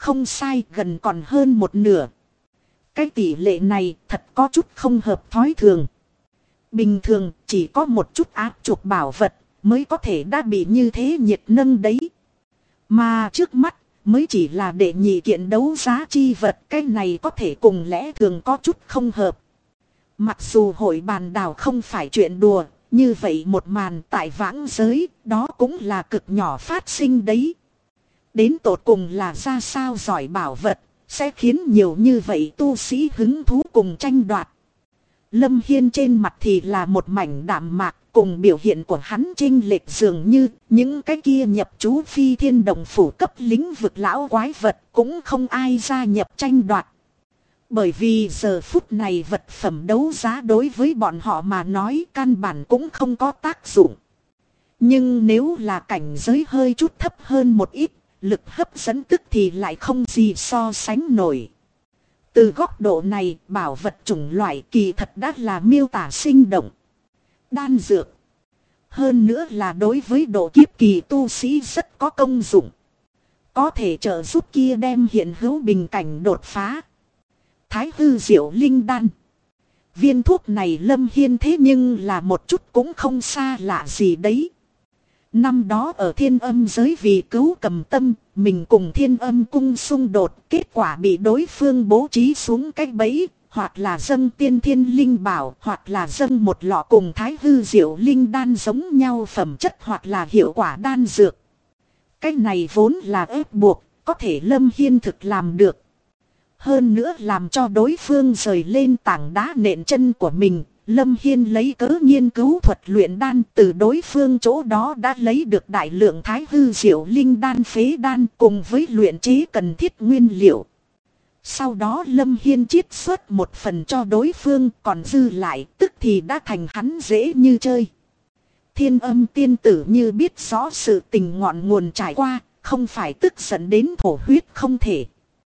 không sai, gần còn hơn một nửa. Cái tỷ lệ này thật có chút không hợp thói thường. Bình thường chỉ có một chút áp trục bảo vật mới có thể đã bị như thế nhiệt nâng đấy. Mà trước mắt mới chỉ là đệ nhị kiện đấu giá chi vật, cái này có thể cùng lẽ thường có chút không hợp. Mặc dù hội bàn đảo không phải chuyện đùa, như vậy một màn tại vãng giới, đó cũng là cực nhỏ phát sinh đấy. Đến tột cùng là ra sao giỏi bảo vật, sẽ khiến nhiều như vậy tu sĩ hứng thú cùng tranh đoạt. Lâm Hiên trên mặt thì là một mảnh đạm mạc, cùng biểu hiện của hắn chênh lệch dường như những cái kia nhập chú phi thiên đồng phủ cấp lĩnh vực lão quái vật cũng không ai gia nhập tranh đoạt. Bởi vì giờ phút này vật phẩm đấu giá đối với bọn họ mà nói căn bản cũng không có tác dụng. Nhưng nếu là cảnh giới hơi chút thấp hơn một ít, lực hấp dẫn tức thì lại không gì so sánh nổi. Từ góc độ này, bảo vật chủng loại kỳ thật đã là miêu tả sinh động. Đan dược. Hơn nữa là đối với độ kiếp kỳ tu sĩ rất có công dụng. Có thể trợ giúp kia đem hiện hữu bình cảnh đột phá. Thái hư diệu linh đan. Viên thuốc này Lâm Hiên thế nhưng là một chút cũng không xa lạ gì đấy. Năm đó ở Thiên Âm giới vì cứu Cầm Tâm, mình cùng Thiên Âm cung xung đột, kết quả bị đối phương bố trí xuống cái bẫy, hoặc là dâng tiên thiên linh bảo, hoặc là dâng một lọ cùng thái hư diệu linh đan giống nhau phẩm chất, hoặc là hiệu quả đan dược. Cái này vốn là ép buộc, có thể Lâm Hiên thực làm được. Hơn nữa làm cho đối phương rời lên tảng đá nện chân của mình. Lâm Hiên lấy cớ nghiên cứu thuật luyện đan, từ đối phương chỗ đó đã lấy được đại lượng thái hư diệu linh đan phế đan cùng với luyện chế cần thiết nguyên liệu. Sau đó Lâm Hiên chiết xuất một phần cho đối phương, còn dư lại tức thì đã thành hắn dễ như chơi. Thiên Âm tiên tử như biết rõ sự tình ngọn nguồn trải qua, không phải tức giận đến thổ huyết không thể.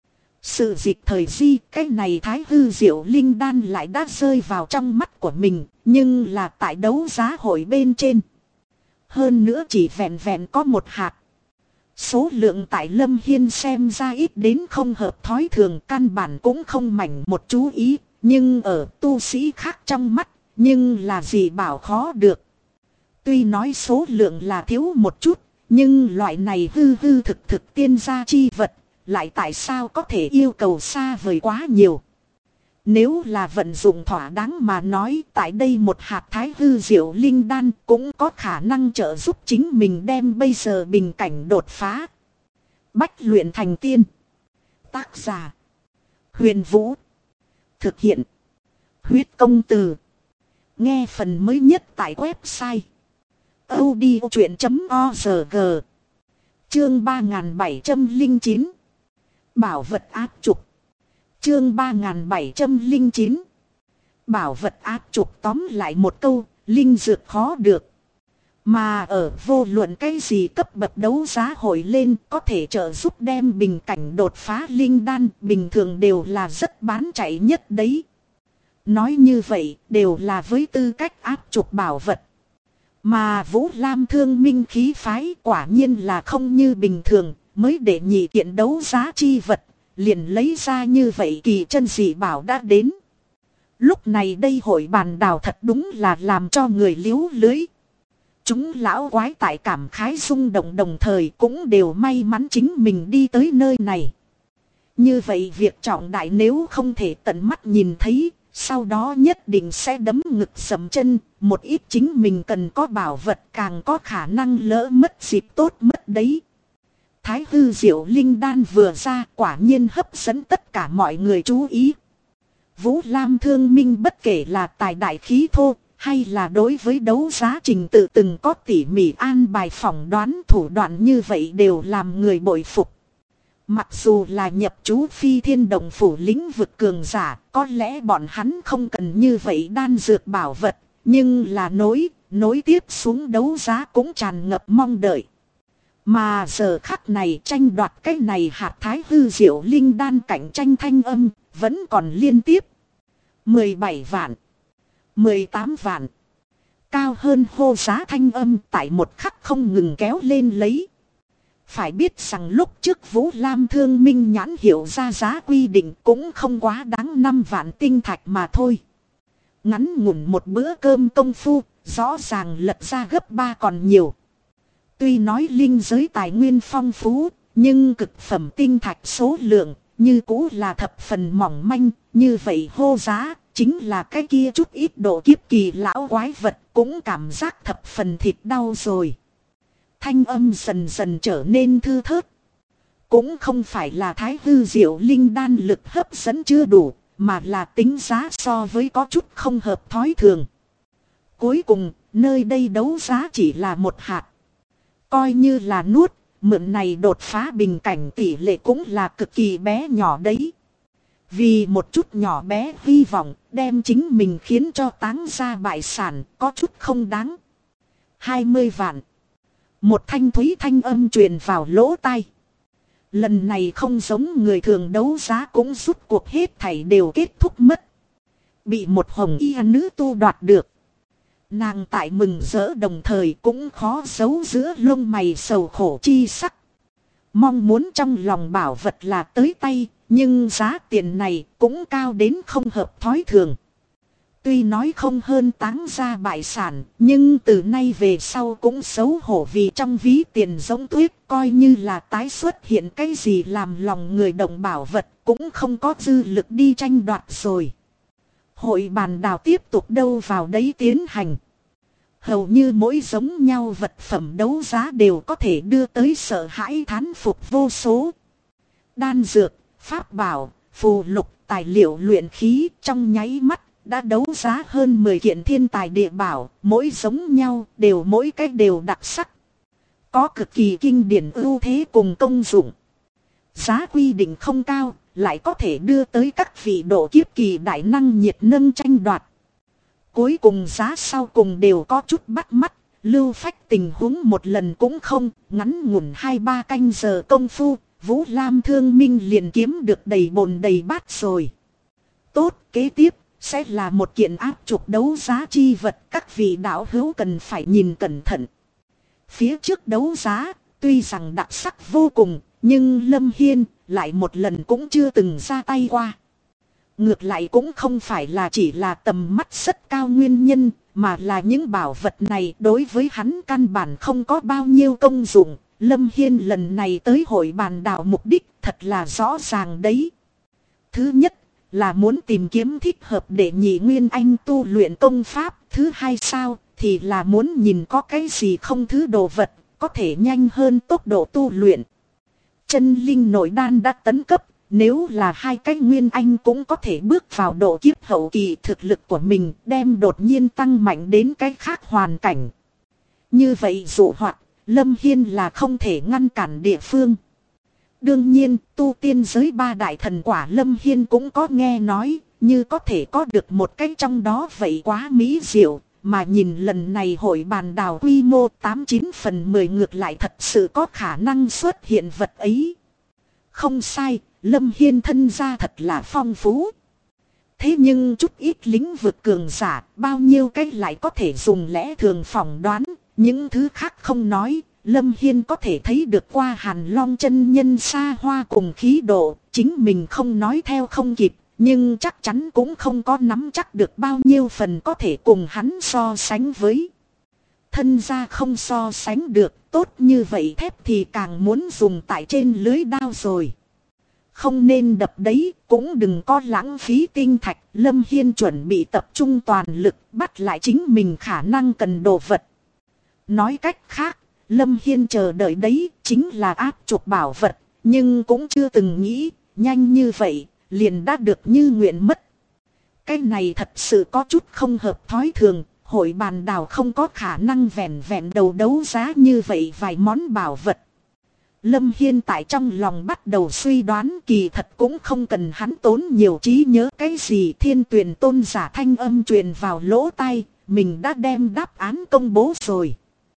Sự dịch thời di, cái này thái hư diệu linh đan lại đã rơi vào trong mắt của mình, nhưng là tại đấu giá hội bên trên. Hơn nữa chỉ vẹn vẹn có một hạt. Số lượng tại Lâm Hiên xem ra ít đến không hợp thói thường, căn bản cũng không mảnh một chú ý, nhưng ở tu sĩ khác trong mắt, nhưng là gì bảo khó được. Tuy nói số lượng là thiếu một chút, nhưng loại này hư hư thực tiên gia chi vật, lại tại sao có thể yêu cầu xa vời quá nhiều. Nếu là vận dụng thỏa đáng mà nói, tại đây một hạt thái hư diệu linh đan cũng có khả năng trợ giúp chính mình đem bây giờ bình cảnh đột phá. Bách luyện thành tiên. Tác giả: Huyền Vũ. Thực hiện: Huyết Công Từ. Nghe phần mới nhất tại website audiochuyện.org. Chương 3709. Bảo vật áp trục. Chương 3709. Bảo vật áp trục, tóm lại một câu, linh dược khó được. Mà ở vô luận cái gì cấp bậc đấu giá hội lên, có thể trợ giúp đem bình cảnh đột phá linh đan, bình thường đều là rất bán chạy nhất đấy. Nói như vậy, đều là với tư cách áp trục bảo vật. Mà Vũ Lam Thương Minh khí phái quả nhiên là không như bình thường, mới để nhị kiện đấu giá chi vật, liền lấy ra như vậy kỳ chân dị bảo đã đến. Lúc này đây hội bàn đào thật đúng là làm cho người liếu lưới. Chúng lão quái tại cảm khái rung động, đồng thời cũng đều may mắn chính mình đi tới nơi này. Như vậy việc trọng đại nếu không thể tận mắt nhìn thấy, sau đó nhất định sẽ đấm ngực sầm chân, một ít chính mình cần có bảo vật càng có khả năng lỡ mất dịp tốt mất đấy. Thái hư diệu linh đan vừa ra quả nhiên hấp dẫn tất cả mọi người chú ý. Vũ Lam Thương Minh bất kể là tài đại khí thô, hay là đối với đấu giá trình tự từng có tỉ mỉ an bài phỏng đoán, thủ đoạn như vậy đều làm người bội phục. Mặc dù là nhập chú phi thiên đồng phủ lĩnh vực cường giả, có lẽ bọn hắn không cần như vậy đan dược bảo vật, nhưng là nối tiếp xuống đấu giá cũng tràn ngập mong đợi. Mà giờ khắc này tranh đoạt cái này hạt thái hư diệu linh đan cạnh tranh thanh âm vẫn còn liên tiếp. 17 vạn, 18 vạn. Cao hơn hô giá thanh âm tại một khắc không ngừng kéo lên lấy. Phải biết rằng lúc trước Vũ Lam Thương Minh nhãn hiệu ra giá quy định cũng không quá đáng 5 vạn tinh thạch mà thôi. Ngắn ngủn một bữa cơm công phu, rõ ràng lật ra gấp 3 còn nhiều. Tuy nói linh giới tài nguyên phong phú, nhưng cực phẩm tinh thạch số lượng như cũ là thập phần mỏng manh, như vậy hô giá, chính là cái kia chút ít độ kiếp kỳ lão quái vật cũng cảm giác thập phần thịt đau rồi. Thanh âm dần dần trở nên thư thớt. Cũng không phải là thái hư diệu linh đan lực hấp dẫn chưa đủ, mà là tính giá so với có chút không hợp thói thường. Cuối cùng, nơi đây đấu giá chỉ là một hạt. Coi như là nuốt, mượn này đột phá bình cảnh tỷ lệ cũng là cực kỳ bé nhỏ đấy. Vì một chút nhỏ bé hy vọng đem chính mình khiến cho táng ra bại sản có chút không đáng. 20 vạn. Một thanh thúy thanh âm truyền vào lỗ tai. Lần này không giống người thường đấu giá cũng rút cuộc hết thảy đều kết thúc mất. Bị một hồng y nữ tu đoạt được. Nàng tại mừng rỡ đồng thời cũng khó giấu giữa lông mày sầu khổ chi sắc. Mong muốn trong lòng bảo vật là tới tay, nhưng giá tiền này cũng cao đến không hợp thói thường. Tuy nói không hơn táng ra bại sản, nhưng từ nay về sau cũng xấu hổ vì trong ví tiền giống tuyết, coi như là tái xuất hiện cái gì làm lòng người động bảo vật, cũng không có dư lực đi tranh đoạt rồi. Hội bàn đào tiếp tục đâu vào đấy tiến hành. Hầu như mỗi giống nhau vật phẩm đấu giá đều có thể đưa tới sợ hãi thán phục vô số. Đan dược, pháp bảo, phù lục, tài liệu luyện khí trong nháy mắt đã đấu giá hơn 10 kiện thiên tài địa bảo, mỗi giống nhau đều mỗi cách đều đặc sắc. Có cực kỳ kinh điển ưu thế cùng công dụng. Giá quy định không cao, lại có thể đưa tới các vị độ kiếp kỳ đại năng nhiệt nâng tranh đoạt. Cuối cùng giá sau cùng đều có chút bắt mắt, lưu phách tình huống một lần cũng không, ngắn ngủn 2-3 canh giờ công phu, Vũ Lam Thương Minh liền kiếm được đầy bồn đầy bát rồi. Tốt, kế tiếp sẽ là một kiện áp trục đấu giá chi vật, các vị đạo hữu cần phải nhìn cẩn thận. Phía trước đấu giá, tuy rằng đặc sắc vô cùng, nhưng Lâm Hiên lại một lần cũng chưa từng ra tay qua. Ngược lại cũng không phải là chỉ là tầm mắt rất cao nguyên nhân, mà là những bảo vật này đối với hắn căn bản không có bao nhiêu công dụng. Lâm Hiên lần này tới hội bàn đảo mục đích thật là rõ ràng đấy. Thứ nhất là muốn tìm kiếm thích hợp để nhị nguyên anh tu luyện công pháp. Thứ hai sao thì là muốn nhìn có cái gì không thứ đồ vật có thể nhanh hơn tốc độ tu luyện. Chân linh nội đan đã tấn cấp. Nếu là hai cái nguyên anh cũng có thể bước vào độ kiếp hậu kỳ, thực lực của mình đem đột nhiên tăng mạnh đến cái khác hoàn cảnh. Như vậy dụ hoặc Lâm Hiên là không thể ngăn cản địa phương. Đương nhiên tu tiên giới 3 đại thần quả Lâm Hiên cũng có nghe nói, như có thể có được một cái trong đó vậy quá mỹ diệu. Mà nhìn lần này hội bàn đào quy mô 89 phần 10 ngược lại thật sự có khả năng xuất hiện vật ấy. Không sai. Lâm Hiên thân gia thật là phong phú. Thế nhưng chút ít lĩnh vực cường giả bao nhiêu cách lại có thể dùng lẽ thường phỏng đoán. Những thứ khác không nói. Lâm Hiên có thể thấy được qua Hàn Long chân nhân xa hoa cùng khí độ. Chính mình không nói theo không kịp. Nhưng chắc chắn cũng không có nắm chắc được bao nhiêu phần có thể cùng hắn so sánh với. Thân gia không so sánh được. Tốt như vậy thép thì càng muốn dùng tại trên lưới đao rồi. Không nên đập đấy, cũng đừng có lãng phí tinh thạch. Lâm Hiên chuẩn bị tập trung toàn lực bắt lại chính mình khả năng cần đồ vật. Nói cách khác, Lâm Hiên chờ đợi đấy chính là áp trục bảo vật. Nhưng cũng chưa từng nghĩ, nhanh như vậy, liền đã được như nguyện mất. Cái này thật sự có chút không hợp thói thường. Hội bàn đào không có khả năng vẹn vẹn đầu đấu giá như vậy vài món bảo vật. Lâm Hiên tại trong lòng bắt đầu suy đoán, kỳ thật cũng không cần hắn tốn nhiều trí nhớ cái gì. Thiên Tuyền tôn giả thanh âm truyền vào lỗ tai, mình đã đem đáp án công bố rồi.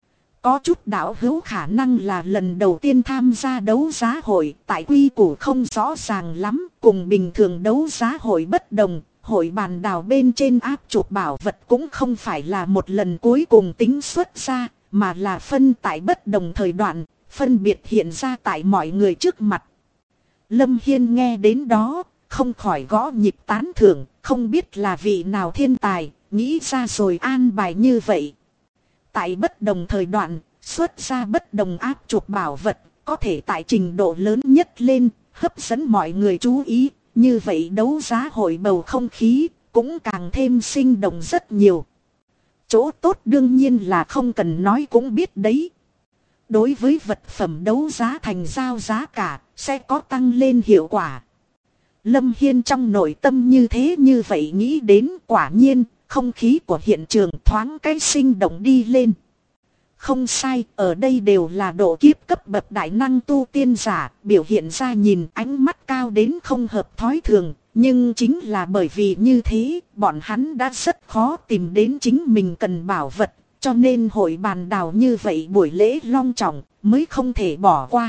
Có chút đạo hữu khả năng là lần đầu tiên tham gia đấu giá hội, tại quy củ không rõ ràng lắm, cùng bình thường đấu giá hội bất đồng. Hội bàn đào bên trên áp trục bảo vật cũng không phải là một lần cuối cùng tính xuất ra, mà là phân tại bất đồng thời đoạn. phân biệt hiện ra tại mọi người trước mặt. Lâm Hiên nghe đến đó, không khỏi gõ nhịp tán thưởng, không biết là vị nào thiên tài, nghĩ ra rồi an bài như vậy. Tại bất đồng thời đoạn, xuất ra bất đồng áp chụp bảo vật, có thể tại trình độ lớn nhất lên, hấp dẫn mọi người chú ý, như vậy đấu giá hội bầu không khí, cũng càng thêm sinh động rất nhiều. Chỗ tốt đương nhiên là không cần nói cũng biết đấy. Đối với vật phẩm đấu giá thành giao giá cả, sẽ có tăng lên hiệu quả. Lâm Hiên trong nội tâm như thế như vậy nghĩ đến, quả nhiên, không khí của hiện trường thoáng cái sinh động đi lên. Không sai, ở đây đều là độ kiếp cấp bậc đại năng tu tiên giả, biểu hiện ra nhìn ánh mắt cao đến không hợp thói thường. Nhưng chính là bởi vì như thế, bọn hắn đã rất khó tìm đến chính mình cần bảo vật, cho nên hội bàn đào như vậy buổi lễ long trọng mới không thể bỏ qua.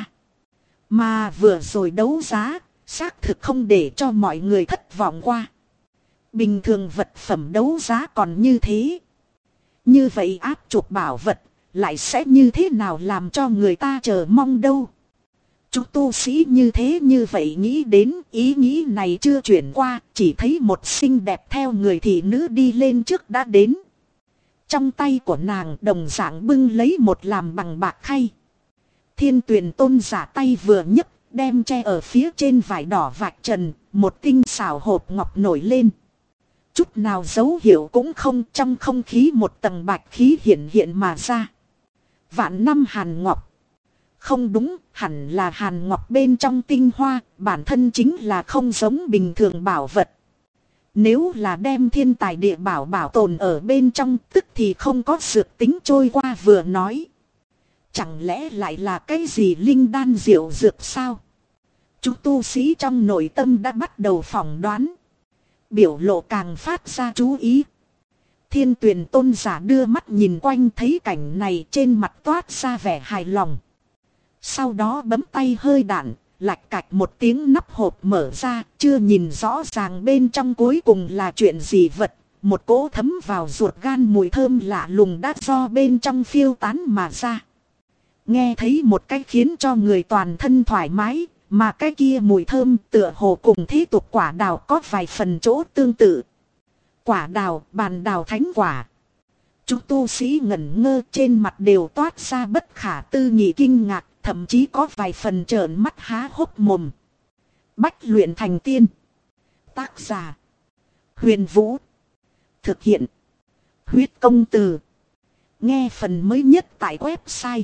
Mà vừa rồi đấu giá, xác thực không để cho mọi người thất vọng qua. Bình thường vật phẩm đấu giá còn như thế. Như vậy áp chụp bảo vật, lại sẽ như thế nào làm cho người ta chờ mong đâu. Chúng tu sĩ như thế như vậy nghĩ đến, ý nghĩ này chưa chuyển qua, chỉ thấy một xinh đẹp theo người thị nữ đi lên trước đã đến. Trong tay của nàng đồng dạng bưng lấy một làm bằng bạc khay. Thiên Tuyền Tôn giả tay vừa nhấc, đem che ở phía trên vải đỏ vạch trần, một tinh xảo hộp ngọc nổi lên. Chút nào dấu hiệu cũng không, trong không khí một tầng bạch khí hiện hiện mà ra. Vạn năm hàn ngọc. Không đúng, hẳn là hàn ngọc bên trong tinh hoa, bản thân chính là không giống bình thường bảo vật. Nếu là đem thiên tài địa bảo bảo tồn ở bên trong, tức thì không có dược tính trôi qua vừa nói. Chẳng lẽ lại là cái gì linh đan diệu dược sao? Chúng tu sĩ trong nội tâm đã bắt đầu phỏng đoán. Biểu lộ càng phát ra chú ý. Thiên Tuyền Tôn giả đưa mắt nhìn quanh thấy cảnh này, trên mặt toát ra vẻ hài lòng. Sau đó bấm tay hơi đạn, lạch cạch một tiếng nắp hộp mở ra, chưa nhìn rõ ràng bên trong cuối cùng là chuyện gì vật. Một cỗ thấm vào ruột gan mùi thơm lạ lùng đã do bên trong phiêu tán mà ra. Nghe thấy một cái khiến cho người toàn thân thoải mái, mà cái kia mùi thơm tựa hồ cùng thế tục quả đào có vài phần chỗ tương tự. Quả đào, bàn đào thánh quả. Chúng tu sĩ ngẩn ngơ, trên mặt đều toát ra bất khả tư nghị kinh ngạc, thậm chí có vài phần trợn mắt há hốc mồm. Bách luyện thành tiên. Tác giả: Huyền Vũ. Thực hiện: Huyết Công Từ. Nghe phần mới nhất tại website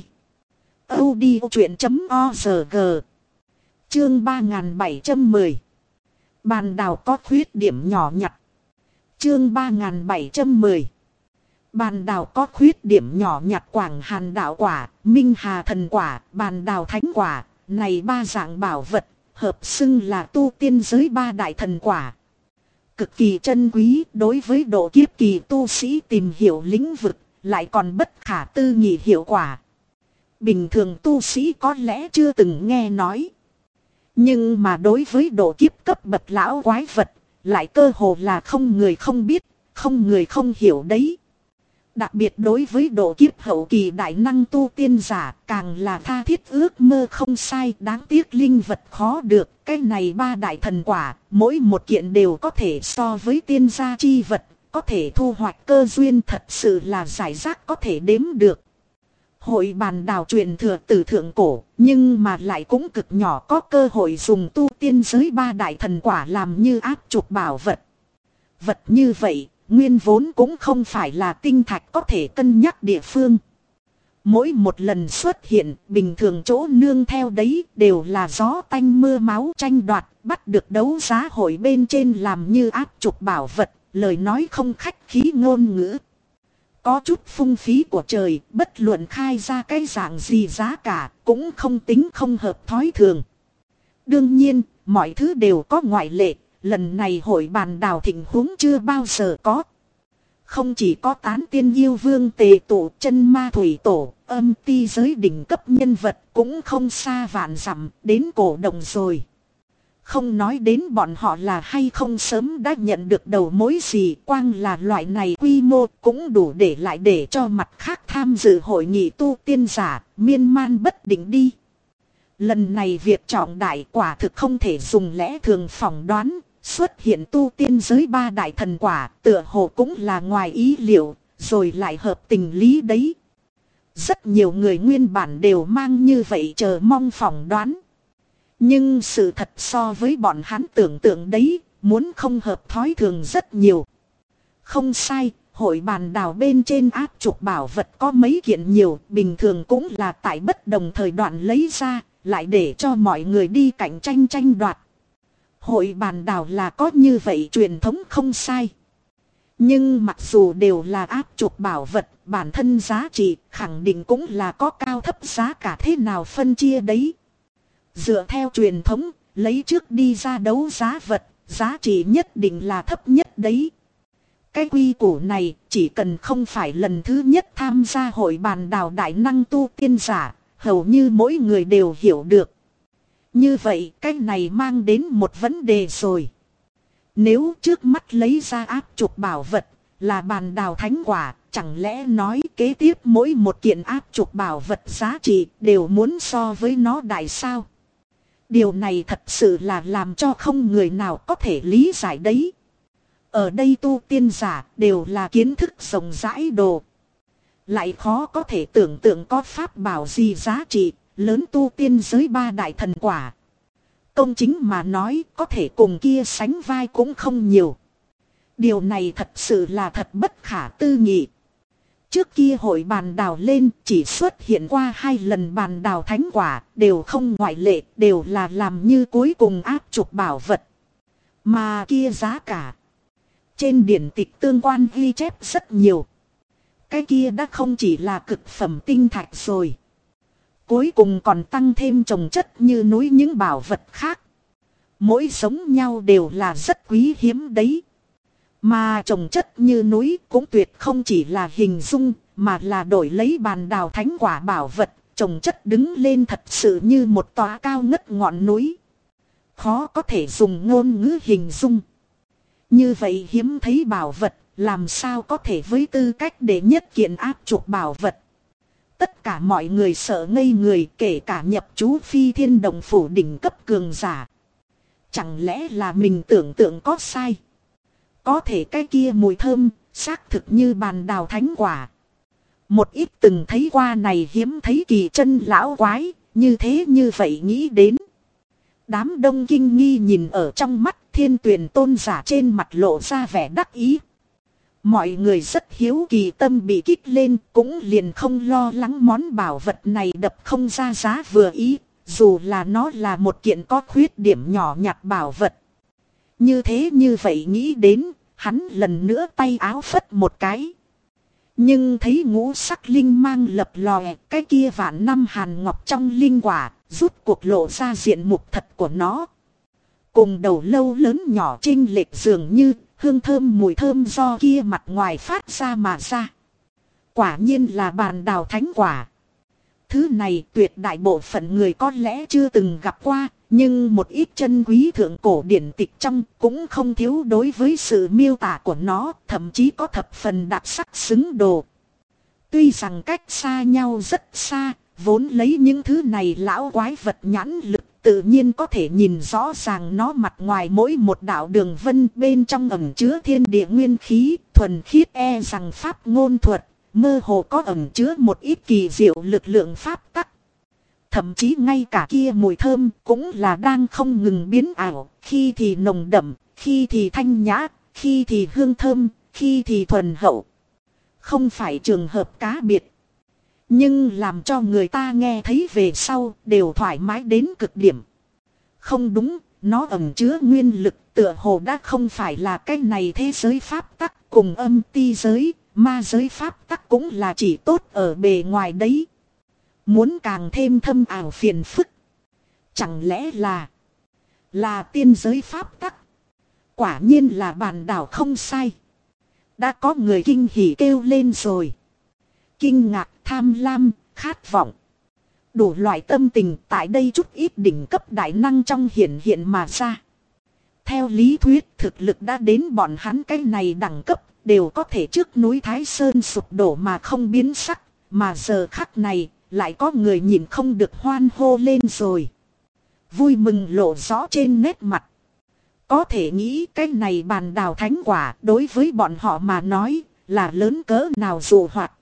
audiochuyện.org. Chương 3710. Bàn đào có khuyết điểm nhỏ nhặt. Chương 3710. Bàn đào có khuyết điểm nhỏ nhặt. Quảng Hàn đạo quả, Minh Hà thần quả, bàn đào thánh quả, này ba dạng bảo vật, hợp xưng là tu tiên giới ba đại thần quả. Cực kỳ chân quý, đối với độ kiếp kỳ tu sĩ tìm hiểu lĩnh vực, lại còn bất khả tư nghị hiệu quả. Bình thường tu sĩ có lẽ chưa từng nghe nói. Nhưng mà đối với độ kiếp cấp bậc lão quái vật, lại cơ hồ là không người không biết, không người không hiểu đấy. Đặc biệt đối với độ kiếp hậu kỳ đại năng tu tiên giả, càng là tha thiết ước mơ không sai, đáng tiếc linh vật khó được. Cái này ba đại thần quả, mỗi một kiện đều có thể so với tiên gia chi vật, có thể thu hoạch cơ duyên thật sự là giải rác có thể đếm được. Hội bàn đào truyền thừa từ thượng cổ, nhưng mà lại cũng cực nhỏ có cơ hội dùng tu tiên giới ba đại thần quả làm như áp trục bảo vật. Vật như vậy, nguyên vốn cũng không phải là tinh thạch có thể cân nhắc địa phương. Mỗi một lần xuất hiện, bình thường chỗ nương theo đấy đều là gió tanh mưa máu tranh đoạt, bắt được đấu giá hội bên trên làm như áp trục bảo vật, lời nói không khách khí ngôn ngữ. Có chút phung phí của trời, bất luận khai ra cái dạng gì giá cả, cũng không tính không hợp thói thường. Đương nhiên, mọi thứ đều có ngoại lệ, lần này hội bàn đào thịnh huống chưa bao giờ có. Không chỉ có tán tiên yêu vương tề tổ, chân ma thủy tổ, âm ti giới đỉnh cấp nhân vật, cũng không xa vạn dặm đến cổ động rồi. Không nói đến bọn họ là hay không sớm đã nhận được đầu mối gì, quang là loại này quy mô cũng đủ để lại để cho mặt khác tham dự hội nghị tu tiên giả, miên man bất định đi. Lần này việc trọng đại quả thực không thể dùng lẽ thường phỏng đoán, xuất hiện tu tiên giới 3 đại thần quả tựa hồ cũng là ngoài ý liệu, rồi lại hợp tình lý đấy. Rất nhiều người nguyên bản đều mang như vậy chờ mong phỏng đoán. Nhưng sự thật so với bọn hắn tưởng tượng đấy, muốn không hợp thói thường rất nhiều. Không sai, hội bàn đào bên trên áp trục bảo vật có mấy kiện nhiều, bình thường cũng là tại bất đồng thời đoạn lấy ra, lại để cho mọi người đi cạnh tranh tranh đoạt. Hội bàn đào là có như vậy truyền thống không sai. Nhưng mặc dù đều là áp trục bảo vật, bản thân giá trị khẳng định cũng là có cao thấp giá cả thế nào phân chia đấy. Dựa theo truyền thống, lấy trước đi ra đấu giá vật, giá trị nhất định là thấp nhất đấy. Cái quy củ này chỉ cần không phải lần thứ nhất tham gia hội bàn đào đại năng tu tiên giả, hầu như mỗi người đều hiểu được. Như vậy cái này mang đến một vấn đề rồi. Nếu trước mắt lấy ra áp trục bảo vật là bàn đào thánh quả, chẳng lẽ nói kế tiếp mỗi một kiện áp trục bảo vật giá trị đều muốn so với nó đại sao? Điều này thật sự là làm cho không người nào có thể lý giải đấy. Ở đây tu tiên giả đều là kiến thức rộng rãi đồ. Lại khó có thể tưởng tượng có pháp bảo gì giá trị lớn tu tiên giới 3 đại thần quả. Công chính mà nói có thể cùng kia sánh vai cũng không nhiều. Điều này thật sự là thật bất khả tư nghị. Trước kia hội bàn đào lên chỉ xuất hiện qua 2 lần bàn đào thánh quả, đều không ngoại lệ, đều là làm như cuối cùng áp trục bảo vật. Mà kia giá cả. Trên điển tịch tương quan ghi chép rất nhiều. Cái kia đã không chỉ là cực phẩm tinh thạch rồi. Cuối cùng còn tăng thêm trồng chất như núi những bảo vật khác. Mỗi giống nhau đều là rất quý hiếm đấy. Mà trồng chất như núi cũng tuyệt không chỉ là hình dung, mà là đổi lấy bàn đào thánh quả bảo vật, trồng chất đứng lên thật sự như một tòa cao ngất ngọn núi. Khó có thể dùng ngôn ngữ hình dung. Như vậy hiếm thấy bảo vật, làm sao có thể với tư cách để nhất kiện áp trục bảo vật. Tất cả mọi người sợ ngây người, kể cả nhập chú Phi Thiên Đồng Phủ đỉnh cấp cường giả. Chẳng lẽ là mình tưởng tượng có sai? Có thể cái kia mùi thơm, xác thực như bàn đào thánh quả. Một ít từng thấy qua này hiếm thấy kỳ chân lão quái, như thế như vậy nghĩ đến. Đám đông kinh nghi nhìn ở trong mắt, Thiên Tuyền tôn giả trên mặt lộ ra vẻ đắc ý. Mọi người rất hiếu kỳ, tâm bị kích lên, cũng liền không lo lắng món bảo vật này đập không ra giá vừa ý, dù là nó là một kiện có khuyết điểm nhỏ nhặt bảo vật. Như thế như vậy nghĩ đến, hắn lần nữa tay áo phất một cái. Nhưng thấy ngũ sắc linh mang lập lòe, cái kia vạn năm hàn ngọc trong linh quả, rút cuộc lộ ra diện mục thật của nó. Cùng đầu lâu lớn nhỏ chênh lệch dường như, hương thơm mùi thơm do kia mặt ngoài phát ra mà ra. Quả nhiên là bàn đào thánh quả. Thứ này tuyệt đại bộ phận người có lẽ chưa từng gặp qua, nhưng một ít chân quý thượng cổ điển tịch trong cũng không thiếu đối với sự miêu tả của nó, thậm chí có thập phần đặc sắc xứng đồ. Tuy rằng cách xa nhau rất xa, vốn lấy những thứ này lão quái vật nhãn lực tự nhiên có thể nhìn rõ ràng nó mặt ngoài mỗi một đạo đường vân bên trong ẩn chứa thiên địa nguyên khí, thuần khiết e rằng pháp ngôn thuật, mơ hồ có ẩn chứa một ít kỳ diệu lực lượng pháp tắc. Thậm chí ngay cả kia mùi thơm cũng là đang không ngừng biến ảo, khi thì nồng đậm, khi thì thanh nhã, khi thì hương thơm, khi thì thuần hậu. Không phải trường hợp cá biệt. Nhưng làm cho người ta nghe thấy về sau đều thoải mái đến cực điểm. Không đúng, nó ẩn chứa nguyên lực tựa hồ đã không phải là cái này thế giới pháp tắc cùng âm ti giới, ma giới pháp tắc cũng là chỉ tốt ở bề ngoài đấy. Muốn càng thêm thâm ảo phiền phức. Chẳng lẽ là tiên giới pháp tắc? Quả nhiên là bàn đảo không sai. Đã có người kinh hỉ kêu lên rồi. Kinh ngạc, tham lam, khát vọng. Đủ loại tâm tình tại đây chút ít đỉnh cấp đại năng trong hiện hiện mà ra. Theo lý thuyết thực lực đã đến bọn hắn cái này đẳng cấp, đều có thể trước núi Thái Sơn sụp đổ mà không biến sắc. Mà giờ khắc này, lại có người nhìn không được hoan hô lên rồi. Vui mừng lộ rõ trên nét mặt. Có thể nghĩ cái này bàn đào thánh quả đối với bọn họ mà nói là lớn cỡ nào dụ hoạt.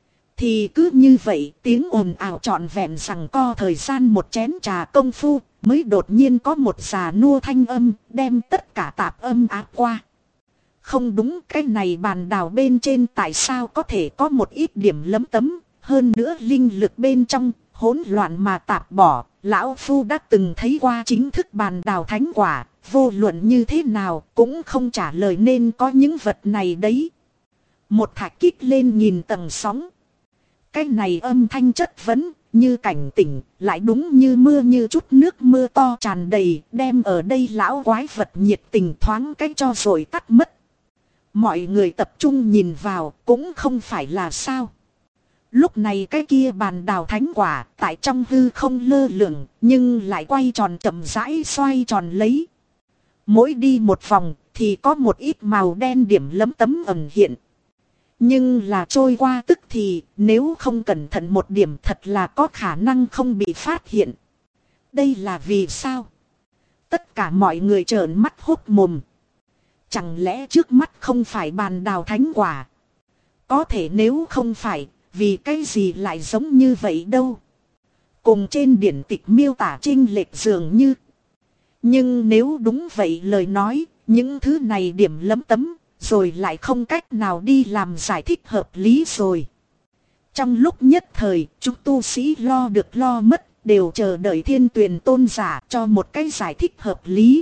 Thì cứ như vậy tiếng ồn ào trọn vẹn rằng co thời gian một chén trà công phu mới đột nhiên có một già nua thanh âm đem tất cả tạp âm áp qua. Không đúng, cái này bàn đào bên trên tại sao có thể có một ít điểm lấm tấm, hơn nữa linh lực bên trong hỗn loạn mà tạp bỏ. Lão Phu đã từng thấy qua chính thức bàn đào thánh quả, vô luận như thế nào cũng không trả lời nên có những vật này đấy. Một thạch kích lên nhìn tầng sóng. Cái này âm thanh chất vấn, như cảnh tỉnh, lại đúng như mưa như chút nước mưa to tràn đầy, đem ở đây lão quái vật nhiệt tình thoáng cái cho rồi tắt mất. Mọi người tập trung nhìn vào, cũng không phải là sao. Lúc này cái kia bàn đào thánh quả, tại trong hư không lơ lửng, nhưng lại quay tròn chậm rãi xoay tròn lấy. Mỗi đi một vòng, thì có một ít màu đen điểm lấm tấm ẩn hiện. Nhưng là trôi qua tức thì, nếu không cẩn thận một điểm thật là có khả năng không bị phát hiện. Đây là vì sao? Tất cả mọi người trợn mắt hốt mồm. Chẳng lẽ trước mắt không phải bàn đào thánh quả? Có thể nếu không phải, vì cái gì lại giống như vậy đâu? Cùng trên điển tịch miêu tả chênh lệch dường như. Nhưng nếu đúng vậy lời nói, những thứ này điểm lấm tấm, rồi lại không cách nào đi làm giải thích hợp lý rồi. Trong lúc nhất thời, chúng tu sĩ lo được lo mất, đều chờ đợi Thiên Tuyền tôn giả cho một cái giải thích hợp lý.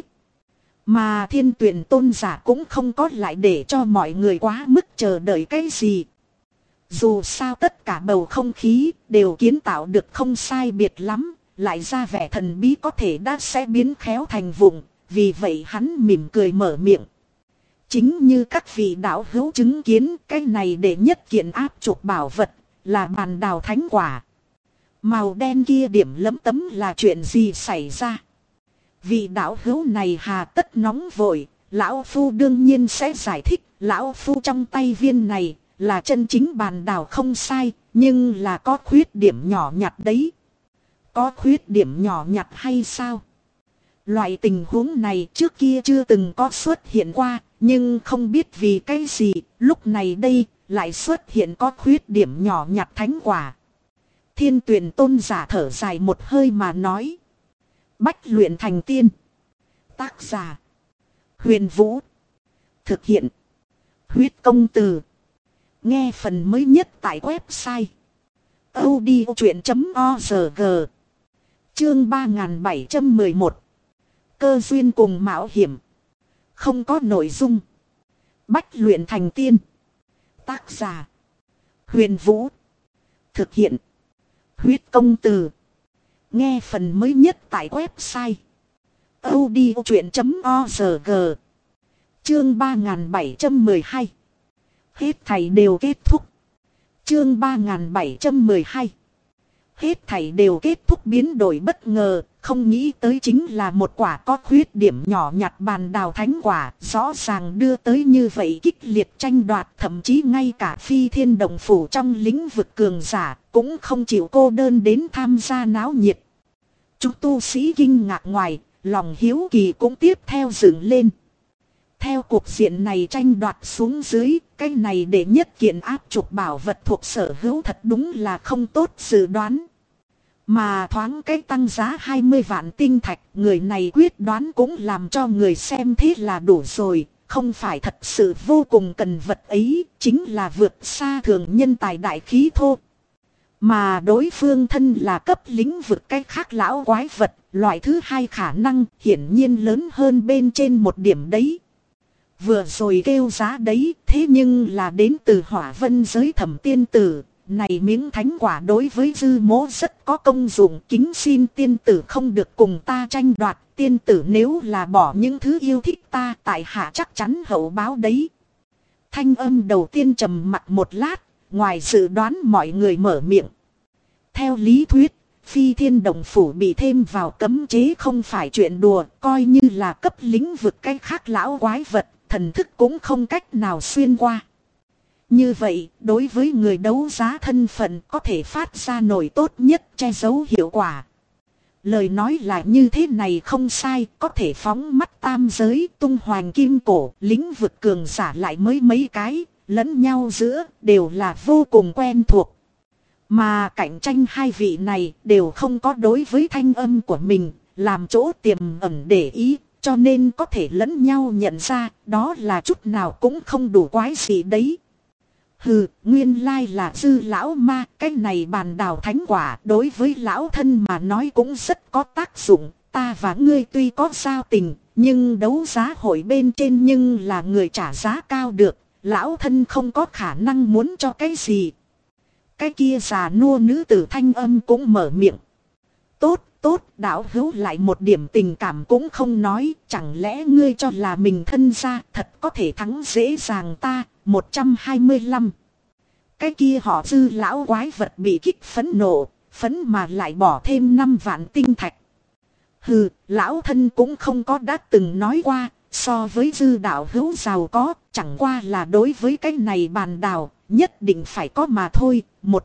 Mà Thiên Tuyền tôn giả cũng không có lại để cho mọi người quá mức chờ đợi cái gì. Dù sao tất cả bầu không khí đều kiến tạo được không sai biệt lắm, lại ra vẻ thần bí có thể đã sẽ biến khéo thành vụng, vì vậy hắn mỉm cười mở miệng. Chính như các vị đạo hữu chứng kiến, cái này để nhất kiện áp trục bảo vật là bàn đào thánh quả. Màu đen kia điểm lấm tấm là chuyện gì xảy ra? Vị đạo hữu này hà tất nóng vội, lão phu đương nhiên sẽ giải thích. Lão phu trong tay viên này là chân chính bàn đào không sai, nhưng là có khuyết điểm nhỏ nhặt đấy. Có khuyết điểm nhỏ nhặt hay sao? Loại tình huống này trước kia chưa từng có xuất hiện qua, nhưng không biết vì cái gì, lúc này đây lại xuất hiện có khuyết điểm nhỏ nhặt thánh quả. Thiên Tuyền tôn giả thở dài một hơi mà nói. Bách luyện thành tiên. Tác giả Huyền Vũ. Thực hiện Huyết Công Từ. Nghe phần mới nhất tại website audiochuyện.org. Chương 3711. Cơ duyên cùng mạo hiểm. Không có nội dung. Bách luyện thành tiên. Tác giả Huyền Vũ. Thực hiện Huyết Công Từ. Nghe phần mới nhất tại website audiochuyện.org. Chương 3712. Hết thảy đều kết thúc. Chương 3712. Hết thảy đều kết thúc biến đổi bất ngờ, không nghĩ tới chính là một quả có khuyết điểm nhỏ nhặt bàn đào thánh quả, rõ ràng đưa tới như vậy kích liệt tranh đoạt, thậm chí ngay cả Phi Thiên Đồng Phủ trong lĩnh vực cường giả cũng không chịu cô đơn đến tham gia náo nhiệt. Chúng tu sĩ kinh ngạc ngoài, lòng hiếu kỳ cũng tiếp theo dựng lên. Theo cuộc diện này tranh đoạt xuống dưới, cái này để nhất kiện áp trục bảo vật thuộc sở hữu thật đúng là không tốt dự đoán. Mà thoáng cái tăng giá 20 vạn tinh thạch, người này quyết đoán cũng làm cho người xem thế là đủ rồi, không phải thật sự vô cùng cần vật ấy, chính là vượt xa thường nhân tài đại khí thô. Mà đối phương thân là cấp lĩnh vực cái khác lão quái vật, loại thứ hai khả năng hiển nhiên lớn hơn bên trên một điểm đấy. Vừa rồi kêu giá đấy, thế nhưng là đến từ Hỏa Vân giới Thẩm tiên tử. Này miếng thánh quả đối với Dư Mỗ rất có công dụng, kính xin tiên tử không được cùng ta tranh đoạt. Tiên tử nếu là bỏ những thứ yêu thích ta, tại hạ chắc chắn hậu báo đấy. Thanh âm đầu tiên trầm mặc một lát, ngoài dự đoán mọi người mở miệng. Theo lý thuyết, Phi Thiên Động Phủ bị thêm vào cấm chế không phải chuyện đùa, coi như là cấp lĩnh vực cái khác lão quái vật, thần thức cũng không cách nào xuyên qua. Như vậy, đối với người đấu giá thân phận có thể phát ra nổi tốt nhất che giấu hiệu quả. Lời nói là như thế này không sai, có thể phóng mắt tam giới, tung hoành kim cổ, lĩnh vực cường giả lại mới mấy cái, lẫn nhau giữa, đều là vô cùng quen thuộc. Mà cạnh tranh hai vị này đều không có đối với thanh âm của mình, làm chỗ tiềm ẩn để ý, cho nên có thể lẫn nhau nhận ra, đó là chút nào cũng không đủ quái gì đấy. Hừ, nguyên lai là dư lão ma, cái này bàn đào thánh quả đối với lão thân mà nói cũng rất có tác dụng. Ta và ngươi tuy có giao tình, nhưng đấu giá hội bên trên nhưng là người trả giá cao được, lão thân không có khả năng muốn cho cái gì. Cái kia già nua nữ tử thanh âm cũng mở miệng. Tốt, tốt, đạo hữu lại một điểm tình cảm cũng không nói, chẳng lẽ ngươi cho là mình thân gia thật có thể thắng dễ dàng ta. 125. Cái kia họ dư lão quái vật bị kích phẫn nộ, phẫn mà lại bỏ thêm 5 vạn tinh thạch. Hừ, lão thân cũng không có đã từng nói qua, so với dư đạo hữu giàu có, chẳng qua là đối với cái này bàn đào, nhất định phải có mà thôi.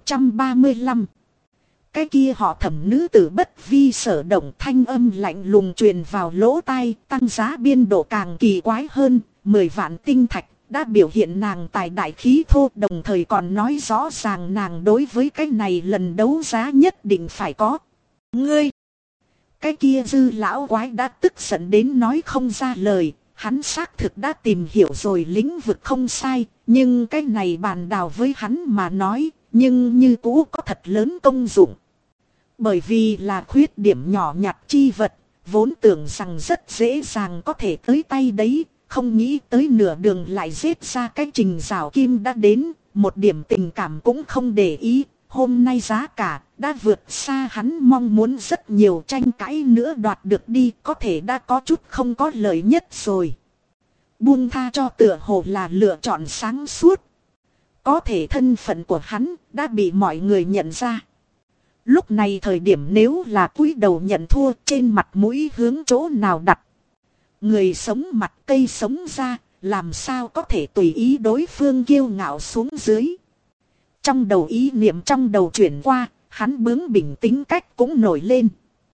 135. Cái kia họ Thẩm nữ tử bất vi sở động, thanh âm lạnh lùng truyền vào lỗ tai, tăng giá biên độ càng kỳ quái hơn, 10 vạn tinh thạch. Đã biểu hiện nàng tài đại khí thô, đồng thời còn nói rõ ràng nàng đối với cái này lần đấu giá nhất định phải có. Ngươi! Cái kia dư lão quái đã tức giận đến nói không ra lời, hắn xác thực đã tìm hiểu rồi lĩnh vực không sai, nhưng cái này bàn đào với hắn mà nói, nhưng như cũ có thật lớn công dụng. Bởi vì là khuyết điểm nhỏ nhặt chi vật, vốn tưởng rằng rất dễ dàng có thể tới tay đấy. Không nghĩ tới nửa đường lại giết ra cái trình rào kim đã đến, một điểm tình cảm cũng không để ý, hôm nay giá cả đã vượt xa hắn mong muốn, rất nhiều tranh cãi nữa đoạt được đi, có thể đã có chút không có lợi nhất rồi. Buông tha cho tựa hồ là lựa chọn sáng suốt. Có thể thân phận của hắn đã bị mọi người nhận ra. Lúc này thời điểm nếu là cúi đầu nhận thua, trên mặt mũi hướng chỗ nào đặt. Người sống mặt cây sống ra, làm sao có thể tùy ý đối phương kiêu ngạo xuống dưới. Trong đầu ý niệm trong đầu chuyển qua, hắn bướng bỉnh tính cách cũng nổi lên.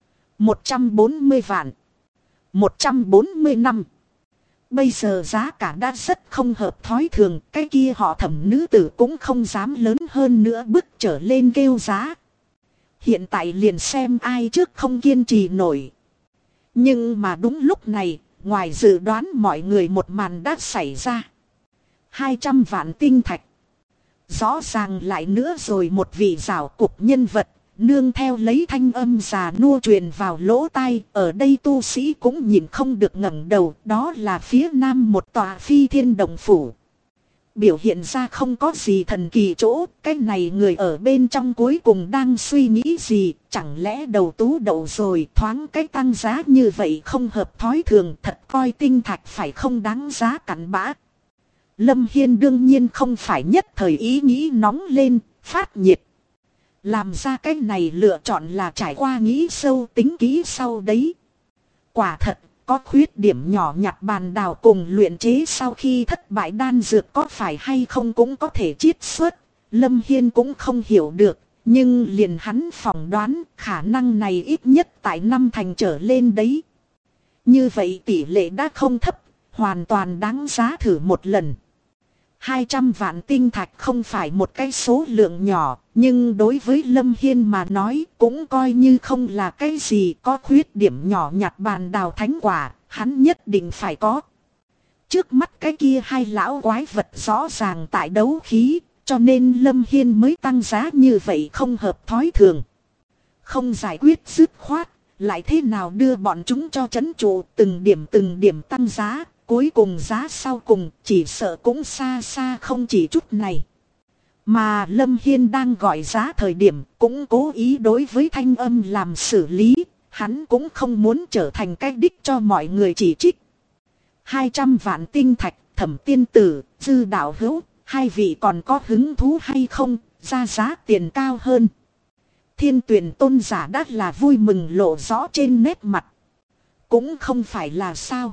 140 vạn. 140 năm. Bây giờ giá cả đã rất không hợp thói thường, cái kia họ Thẩm nữ tử cũng không dám lớn hơn nữa bước trở lên kêu giá. Hiện tại liền xem ai trước không kiên trì nổi. Nhưng mà đúng lúc này, ngoài dự đoán mọi người một màn đã xảy ra. 200 vạn tinh thạch. Rõ ràng lại nữa rồi một vị giảo cục nhân vật, nương theo lấy thanh âm già nua truyền vào lỗ tai, ở đây tu sĩ cũng nhìn không được ngẩng đầu, đó là phía nam một tòa Phi Thiên Động Phủ. Biểu hiện ra không có gì thần kỳ chỗ, cái này người ở bên trong cuối cùng đang suy nghĩ gì, chẳng lẽ đầu tú đậu rồi, thoáng cái tăng giá như vậy không hợp thói thường, thật coi tinh thạch phải không đáng giá cặn bã. Lâm Hiên đương nhiên không phải nhất thời ý nghĩ nóng lên, phát nhiệt. Làm ra cái này lựa chọn là trải qua nghĩ sâu tính kỹ sau đấy. Quả thật, có khuyết điểm nhỏ nhặt bàn đào cùng luyện chế sau khi thất bại đan dược có phải hay không cũng có thể chiết xuất. Lâm Hiên cũng không hiểu được, nhưng liền hắn phỏng đoán khả năng này ít nhất tại 5 thành trở lên đấy. Như vậy tỷ lệ đã không thấp, hoàn toàn đáng giá thử một lần. 200 vạn tinh thạch không phải một cái số lượng nhỏ, nhưng đối với Lâm Hiên mà nói cũng coi như không là cái gì, có khuyết điểm nhỏ nhặt bàn đào thánh quả, hắn nhất định phải có. Trước mắt cái kia hai lão quái vật rõ ràng tại đấu khí, cho nên Lâm Hiên mới tăng giá như vậy không hợp thói thường. Không giải quyết dứt khoát, lại thế nào đưa bọn chúng cho trấn trụ, từng điểm tăng giá. Cuối cùng giá sau cùng chỉ sợ cũng xa xa không chỉ chút này. Mà Lâm Hiên đang gọi giá thời điểm cũng cố ý đối với thanh âm làm xử lý. Hắn cũng không muốn trở thành cái đích cho mọi người chỉ trích. 200 vạn tinh thạch, Thẩm tiên tử, dư đạo hữu, hai vị còn có hứng thú hay không, ra giá tiền cao hơn. Thiên Tuyển tôn giả đã là vui mừng lộ rõ trên nét mặt. Cũng không phải là sao.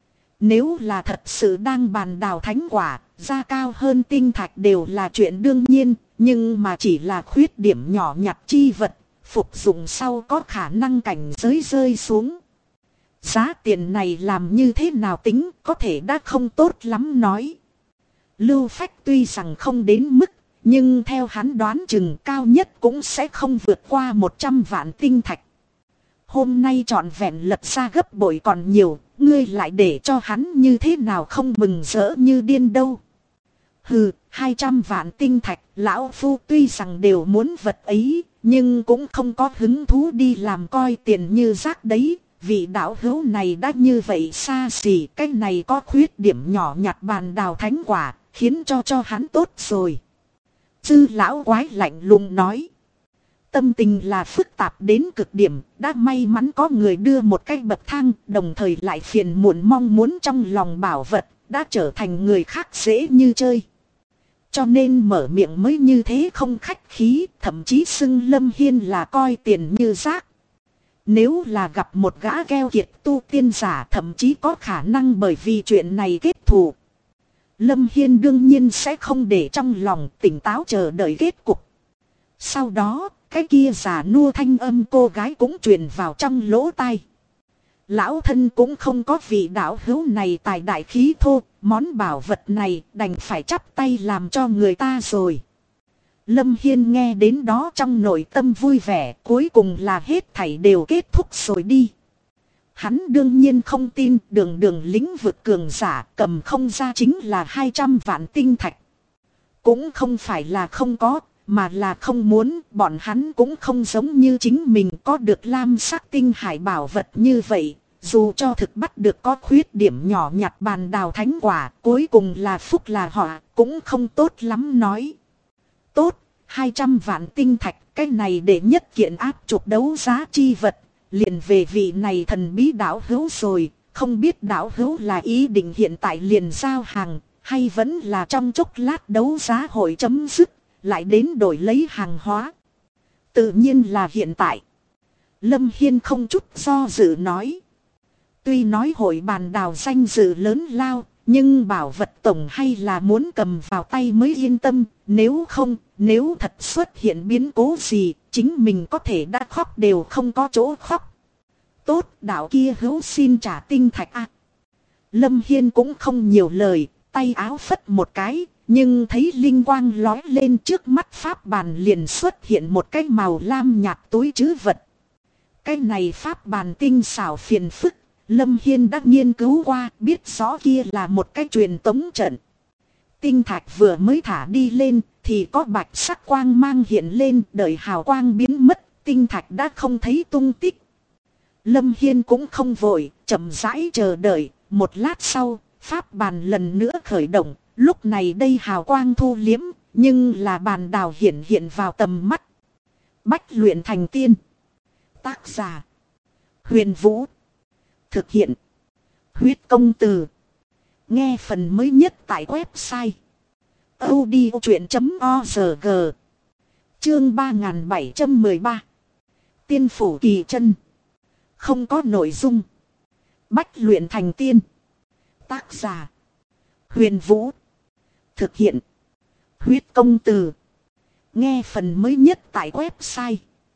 Nếu là thật sự đang bàn đào thánh quả, giá cao hơn tinh thạch đều là chuyện đương nhiên, nhưng mà chỉ là khuyết điểm nhỏ nhặt chi vật, phục dụng sau có khả năng cảnh giới rơi xuống. Giá tiền này làm như thế nào tính có thể đã không tốt lắm nói. Lưu Phách tuy rằng không đến mức, nhưng theo hắn đoán chừng cao nhất cũng sẽ không vượt qua 100 vạn tinh thạch. Hôm nay trọn vẹn lật ra gấp bội còn nhiều, ngươi lại để cho hắn như thế nào không mừng rỡ như điên đâu. Hừ, 200 vạn tinh thạch, lão phu tuy rằng đều muốn vật ấy, nhưng cũng không có hứng thú đi làm coi tiền như rác đấy. Vị đạo hữu này đã như vậy xa xỉ, cái này có khuyết điểm nhỏ nhặt bàn đào thánh quả, khiến cho hắn tốt rồi. Dư lão quái lạnh lùng nói. Tâm tình là phức tạp đến cực điểm, đã may mắn có người đưa một cái bậc thang, đồng thời lại phiền muộn mong muốn trong lòng bảo vật, đã trở thành người khác dễ như chơi. Cho nên mở miệng mới như thế không khách khí, thậm chí xưng Lâm Hiên là coi tiền như rác. Nếu là gặp một gã keo kiệt tu tiên giả thậm chí có khả năng bởi vì chuyện này kết thù. Lâm Hiên đương nhiên sẽ không để trong lòng, tỉnh táo chờ đợi kết cục. Sau đó, cái kia giả nua thanh âm cô gái cũng truyền vào trong lỗ tai. Lão thân cũng không có vị đạo hữu này tài đại khí thô, món bảo vật này đành phải chắp tay làm cho người ta rồi. Lâm Hiên nghe đến đó trong nội tâm vui vẻ, cuối cùng là hết thảy đều kết thúc rồi đi. Hắn đương nhiên không tin đường lĩnh vực cường giả cầm không ra chính là 200 vạn tinh thạch. Cũng không phải là không có, mà là không muốn, bọn hắn cũng không giống như chính mình có được lam sắc tinh hải bảo vật như vậy. Dù cho thực bắt được có khuyết điểm nhỏ nhặt bàn đào thánh quả, cuối cùng là phúc là họa, cũng không tốt lắm nói. Tốt, 200 vạn tinh thạch, cái này để nhất kiện áp trục đấu giá chi vật, liền về vị này thần bí đạo hữu rồi, không biết đạo hữu là ý định hiện tại liền giao hàng, hay vẫn là trong chốc lát đấu giá hội chấm dứt, lại đến đổi lấy hàng hóa. Tự nhiên là hiện tại. Lâm Hiên không chút do dự nói. Tuy nói hội bàn đào danh dự lớn lao, nhưng bảo vật tổng hay là muốn cầm vào tay mới yên tâm, nếu không, nếu thật xuất hiện biến cố gì, chính mình có thể đã khóc đều không có chỗ khóc. Tốt, đạo kia hữu xin trả tinh thạch a. Lâm Hiên cũng không nhiều lời, tay áo phất một cái, nhưng thấy linh quang lói lên trước mắt pháp bàn liền xuất hiện một cái màu lam nhạt túi trữ vật. Cái này pháp bàn tinh xảo phiền phức. Lâm Hiên đã nghiên cứu qua, biết rõ kia là một cái truyền tống trận. Tinh thạch vừa mới thả đi lên, thì có bạch sắc quang mang hiện lên, đợi hào quang biến mất, tinh thạch đã không thấy tung tích. Lâm Hiên cũng không vội, chậm rãi chờ đợi, một lát sau, pháp bàn lần nữa khởi động, lúc này đây hào quang thu liếm, nhưng là bàn đào hiện vào tầm mắt. Bách luyện thành tiên. Tác giả: Huyền Vũ. Thực hiện: Huyết Công Từ. Nghe phần mới nhất tại website audiochuyện.org. Chương 3713. Tiên phủ kỳ chân. Không có nội dung. Bách luyện thành tiên. Tác giả: Huyền Vũ. Thực hiện: Huyết Công Từ. Nghe phần mới nhất tại website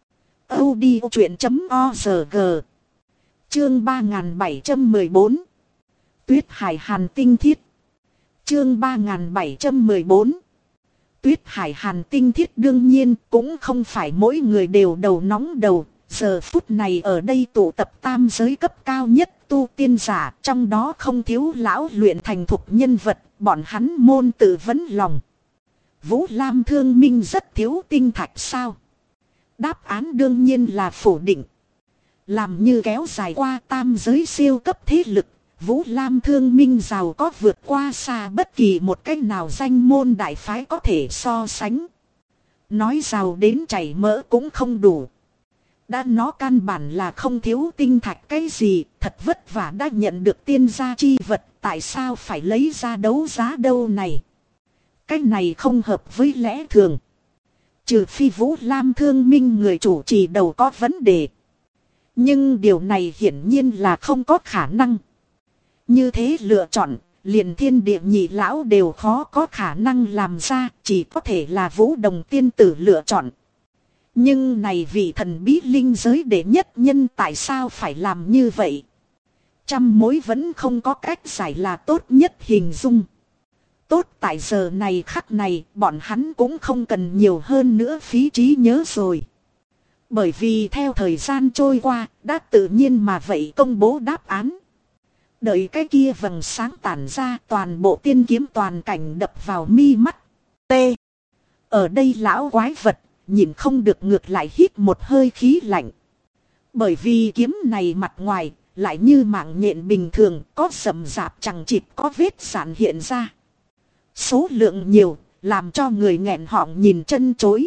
audiochuyện.org. Chương 3714. Tuyết Hải Hàn Tinh Thiết. Chương 3714. Tuyết Hải Hàn Tinh Thiết đương nhiên cũng không phải mỗi người đều đầu nóng đầu. Giờ phút này ở đây tụ tập tam giới cấp cao nhất tu tiên giả, trong đó không thiếu lão luyện thành thục nhân vật, bọn hắn môn tự vấn lòng. Vũ Lam Thương Minh rất thiếu tinh thạch sao? Đáp án đương nhiên là phủ định. Làm như kéo dài qua tam giới siêu cấp thế lực, Vũ Lam Thương Minh giàu có vượt qua xa bất kỳ một cách nào danh môn đại phái có thể so sánh. Nói giàu đến chảy mỡ cũng không đủ. Đã nó căn bản là không thiếu tinh thạch cái gì, thật vất vả đã nhận được tiên gia chi vật, tại sao phải lấy ra đấu giá đâu này? Cái này không hợp với lẽ thường. Trừ phi Vũ Lam Thương Minh người chủ trì đầu có vấn đề. Nhưng điều này hiển nhiên là không có khả năng. Như thế lựa chọn, liền thiên địa nhị lão đều khó có khả năng làm ra, chỉ có thể là Vũ Đồng tiên tử lựa chọn. Nhưng này vị thần bí linh giới đệ nhất nhân tại sao phải làm như vậy? Trăm mối vẫn không có cách giải là tốt nhất hình dung. Tốt tại giờ này khắc này, bọn hắn cũng không cần nhiều hơn nữa phí trí nhớ rồi. Bởi vì theo thời gian trôi qua, đã tự nhiên mà vậy công bố đáp án. Đợi cái kia vầng sáng tản ra, toàn bộ tiên kiếm toàn cảnh đập vào mi mắt. T. Ở đây lão quái vật, nhìn không được ngược lại hít một hơi khí lạnh. Bởi vì kiếm này mặt ngoài, lại như mạng nhện bình thường, có rậm rạp chẳng chịt có vết sạn hiện ra. Số lượng nhiều, làm cho người nghẹn họng nhìn chân chối.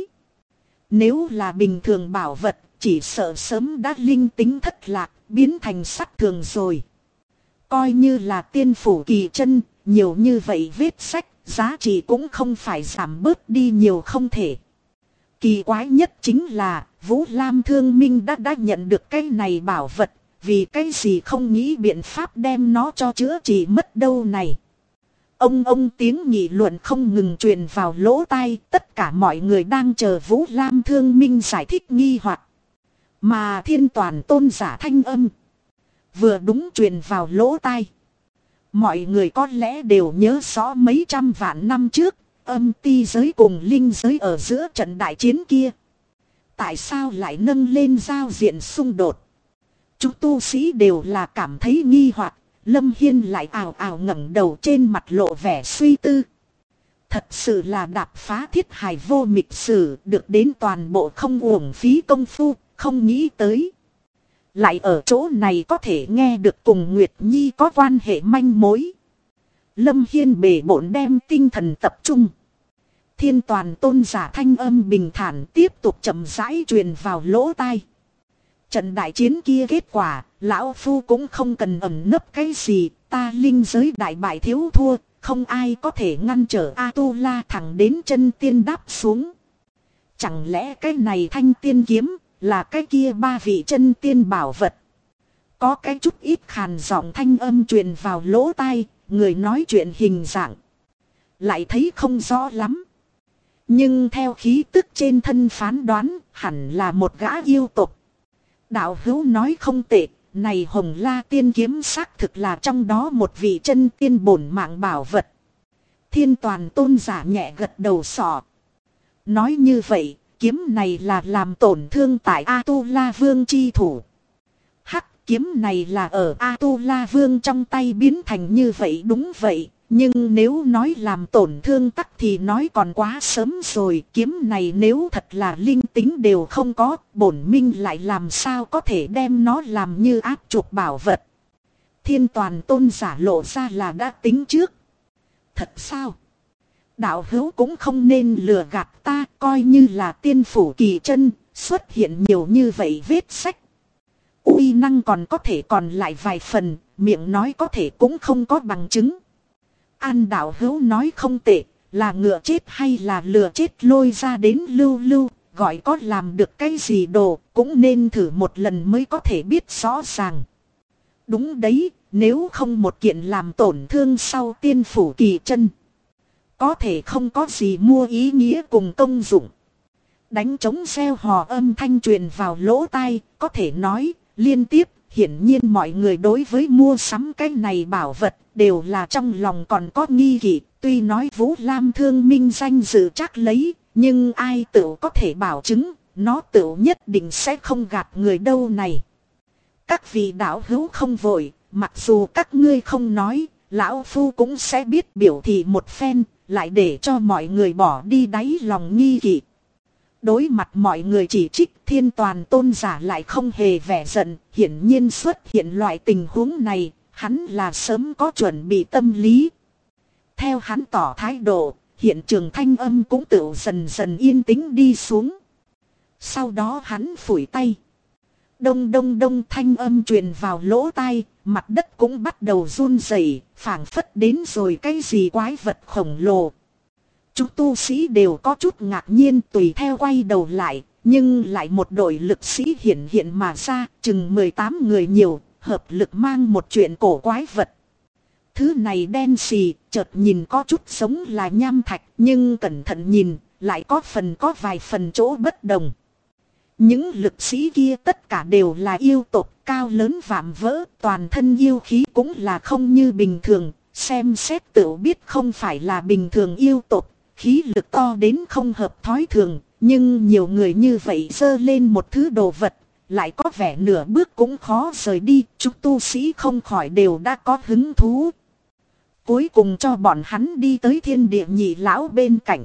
Nếu là bình thường bảo vật, chỉ sợ sớm đã linh tính thất lạc, biến thành sắt thường rồi. Coi như là tiên phủ kỳ chân, nhiều như vậy vết sách, giá trị cũng không phải giảm bớt đi nhiều không thể. Kỳ quái nhất chính là, Vũ Lam Thương Minh đã nhận được cái này bảo vật, vì cái gì không nghĩ biện pháp đem nó cho chữa trị mất đâu này. Ông tiếng nghị luận không ngừng truyền vào lỗ tai, tất cả mọi người đang chờ Vũ Lam Thương Minh giải thích nghi hoặc. Mà Thiên Toàn tôn giả thanh âm vừa đúng truyền vào lỗ tai. Mọi người có lẽ đều nhớ rõ mấy trăm vạn năm trước, âm ti giới cùng linh giới ở giữa trận đại chiến kia. Tại sao lại nâng lên giao diện xung đột? Chúng tu sĩ đều là cảm thấy nghi hoặc. Lâm Hiên lại ào ào ngẩng đầu, trên mặt lộ vẻ suy tư. Thật sự là đạp phá thiết hài vô mịch sử, được đến toàn bộ không uổng phí công phu, không nghĩ tới. Lại ở chỗ này có thể nghe được cùng Nguyệt Nhi có quan hệ manh mối. Lâm Hiên bề bộn đem tinh thần tập trung. Thiên Toàn tôn giả thanh âm bình thản tiếp tục chậm rãi truyền vào lỗ tai. Trận đại chiến kia kết quả, lão phu cũng không cần ẩn nấp cái gì, ta linh giới đại bại thiếu thua, không ai có thể ngăn trở A-tu-la thẳng đến chân tiên đáp xuống. Chẳng lẽ cái này thanh tiên kiếm, là cái kia ba vị chân tiên bảo vật? Có cái chút ít khàn giọng thanh âm truyền vào lỗ tai, người nói chuyện hình dạng lại thấy không rõ lắm. Nhưng theo khí tức trên thân phán đoán, hẳn là một gã yêu tộc. Đạo hữu nói không tệ, này Hồng La tiên kiếm xác thực là trong đó một vị chân tiên bổn mạng bảo vật. Thiên Toàn tôn giả nhẹ gật đầu sọ. Nói như vậy, kiếm này là làm tổn thương tại A-tu-la vương chi thủ. Hắc, kiếm này là ở A-tu-la vương trong tay biến thành như vậy, đúng vậy. Nhưng nếu nói làm tổn thương tắc thì nói còn quá sớm rồi. Kiếm này nếu thật là linh tính đều không có, bổn minh lại làm sao có thể đem nó làm như áp trục bảo vật. Thiên Toàn tôn giả lộ ra là đã tính trước. Thật sao? Đạo hữu cũng không nên lừa gạt ta, coi như là tiên phủ kỳ chân, xuất hiện nhiều như vậy vết sách. Uy năng còn có thể còn lại vài phần, miệng nói có thể cũng không có bằng chứng. An đạo hữu nói không tệ, là ngựa chết hay là lừa chết lôi ra đến lưu, gọi có làm được cái gì đồ, cũng nên thử một lần mới có thể biết rõ ràng. Đúng đấy, nếu không một kiện làm tổn thương sau tiên phủ kỳ chân, có thể không có gì mua ý nghĩa cùng công dụng. Đánh trống reo hò âm thanh truyền vào lỗ tai, có thể nói, liên tiếp, hiển nhiên mọi người đối với mua sắm cái này bảo vật, đều là trong lòng còn có nghi kỵ. Tuy nói Vũ Lam Thương Minh danh dự chắc lấy, nhưng ai tự có thể bảo chứng, nó tự nhất định sẽ không gạt người đâu này. Các vị đạo hữu không vội, mặc dù các ngươi không nói, lão phu cũng sẽ biết biểu thị một phen, lại để cho mọi người bỏ đi đáy lòng nghi kỵ. Đối mặt mọi người chỉ trích, Thiên Toàn tôn giả lại không hề vẻ giận, hiển nhiên xuất hiện loại tình huống này, hắn là sớm có chuẩn bị tâm lý. Theo hắn tỏ thái độ, hiện trường thanh âm cũng tự dần dần yên tĩnh đi xuống. Sau đó hắn phủi tay. Đông đông đông thanh âm truyền vào lỗ tai, mặt đất cũng bắt đầu run rẩy, phảng phất đến rồi cái gì quái vật khổng lồ. Chúng tu sĩ đều có chút ngạc nhiên tùy theo quay đầu lại, nhưng lại một đội lực sĩ hiện mà ra, chừng 18 người nhiều, hợp lực mang một chuyện cổ quái vật. Thứ này đen xì, chợt nhìn có chút giống là nham thạch, nhưng cẩn thận nhìn, lại có vài phần chỗ bất đồng. Những lực sĩ kia tất cả đều là yêu tộc cao lớn vạm vỡ, toàn thân yêu khí cũng là không như bình thường, xem xét tự biết không phải là bình thường yêu tộc, khí lực to đến không hợp thói thường, nhưng nhiều người như vậy giơ lên một thứ đồ vật, lại có vẻ nửa bước cũng khó rời đi, chúng tu sĩ không khỏi đều đã có hứng thú. Cuối cùng cho bọn hắn đi tới thiên địa nhị lão bên cạnh,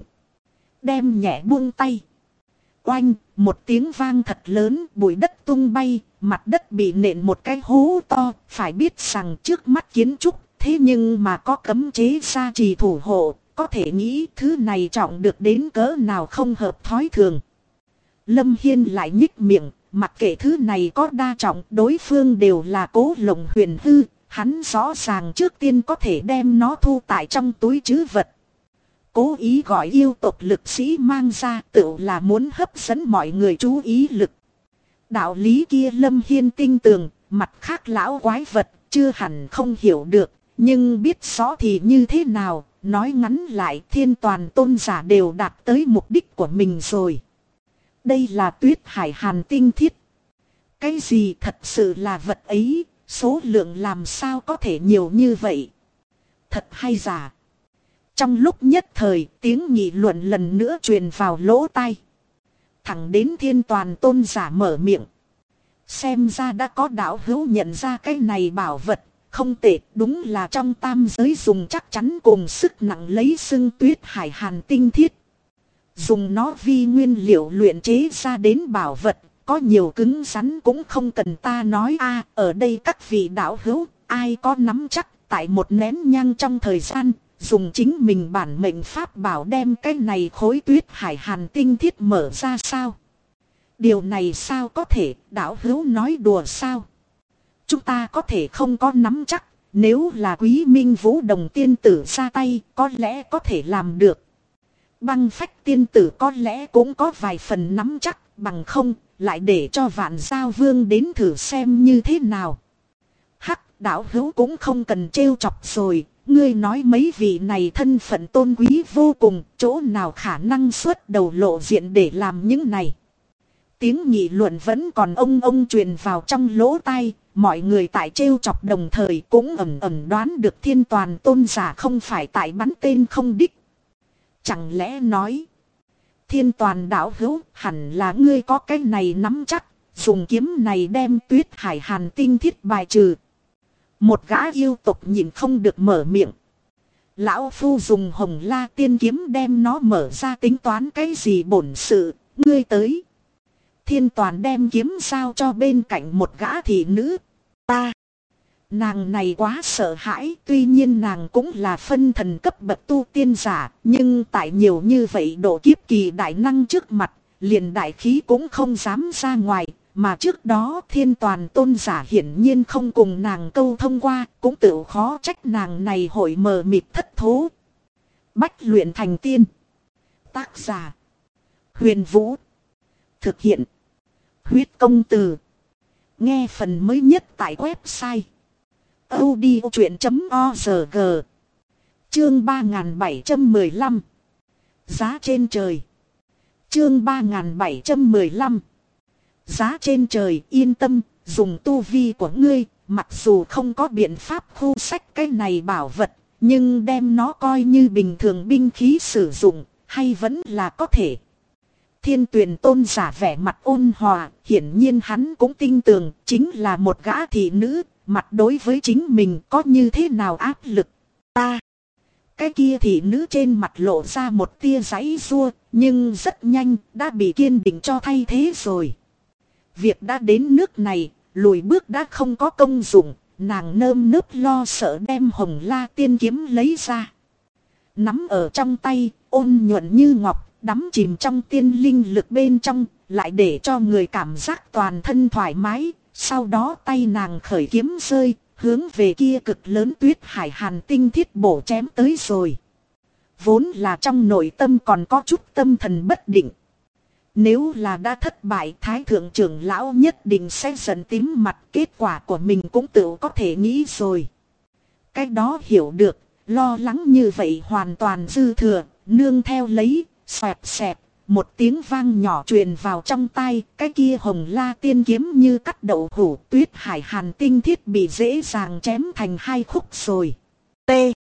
đem nhẹ buông tay. Oanh, một tiếng vang thật lớn, bụi đất tung bay, mặt đất bị nện một cái hố to, phải biết rằng trước mắt kiến trúc, thế nhưng mà có cấm chế gia trì thủ hộ, có thể nghĩ thứ này trọng được đến cỡ nào không hợp thói thường. Lâm Hiên lại nhích miệng, mặc kệ thứ này có đa trọng, đối phương đều là Cố Lộng Huyền hư, hắn rõ ràng trước tiên có thể đem nó thu tại trong túi trữ vật. Cố ý gọi yêu tộc lực sĩ mang ra tự là muốn hấp dẫn mọi người chú ý lực. Đạo lý kia Lâm Hiên tinh tường, mặt khác lão quái vật chưa hẳn không hiểu được, nhưng biết rõ thì như thế nào, nói ngắn lại Thiên Toàn tôn giả đều đạt tới mục đích của mình rồi. Đây là Tuyết Hải Hàn tinh thiết. Cái gì thật sự là vật ấy, số lượng làm sao có thể nhiều như vậy? Thật hay giả? Trong lúc nhất thời, tiếng nghị luận lần nữa truyền vào lỗ tai. Thẳng đến Thiên Toàn tôn giả mở miệng. Xem ra đã có đạo hữu nhận ra cái này bảo vật, không tệ, đúng là trong tam giới dùng chắc chắn cùng sức nặng lấy xưng Tuyết Hải Hàn tinh thiết. Dùng nó vi nguyên liệu luyện chế ra đến bảo vật, có nhiều cứng rắn cũng không cần ta nói a. Ở đây các vị đạo hữu, ai có nắm chắc tại một nén nhang trong thời gian, dùng chính mình bản mệnh pháp bảo đem cái này khối Tuyết Hải Hàn tinh thiết mở ra sao? Điều này sao có thể, đạo hữu nói đùa sao? Chúng ta có thể không có nắm chắc, nếu là Quý Minh Vũ Đồng tiên tử ra tay, có lẽ có thể làm được. Băng Phách tiên tử có lẽ cũng có vài phần nắm chắc, bằng không, lại để cho Vạn Giao Vương đến thử xem như thế nào. Hắc, đạo hữu cũng không cần trêu chọc rồi, ngươi nói mấy vị này thân phận tôn quý vô cùng, chỗ nào khả năng xuất đầu lộ diện để làm những này. Tiếng nghị luận vẫn còn ông truyền vào trong lỗ tai, mọi người tại trêu chọc đồng thời cũng ẩn đoán được Thiên Toàn tôn giả không phải tại bắn tên không đích. Chẳng lẽ nói, Thiên Toàn đạo hữu hẳn là ngươi có cái này nắm chắc, dùng kiếm này đem Tuyết Hải Hàn tinh thiết bài trừ. Một gã yêu tộc nhìn không được mở miệng. Lão phu dùng Hồng La tiên kiếm đem nó mở ra tính toán cái gì bổn sự, ngươi tới. Thiên Toàn đem kiếm giao cho bên cạnh một gã thị nữ. Ta, nàng này quá sợ hãi, tuy nhiên nàng cũng là phân thần cấp bậc tu tiên giả, nhưng tại nhiều như vậy độ kiếp kỳ đại năng trước mặt, liền đại khí cũng không dám ra ngoài, mà trước đó Thiên Toàn tôn giả hiển nhiên không cùng nàng câu thông qua, cũng tự khó trách nàng này hội mờ mịt thất thố. Bách luyện thành tiên. Tác giả Huyền Vũ. Thực hiện Huyết Công Từ. Nghe phần mới nhất tại website audiochuyện.org. Chương 3715. Giá trên trời. Chương 3715. Giá trên trời, yên tâm, dùng tu vi của ngươi, mặc dù không có biện pháp khu sách cái này bảo vật, nhưng đem nó coi như bình thường binh khí sử dụng, hay vẫn là có thể. Thiên Tuyền tôn giả vẻ mặt ôn hòa, hiển nhiên hắn cũng tin tưởng, chính là một gã thị nữ, mặt đối với chính mình có như thế nào áp lực. Ta, cái kia thị nữ trên mặt lộ ra một tia giãy giụa, nhưng rất nhanh đã bị kiên định cho thay thế rồi. Việc đã đến nước này, lùi bước đã không có công dụng, nàng nơm nớp lo sợ đem Hồng La tiên kiếm lấy ra. Nắm ở trong tay, ôn nhuận như ngọc, đắm chìm trong tiên linh lực bên trong, lại để cho người cảm giác toàn thân thoải mái. Sau đó tay nàng khởi kiếm rơi, hướng về kia cực lớn Tuyết Hải Hàn tinh thiết bổ chém tới rồi. vốn là trong nội tâm còn có chút tâm thần bất định. Nếu là đã thất bại, Thái thượng trưởng lão nhất định sẽ giận tím mặt, kết quả của mình cũng tự có thể nghĩ rồi. Cái đó hiểu được, lo lắng như vậy hoàn toàn dư thừa, nương theo lấy, xoẹt xẹt, một tiếng vang nhỏ truyền vào trong tai, cái kia Hồng La tiên kiếm như cắt đậu hũ, Tuyết Hải Hàn Tinh Thiết bị dễ dàng chém thành hai khúc rồi. T.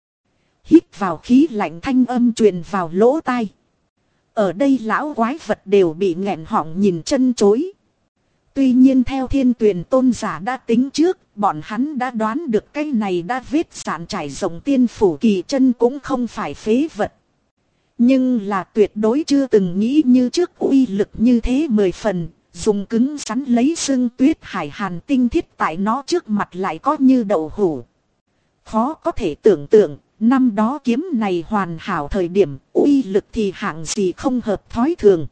Hít vào khí lạnh, thanh âm truyền vào lỗ tai. Ở đây lão quái vật đều bị nghẹn họng nhìn chân chối. Tuy nhiên theo Thiên Tuyền tôn giả đã tính trước, bọn hắn đã đoán được cái này đã vết sạn trải rộng tiên phủ kỳ chân cũng không phải phế vật. Nhưng là tuyệt đối chưa từng nghĩ như trước uy lực như thế 10 phần, dùng cứng rắn lấy xương Tuyết Hải Hàn Tinh Thiết tại nó trước mặt lại có như đậu hũ. Khó có thể tưởng tượng, năm đó kiếm này hoàn hảo thời điểm, uy lực thì hạng gì không hợp thói thường.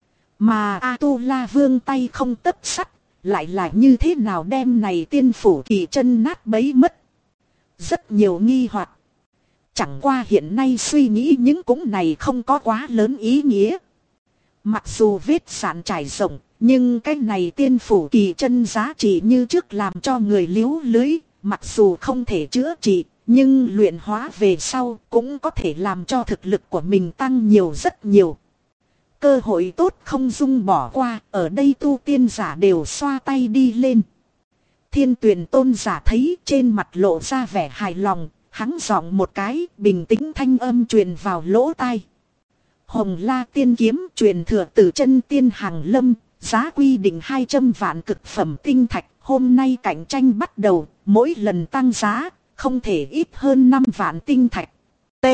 Mà A-tu-la vương tay không tấc sắt, lại là như thế nào đem này tiên phủ kỳ chân nát bấy mất. Rất nhiều nghi hoặc. Chẳng qua hiện nay suy nghĩ những cũng này không có quá lớn ý nghĩa. Mặc dù vết sạn trải rộng, nhưng cái này tiên phủ kỳ chân giá trị như trước làm cho người liếu lưới. Mặc dù không thể chữa trị, nhưng luyện hóa về sau cũng có thể làm cho thực lực của mình tăng nhiều rất nhiều. Cơ hội tốt không dung bỏ qua, ở đây tu tiên giả đều xoa tay đi lên. Thiên Tuyền tôn giả thấy trên mặt lộ ra vẻ hài lòng, hắn giọng một cái, bình tĩnh thanh âm truyền vào lỗ tai. Hồng La tiên kiếm truyền thừa từ chân tiên Hàng Lâm, giá quy định 200 vạn cực phẩm tinh thạch, hôm nay cạnh tranh bắt đầu, mỗi lần tăng giá, không thể ít hơn 5 vạn tinh thạch. T.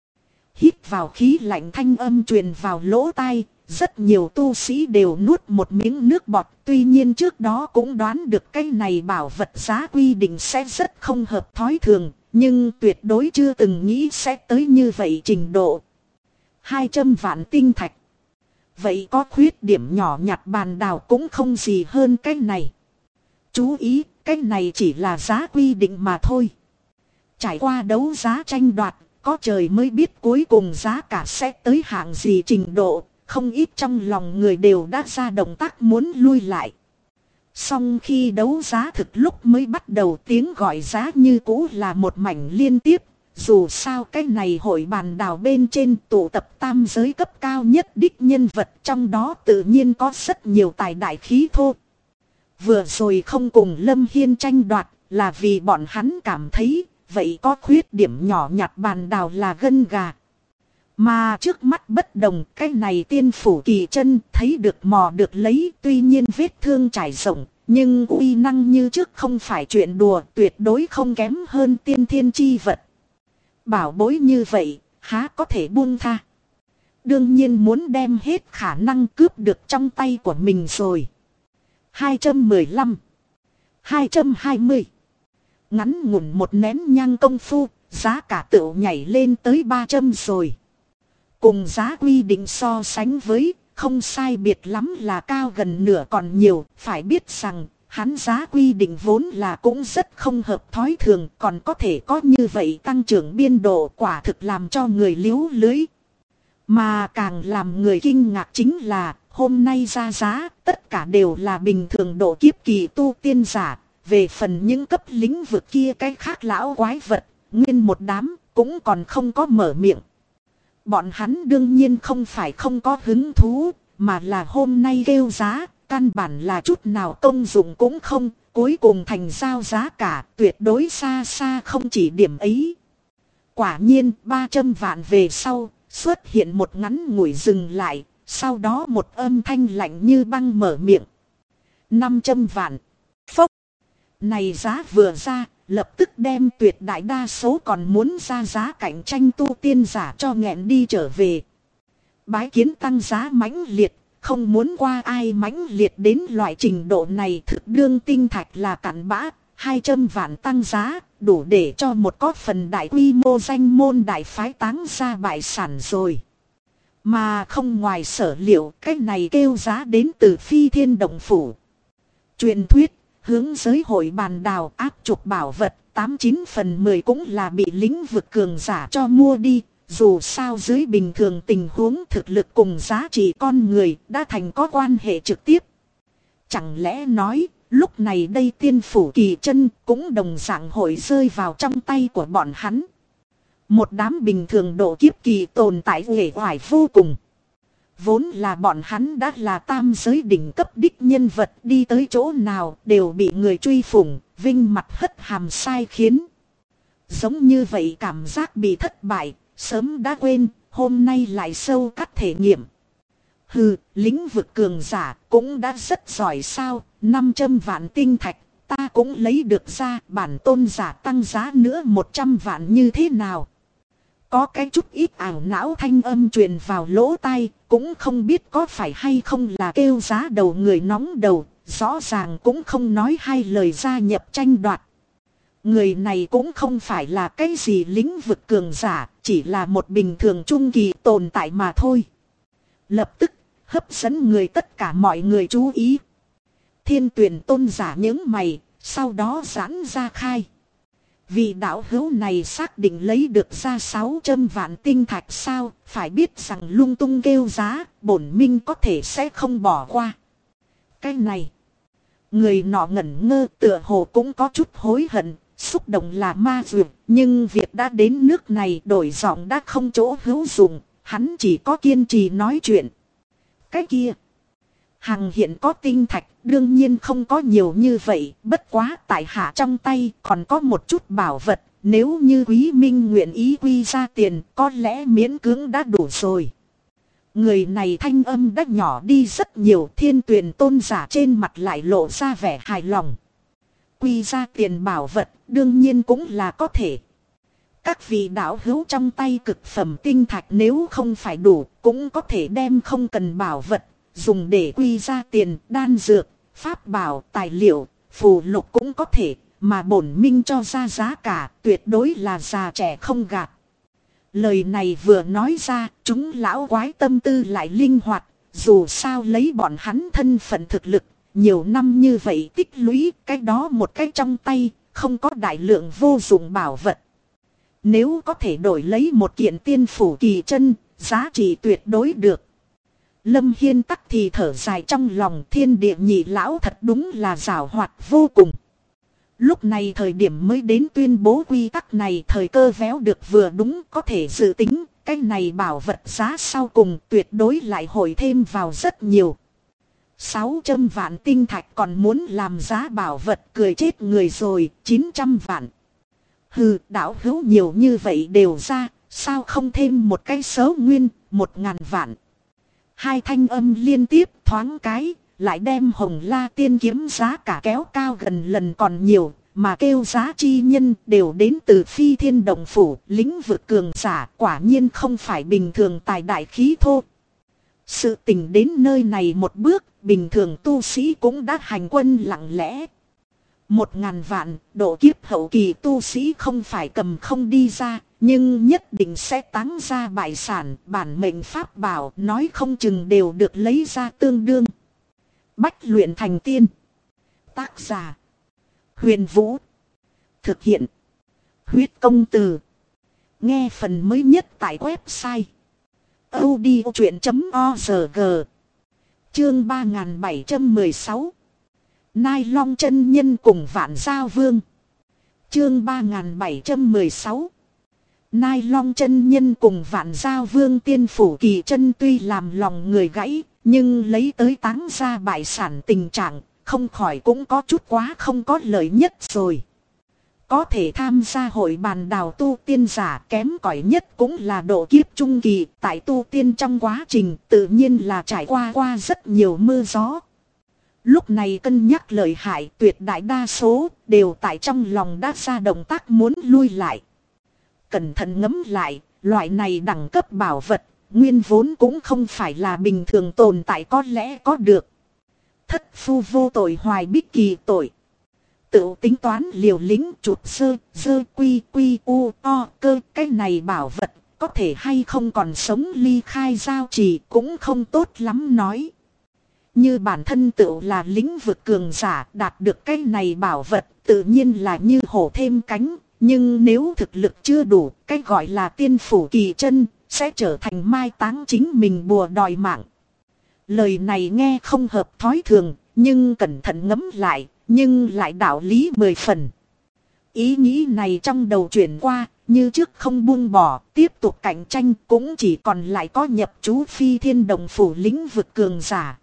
Hít vào khí lạnh, thanh âm truyền vào lỗ tai, rất nhiều tu sĩ đều nuốt một miếng nước bọt, tuy nhiên trước đó cũng đoán được cái này bảo vật giá quy định sẽ rất không hợp thói thường, nhưng tuyệt đối chưa từng nghĩ sẽ tới như vậy trình độ. 200 vạn tinh thạch. Vậy có khuyết điểm nhỏ nhặt bàn đào cũng không gì hơn cái này. Chú ý, cái này chỉ là giá quy định mà thôi. Trải qua đấu giá tranh đoạt, có trời mới biết cuối cùng giá cả sẽ tới hạng gì trình độ, không ít trong lòng người đều đã ra động tác muốn lui lại. Song khi đấu giá thực lúc mới bắt đầu, tiếng gọi giá như cũ là một mảnh liên tiếp. Dù sao cái này hội bàn đào bên trên tụ tập tam giới cấp cao nhất đích nhân vật, trong đó tự nhiên có rất nhiều tài đại khí thô. Vừa rồi không cùng Lâm Hiên tranh đoạt là vì bọn hắn cảm thấy vậy có khuyết điểm nhỏ nhặt bàn đào là gân gà. Mà trước mắt bất đồng, cái này tiên phủ kỳ chân thấy được mò được lấy, tuy nhiên vết thương trải rộng, nhưng uy năng như trước không phải chuyện đùa, tuyệt đối không kém hơn tiên thiên chi vật. Bảo bối như vậy, há có thể buông tha. Đương nhiên muốn đem hết khả năng cướp được trong tay của mình rồi. 215 220 Ngắn ngủn một nén nhang công phu, giá cả tựu nhảy lên tới 300 rồi. Cùng giá quy định so sánh với, không sai biệt lắm là cao gần nửa còn nhiều, phải biết rằng, hắn giá quy định vốn là cũng rất không hợp thói thường, còn có thể có như vậy tăng trưởng biên độ, quả thực làm cho người liếu lưới. Mà càng làm người kinh ngạc chính là, hôm nay ra giá, tất cả đều là bình thường độ kiếp kỳ tu tiên giả. Về phần những cấp lĩnh vực kia cái khác lão quái vật, nguyên một đám, cũng còn không có mở miệng. Bọn hắn đương nhiên không phải không có hứng thú, mà là hôm nay kêu giá, căn bản là chút nào công dụng cũng không, cuối cùng thành giao giá cả, tuyệt đối xa xa không chỉ điểm ấy. Quả nhiên 300 vạn về sau, xuất hiện một ngắn ngủi dừng lại, sau đó một âm thanh lạnh như băng mở miệng. 500 vạn. Phốc. Này giá vừa ra, lập tức đem tuyệt đại đa số còn muốn ra giá cạnh tranh tu tiên giả cho nghẹn đi trở về. Bái kiến tăng giá mãnh liệt, không muốn qua ai mãnh liệt đến loại trình độ này, thực đương tinh thạch là cặn bã, 200 vạn tăng giá, đủ để cho một có phần đại quy mô danh môn đại phái táng ra bại sản rồi. Mà không ngoài sở liệu, cái này kêu giá đến từ Phi Thiên Động Phủ. Truyền thuyết, hướng giới hội bàn đào áp trục bảo vật, 89 phần 10 cũng là bị lĩnh vực cường giả cho mua đi, Dù sao dưới bình thường tình huống thực lực cùng giá trị con người đã thành có quan hệ trực tiếp. Chẳng lẽ nói, lúc này đây tiên phủ kỳ chân cũng đồng dạng hội rơi vào trong tay của bọn hắn. Một đám bình thường độ kiếp kỳ tồn tại uể oải vô cùng. Vốn là bọn hắn đã là tam giới đỉnh cấp đích nhân vật, đi tới chỗ nào đều bị người truy phủng, vinh mặt hất hàm sai khiến. Giống như vậy cảm giác bị thất bại, sớm đã quên, hôm nay lại sâu cắt thể nghiệm. Hừ, lĩnh vực cường giả cũng đã rất giỏi sao, 500 vạn tinh thạch, ta cũng lấy được ra, bản tôn giả tăng giá nữa 100 vạn như thế nào. Có cái chút ít ảo não thanh âm truyền vào lỗ tai, cũng không biết có phải hay không là kêu giá đầu người nóng đầu, rõ ràng cũng không nói hai lời gia nhập tranh đoạt. Người này cũng không phải là cái gì lĩnh vực cường giả, chỉ là một bình thường trung kỳ tồn tại mà thôi. Lập tức, hấp dẫn người tất cả mọi người chú ý. Thiên Tuyển tôn giả những mày, sau đó giãn ra khai. Vị đạo hữu này xác định lấy được ra 600 vạn tinh thạch sao, phải biết rằng lung tung kêu giá, bổn minh có thể sẽ không bỏ qua. Cái này, người nọ ngẩn ngơ tựa hồ cũng có chút hối hận, xúc động là ma dược, nhưng việc đã đến nước này đổi giọng đã không chỗ hữu dụng, hắn chỉ có kiên trì nói chuyện. Cái kia, hằng hiện có tinh thạch, đương nhiên không có nhiều như vậy, bất quá tại hạ trong tay còn có một chút bảo vật, nếu như quý minh nguyện ý quy ra tiền, có lẽ miễn cưỡng đã đủ rồi. Người này thanh âm đã nhỏ đi rất nhiều, Thiên Tuyển tôn giả trên mặt lại lộ ra vẻ hài lòng. Quy ra tiền bảo vật, đương nhiên cũng là có thể. Các vị đạo hữu trong tay cực phẩm tinh thạch nếu không phải đủ, cũng có thể đem không cần bảo vật, dùng để quy ra tiền, đan dược, pháp bảo, tài liệu, phù lục cũng có thể, mà bổn minh cho ra giá cả, tuyệt đối là già trẻ không gạt. Lời này vừa nói ra, chúng lão quái tâm tư lại linh hoạt, dù sao lấy bọn hắn thân phận thực lực, nhiều năm như vậy tích lũy, cái đó một cái trong tay, không có đại lượng vô dụng bảo vật. Nếu có thể đổi lấy một kiện tiên phủ kỳ chân, giá trị tuyệt đối được. Lâm Hiên tắc thì thở dài trong lòng, thiên địa nhị lão thật đúng là giàu hoạt vô cùng. Lúc này thời điểm mới đến tuyên bố quy tắc này, thời cơ véo được vừa đúng, có thể dự tính, cái này bảo vật giá sau cùng tuyệt đối lại hồi thêm vào rất nhiều. 600 vạn tinh thạch còn muốn làm giá bảo vật, cười chết người rồi, 900 vạn. Hừ, đạo hữu nhiều như vậy đều ra, sao không thêm một cái số nguyên, 1000 vạn. Hai thanh âm liên tiếp thoáng cái, lại đem Hồng La tiên kiếm giá cả kéo cao gần lần còn nhiều, mà kêu giá chi nhân đều đến từ Phi Thiên Động Phủ, lĩnh vực cường giả, quả nhiên không phải bình thường tài đại khí thô. Sự tình đến nơi này một bước, bình thường tu sĩ cũng đã hành quân lặng lẽ. 1000 vạn, độ kiếp hậu kỳ tu sĩ không phải cầm không đi ra, nhưng nhất định sẽ táng ra bại sản, bản mệnh pháp bảo nói không chừng đều được lấy ra tương đương. Bách luyện thành tiên. Tác giả: Huyền Vũ. Thực hiện: Huyết Công Từ. Nghe phần mới nhất tại website audiochuyện.org. Chương 3716. Nai Long chân nhân cùng Vạn Giao Vương. Chương 3716. Nai Long chân nhân cùng Vạn Giao Vương tiên phủ kỳ chân tuy làm lòng người gãy, nhưng lấy tới táng ra bại sản tình trạng, không khỏi cũng có chút quá không có lợi nhất rồi. Có thể tham gia hội bàn đào tu tiên giả, kém cỏi nhất cũng là độ kiếp trung kỳ, tại tu tiên trong quá trình tự nhiên là trải qua rất nhiều mưa gió. Lúc này cân nhắc lợi hại, tuyệt đại đa số đều tại trong lòng đã ra động tác muốn lui lại. Cẩn thận ngẫm lại, loại này đẳng cấp bảo vật, nguyên vốn cũng không phải là bình thường tồn tại có lẽ có được. Thất phu vô tội hoài bích kỳ tội. Tự tính toán liều lĩnh chụp sơ quy u o cơ, cái này bảo vật có thể hay không còn sống ly khai giao trì cũng không tốt lắm nói. Như bản thân tự là lĩnh vực cường giả, đạt được cái này bảo vật tự nhiên là như hổ thêm cánh, Nhưng nếu thực lực chưa đủ, cái gọi là tiên phủ kỳ chân, sẽ trở thành mai táng chính mình bùa đòi mạng. Lời này nghe không hợp thói thường, nhưng cẩn thận ngẫm lại, nhưng lại đạo lý 10 phần. Ý nghĩ này trong đầu chuyển qua, như trước không buông bỏ, tiếp tục cạnh tranh cũng chỉ còn lại có nhập chú Phi Thiên Đồng Phủ lĩnh vực cường giả.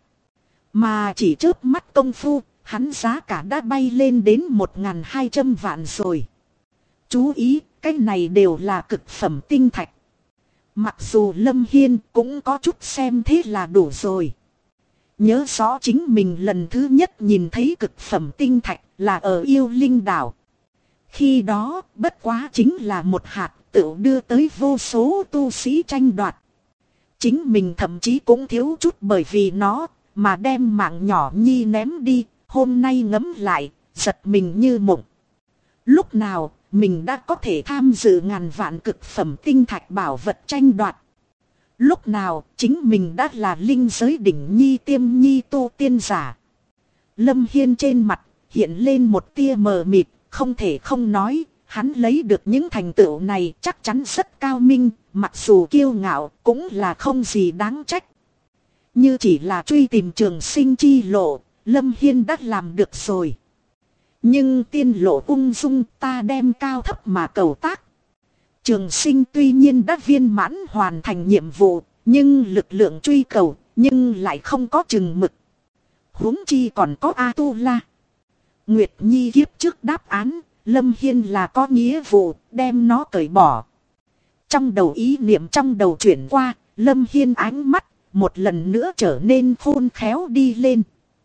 Mà chỉ chớp mắt công phu, hắn giá cả đã bay lên đến 1.200 vạn rồi. Chú ý, cái này đều là cực phẩm tinh thạch. Mặc dù Lâm Hiên cũng có chút xem thế là đủ rồi. Nhớ rõ chính mình lần thứ nhất nhìn thấy cực phẩm tinh thạch là ở Yêu Linh Đảo. Khi đó bất quá chính là một hạt tựu đưa tới vô số tu sĩ tranh đoạt. Chính mình thậm chí cũng thiếu chút bởi vì nó mà đem mạng nhỏ nhi ném đi. Hôm nay ngẫm lại, giật mình như mộng. Lúc nào mình đã có thể tham dự ngàn vạn cực phẩm tinh thạch bảo vật tranh đoạt. Lúc nào chính mình đã là linh giới đỉnh nhi tiêm nhi tu tiên giả. Lâm Hiên trên mặt hiện lên một tia mờ mịt, không thể không nói, hắn lấy được những thành tựu này chắc chắn rất cao minh, mặc dù kiêu ngạo cũng là không gì đáng trách. Như chỉ là truy tìm trường sinh chi lộ, Lâm Hiên đã làm được rồi. Nhưng tiên lộ ung dung ta đem cao thấp mà cầu tác. Trường sinh tuy nhiên đã viên mãn hoàn thành nhiệm vụ, nhưng lực lượng truy cầu, nhưng lại không có chừng mực. Huống chi còn có A-tu-la. Nguyệt Nhi kiếp trước đáp án, Lâm Hiên là có nghĩa vụ, đem nó cởi bỏ. Trong đầu ý niệm trong đầu chuyển qua, Lâm Hiên ánh mắt, một lần nữa trở nên khôn khéo đi lên.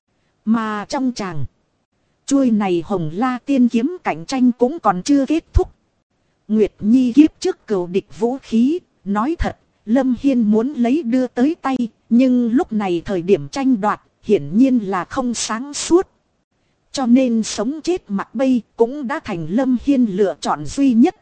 Mà trong chàng, chuôi này Hồng La Tiên kiếm cạnh tranh cũng còn chưa kết thúc. Nguyệt Nhi kiếp trước cừu địch vũ khí, nói thật, Lâm Hiên muốn lấy đưa tới tay, nhưng lúc này thời điểm tranh đoạt, hiển nhiên là không sáng suốt. Cho nên sống chết mặc bây cũng đã thành Lâm Hiên lựa chọn duy nhất.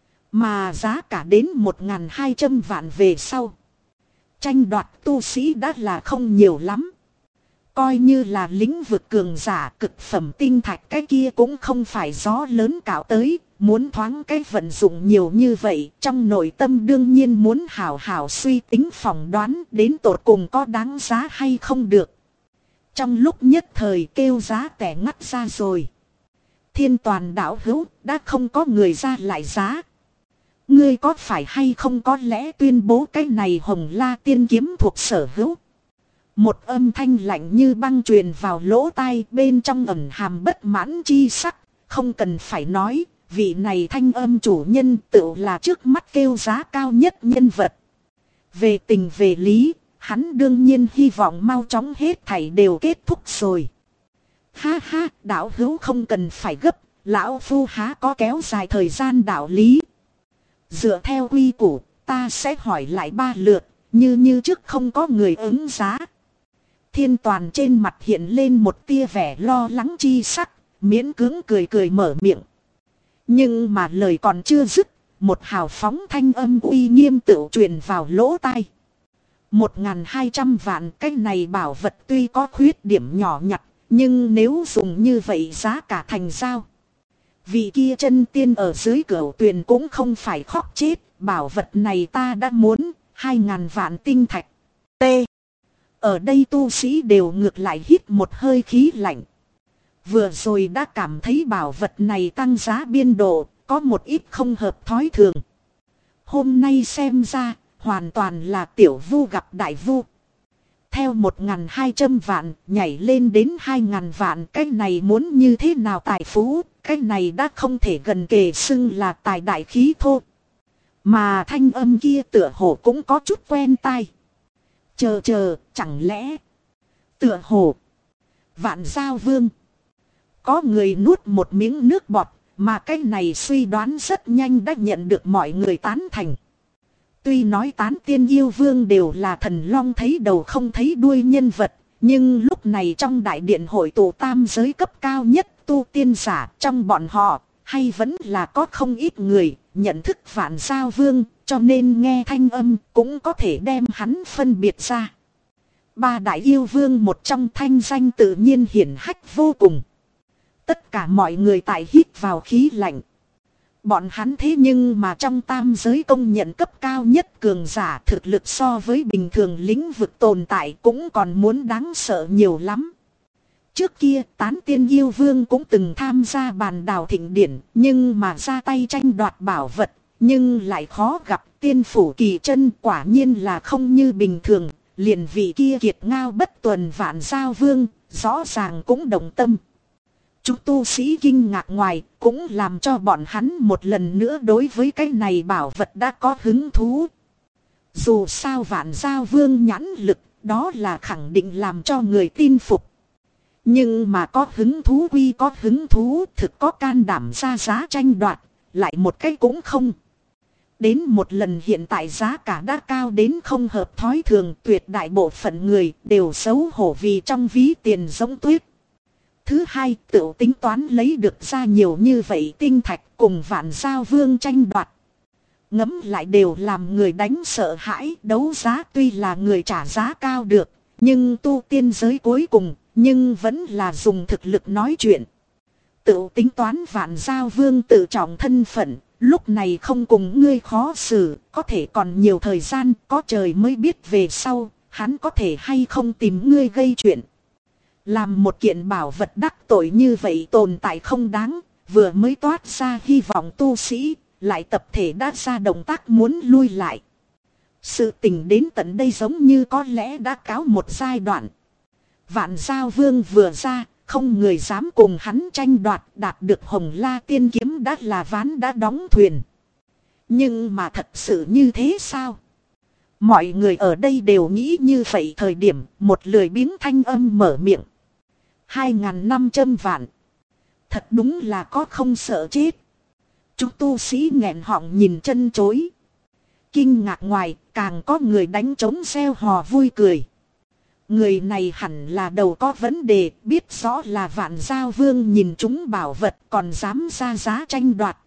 Mà giá cả đến 1.200 vạn về sau. Tranh đoạt tu sĩ đã là không nhiều lắm. Coi như là lĩnh vực cường giả cực phẩm tinh thạch cái kia cũng không phải gió lớn cạo tới. Muốn thoáng cái vận dụng nhiều như vậy, trong nội tâm đương nhiên muốn hảo hảo suy tính phỏng đoán đến tột cùng có đáng giá hay không được. Trong lúc nhất thời kêu giá tẻ ngắt ra rồi. Thiên Toàn đạo hữu đã không có người ra lại giá. Ngươi có phải hay không có lẽ tuyên bố cái này Hồng La Tiên kiếm thuộc sở hữu? Một âm thanh lạnh như băng truyền vào lỗ tai, bên trong ẩn hàm bất mãn chi sắc, không cần phải nói. Vị này thanh âm chủ nhân tự là trước mắt kêu giá cao nhất nhân vật. Về tình về lý, hắn đương nhiên hy vọng mau chóng hết thảy đều kết thúc rồi. Ha ha, đạo hữu không cần phải gấp, lão phu há có kéo dài thời gian đạo lý. Dựa theo quy củ, ta sẽ hỏi lại 3 lượt, như trước không có người ứng giá. Thiên Toàn trên mặt hiện lên một tia vẻ lo lắng chi sắc, miễn cưỡng cười mở miệng. Nhưng mà lời còn chưa dứt, một hào phóng thanh âm uy nghiêm tự truyền vào lỗ tai. 1.200 vạn cái này bảo vật tuy có khuyết điểm nhỏ nhặt, nhưng nếu dùng như vậy giá cả thành giao. Vị kia chân tiên ở dưới cửu tuyền cũng không phải khóc chết, bảo vật này ta đã muốn, 2.000 vạn tinh thạch. T. Ở đây tu sĩ đều ngược lại hít một hơi khí lạnh. Vừa rồi đã cảm thấy bảo vật này tăng giá biên độ, có một ít không hợp thói thường. Hôm nay xem ra, hoàn toàn là tiểu vu gặp đại vu. Theo 1.200 vạn, nhảy lên đến 2.000 vạn, cái này muốn như thế nào tài phú, cái này đã không thể gần kề xưng là tài đại khí thô. Mà thanh âm kia tựa hồ cũng có chút quen tai. Chờ, chẳng lẽ tựa hồ Vạn Giao Vương. Có người nuốt một miếng nước bọt, mà cái này suy đoán rất nhanh đã nhận được mọi người tán thành. Tuy nói tán tiên yêu vương đều là thần long thấy đầu không thấy đuôi nhân vật, nhưng lúc này trong đại điện hội tụ tam giới cấp cao nhất tu tiên giả, trong bọn họ, hay vẫn là có không ít người nhận thức Vạn Giao Vương, cho nên nghe thanh âm cũng có thể đem hắn phân biệt ra. 3 đại yêu vương một trong, thanh danh tự nhiên hiển hách vô cùng. Tất cả mọi người tại hít vào khí lạnh. Bọn hắn thế nhưng mà trong tam giới công nhận cấp cao nhất cường giả, thực lực so với bình thường lĩnh vực tồn tại cũng còn muốn đáng sợ nhiều lắm. Trước kia Tán Tiên Yêu Vương cũng từng tham gia bàn đào thịnh điển, nhưng mà ra tay tranh đoạt bảo vật, nhưng lại khó gặp. Tiên phủ kỳ chân quả nhiên là không như bình thường, liền vị kia kiệt ngao bất tuần Vạn Giao Vương, rõ ràng cũng động tâm. Chúng tu sĩ kinh ngạc ngoài, cũng làm cho bọn hắn một lần nữa đối với cái này bảo vật đã có hứng thú. Dù sao Vạn Giao Vương nhãn lực, đó là khẳng định làm cho người tin phục. Nhưng mà có hứng thú quy có hứng thú, thực có can đảm ra giá tranh đoạt, lại một cái cũng không. Đến một lần hiện tại giá cả đã cao đến không hợp thói thường, tuyệt đại bộ phận người đều xấu hổ vì trong ví tiền giống tuyết. Thứ hai, tự tính toán lấy được ra nhiều như vậy tinh thạch cùng Vạn Giao Vương tranh đoạt. Ngẫm lại đều làm người đánh sợ hãi, đấu giá tuy là người trả giá cao được, nhưng tu tiên giới cuối cùng, nhưng vẫn là dùng thực lực nói chuyện. Tự tính toán Vạn Giao Vương tự trọng thân phận, lúc này không cùng ngươi khó xử, có thể còn nhiều thời gian, có trời mới biết về sau, hắn có thể hay không tìm ngươi gây chuyện. Làm một kiện bảo vật đắc tội như vậy tồn tại không đáng, vừa mới toát ra hy vọng tu sĩ, lại tập thể đã ra động tác muốn lui lại. Sự tình đến tận đây giống như có lẽ đã cáo một giai đoạn. Vạn Giao Vương vừa ra, không người dám cùng hắn tranh đoạt, đạt được Hồng La Tiên Kiếm đã là ván đã đóng thuyền. Nhưng mà thật sự như thế sao? Mọi người ở đây đều nghĩ như vậy. Thời điểm một lười biếng thanh âm mở miệng. 2.500 vạn. Thật đúng là có không sợ chết. Chúng tu sĩ nghẹn họng nhìn chân chối. Kinh ngạc ngoài, càng có người đánh trống reo hò vui cười. Người này hẳn là đầu có vấn đề, biết rõ là Vạn Giao Vương nhìn chúng bảo vật còn dám ra giá tranh đoạt.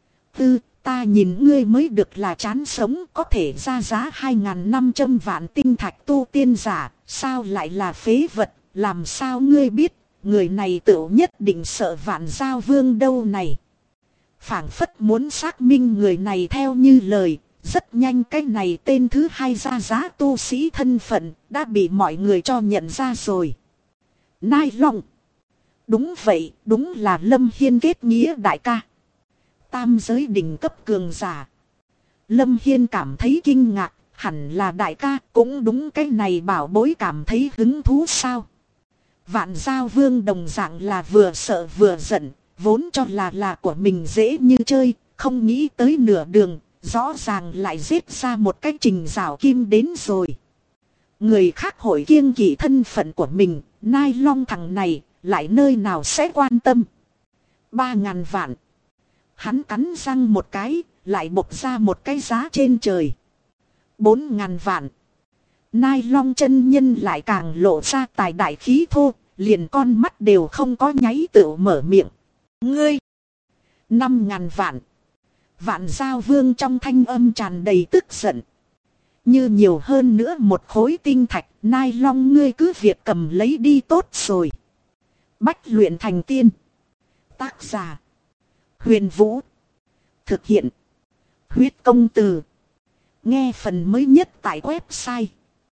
Ta nhìn ngươi mới được là chán sống, có thể ra giá 2.500 vạn tinh thạch tu tiên giả, sao lại là phế vật, làm sao ngươi biết, người này tự nhất định sợ Vạn Giao Vương đâu này. Phảng phất muốn xác minh người này theo như lời. Rất nhanh cái này tên thứ hai ra giá tu sĩ thân phận đã bị mọi người cho nhận ra rồi. Nai Long. Đúng vậy, đúng là Lâm Hiên kết nghĩa đại ca. Tam giới đỉnh cấp cường giả. Lâm Hiên cảm thấy kinh ngạc, hẳn là đại ca, cũng đúng cái này bảo bối cảm thấy hứng thú sao. Vạn Giao Vương đồng dạng là vừa sợ vừa giận, vốn cho là của mình dễ như chơi, không nghĩ tới nửa đường. Rõ ràng lại giết ra một cái trình rào kim đến rồi. Người khác hội kiêng kỵ thân phận của mình, Nai Long thằng này, lại nơi nào sẽ quan tâm. 3.000 vạn. Hắn cắn răng một cái, lại bộc ra một cái giá trên trời. 4.000 vạn. Nai Long chân nhân lại càng lộ ra tài đại khí thô, liền con mắt đều không có nháy tự mở miệng. Ngươi. 5.000 vạn. Vạn Giao Vương trong thanh âm tràn đầy tức giận. Như nhiều hơn nữa một khối tinh thạch, Nai Long ngươi cứ việc cầm lấy đi tốt rồi. Bách luyện thành tiên. Tác giả. Huyền Vũ. Thực hiện. Huyết công từ. Nghe phần mới nhất tại website.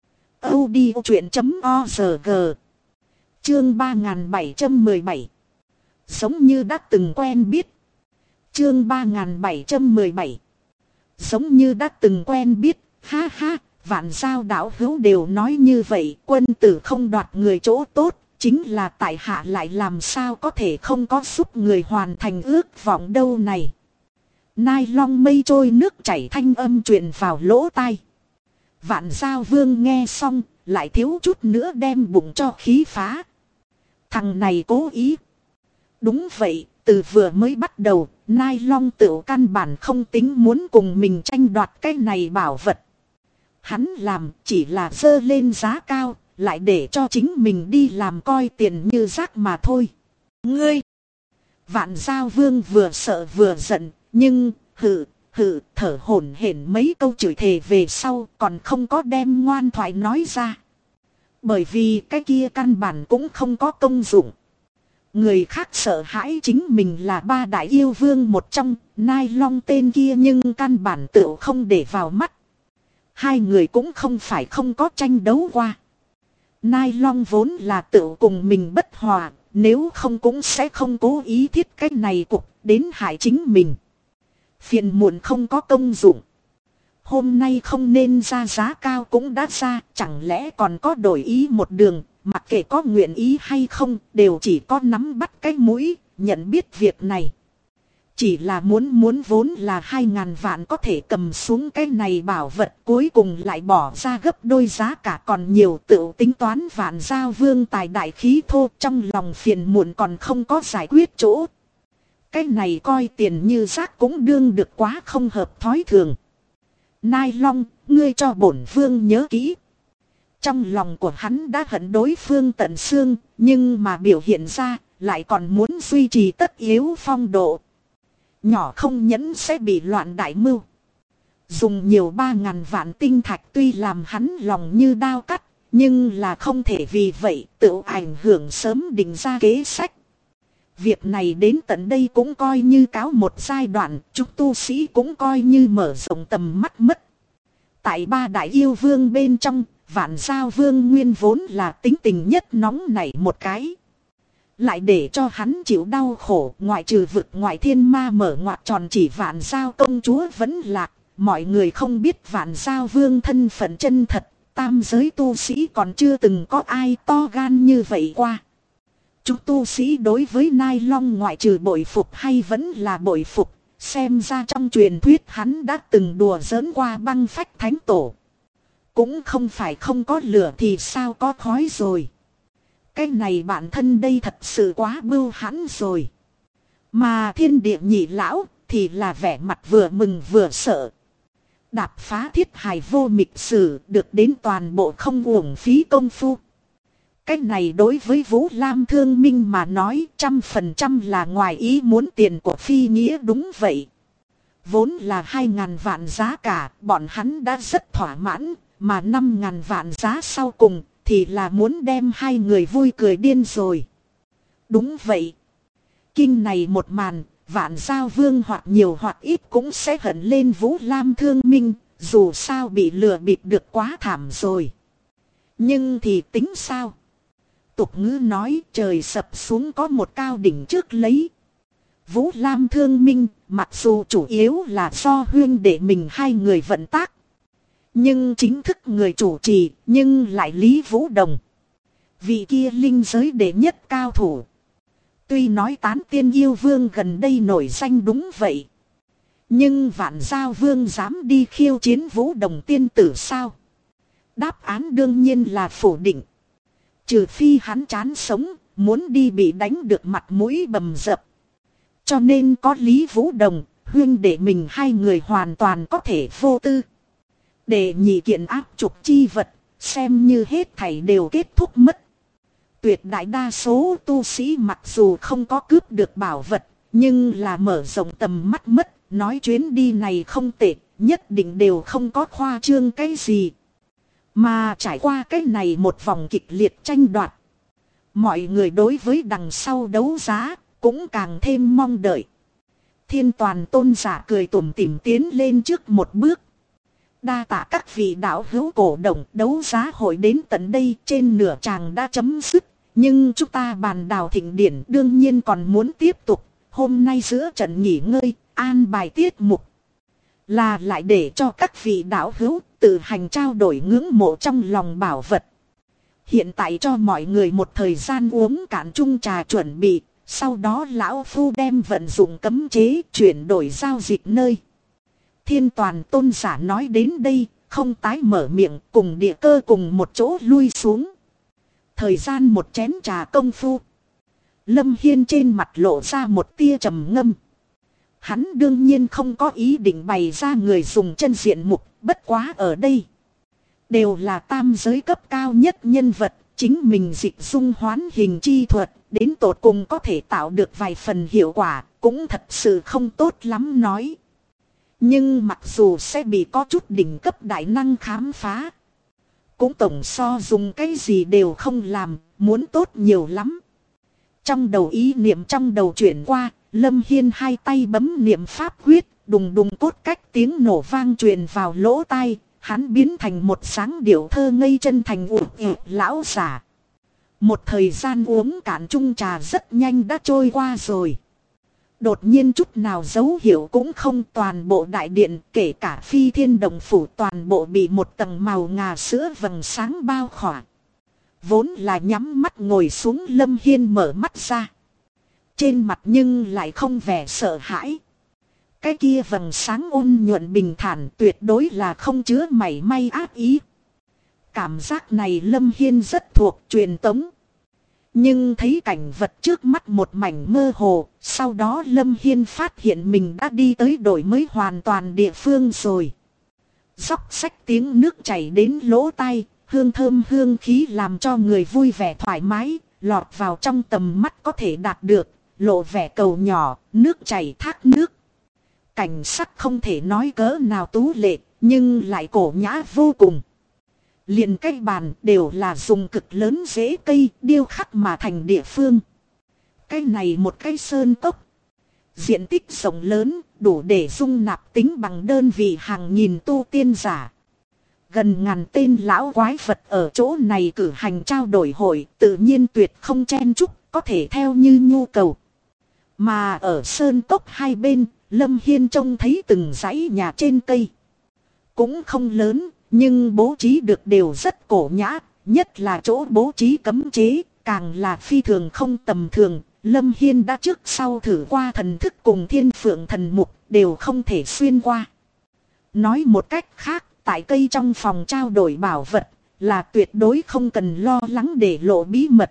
audiochuyện.org. Chương 3717. Giống như đã từng quen biết. Chương 3717. Giống như đã từng quen biết, ha ha, Vạn Giao đạo hữu đều nói như vậy, quân tử không đoạt người chỗ tốt, chính là tại hạ lại làm sao có thể không có giúp người hoàn thành ước vọng đâu này. Nai Long mây trôi nước chảy thanh âm truyền vào lỗ tai. Vạn Giao Vương nghe xong, lại thiếu chút nữa đem bụng cho khí phá. Thằng này cố ý. Đúng vậy, từ vừa mới bắt đầu, Nai Long tự căn bản không tính muốn cùng mình tranh đoạt cái này bảo vật. Hắn làm chỉ là dơ lên giá cao, lại để cho chính mình đi làm coi tiền như rác mà thôi. Ngươi! Vạn Giao Vương vừa sợ vừa giận, nhưng thở hổn hển mấy câu chửi thề về sau còn không có đem ngoan thoại nói ra. Bởi vì cái kia căn bản cũng không có công dụng. Người khác sợ hãi chính mình là ba đại yêu vương một trong, Nai Long tên kia nhưng căn bản tựu không để vào mắt. Hai người cũng không phải không có tranh đấu qua. Nai Long vốn là tựu cùng mình bất hòa, nếu không cũng sẽ không cố ý thiết cái này cục đến hại chính mình. Phiền muộn không có công dụng. Hôm nay không nên ra giá cao cũng đã ra, chẳng lẽ còn có đổi ý một đường, mặc kệ có nguyện ý hay không, đều chỉ có nắm bắt cái mũi, nhận biết việc này. Chỉ là muốn vốn là 2.000 vạn có thể cầm xuống cái này bảo vật, cuối cùng lại bỏ ra gấp đôi giá cả còn nhiều, tự tính toán vạn giao vương tài đại khí thô, trong lòng phiền muộn còn không có giải quyết chỗ. Cái này coi tiền như rác cũng đương được quá không hợp thói thường. Nai Long, ngươi cho bổn vương nhớ kỹ. Trong lòng của hắn đã hận đối phương tận xương, nhưng mà biểu hiện ra lại còn muốn duy trì tất yếu phong độ. Nhỏ không nhẫn sẽ bị loạn đại mưu. Dùng nhiều 3.000 vạn tinh thạch tuy làm hắn lòng như đao cắt, nhưng là không thể vì vậy tự ảnh hưởng sớm định ra kế sách. Việc này đến tận đây cũng coi như cáo một giai đoạn, chúng tu sĩ cũng coi như mở rộng tầm mắt mất. Tại ba đại yêu vương bên trong, Vạn Giao Vương nguyên vốn là tính tình nhất nóng nảy một cái. Lại để cho hắn chịu đau khổ, ngoại trừ vực ngoại thiên ma mở ngoặt tròn chỉ Vạn Giao công chúa vẫn lạc. Mọi người không biết Vạn Giao Vương thân phận chân thật, tam giới tu sĩ còn chưa từng có ai to gan như vậy qua. Chúng tu sĩ đối với Nai Long ngoại trừ bội phục hay vẫn là bội phục, xem ra trong truyền thuyết hắn đã từng đùa giỡn qua băng phách thánh tổ. Cũng không phải không có lửa thì sao có khói rồi. Cái này bản thân đây thật sự quá bưu hãn rồi. Mà thiên địa nhị lão thì là vẻ mặt vừa mừng vừa sợ. Đạp phá thiết hài vô mịch sử được đến toàn bộ không uổng phí công phu. Cái này đối với Vũ Lam Thương Minh mà nói 100% là ngoài ý muốn tiền của phi nghĩa đúng vậy. Vốn là 2.000 vạn giá cả, bọn hắn đã rất thỏa mãn, mà 5.000 vạn giá sau cùng thì là muốn đem hai người vui cười điên rồi. Đúng vậy. Kinh này một màn, Vạn Giao Vương hoặc nhiều hoặc ít cũng sẽ hận lên Vũ Lam Thương Minh, dù sao bị lừa bịp được quá thảm rồi. Nhưng thì tính sao? Tục ngữ nói trời sập xuống có một cao đỉnh trước lấy. Vũ Lam Thương Minh mặc dù chủ yếu là do huyên đệ mình hai người vận tác. Nhưng chính thức người chủ trì nhưng lại Lý Vũ Đồng. Vị kia linh giới đệ nhất cao thủ. Tuy nói tán tiên yêu vương gần đây nổi danh đúng vậy. Nhưng Vạn Giao Vương dám đi khiêu chiến Vũ Đồng tiên tử sao? Đáp án đương nhiên là phủ định. Trừ phi hắn chán sống, muốn đi bị đánh được mặt mũi bầm dập. Cho nên có Lý Vũ Đồng, huyên đệ mình hai người hoàn toàn có thể vô tư. Để nhị kiện áp trục chi vật, xem như hết thảy đều kết thúc mất. Tuyệt đại đa số tu sĩ mặc dù không có cướp được bảo vật, nhưng là mở rộng tầm mắt mất, nói chuyến đi này không tệ, nhất định đều không có khoa trương cái gì. Mà trải qua cái này một vòng kịch liệt tranh đoạt, mọi người đối với đằng sau đấu giá cũng càng thêm mong đợi. Thiên Toàn tôn giả cười tủm tỉm tiến lên trước một bước. Đa tạ các vị đạo hữu cổ động, đấu giá hội đến tận đây trên nửa tràng đã chấm dứt. Nhưng chúng ta bàn đào thịnh điển đương nhiên còn muốn tiếp tục. Hôm nay giữa trận nghỉ ngơi, an bài tiết mục là lại để cho các vị đạo hữu tự hành trao đổi ngưỡng mộ trong lòng bảo vật. Hiện tại cho mọi người một thời gian uống cạn chung trà chuẩn bị. Sau đó lão phu đem vận dụng cấm chế chuyển đổi giao dịch nơi. Thiên Toàn tôn giả nói đến đây, không tái mở miệng, cùng địa cơ cùng một chỗ lui xuống. Thời gian một chén trà công phu. Lâm Hiên trên mặt lộ ra một tia trầm ngâm. Hắn đương nhiên không có ý định bày ra người dùng chân diện mục, bất quá ở đây. Đều là tam giới cấp cao nhất nhân vật, chính mình dịch dung hoán hình chi thuật, đến tột cùng có thể tạo được vài phần hiệu quả, cũng thật sự không tốt lắm nói. Nhưng mặc dù sẽ bị có chút đỉnh cấp đại năng khám phá, cũng tổng so dùng cái gì đều không làm, muốn tốt nhiều lắm. Trong đầu ý niệm trong đầu chuyển qua, Lâm Hiên hai tay bấm niệm pháp quyết, đùng đùng cốt cách tiếng nổ vang truyền vào lỗ tai, hắn biến thành một dáng điệu thơ ngây chân thành lão giả. Một thời gian uống cạn chung trà rất nhanh đã trôi qua rồi. Đột nhiên chút nào dấu hiệu cũng không, toàn bộ đại điện kể cả Phi Thiên Động Phủ toàn bộ bị một tầng màu ngà sữa vầng sáng bao khỏa. Vốn là nhắm mắt ngồi xuống Lâm Hiên mở mắt ra. Trên mặt nhưng lại không vẻ sợ hãi. Cái kia vầng sáng ôn nhuận bình thản tuyệt đối là không chứa mảy may ác ý. Cảm giác này Lâm Hiên rất thuộc truyền tống. Nhưng thấy cảnh vật trước mắt một mảnh mơ hồ, sau đó Lâm Hiên phát hiện mình đã đi tới đổi mới hoàn toàn địa phương rồi. Róc xách tiếng nước chảy đến lỗ tai, hương thơm hương khí làm cho người vui vẻ thoải mái, lọt vào trong tầm mắt có thể đạt được, lộ vẻ cầu nhỏ, nước chảy thác nước. Cảnh sắc không thể nói cỡ nào tú lệ, nhưng lại cổ nhã vô cùng. Liền cây bàn đều là dùng cực lớn rễ cây điêu khắc mà thành địa phương. Cái này một cái sơn cốc. Diện tích rộng lớn, đủ để dung nạp tính bằng đơn vị hàng nghìn tu tiên giả. Gần ngàn tên lão quái vật ở chỗ này cử hành trao đổi hội, tự nhiên tuyệt không chen chúc, có thể theo như nhu cầu. Mà ở sơn cốc hai bên, Lâm Hiên trông thấy từng dãy nhà trên cây. Cũng không lớn, nhưng bố trí được đều rất cổ nhã, nhất là chỗ bố trí cấm chế, càng là phi thường không tầm thường. Lâm Hiên đã trước sau thử qua thần thức cùng Thiên Phượng thần mục, đều không thể xuyên qua. Nói một cách khác, tại cây trong phòng trao đổi bảo vật, là tuyệt đối không cần lo lắng để lộ bí mật.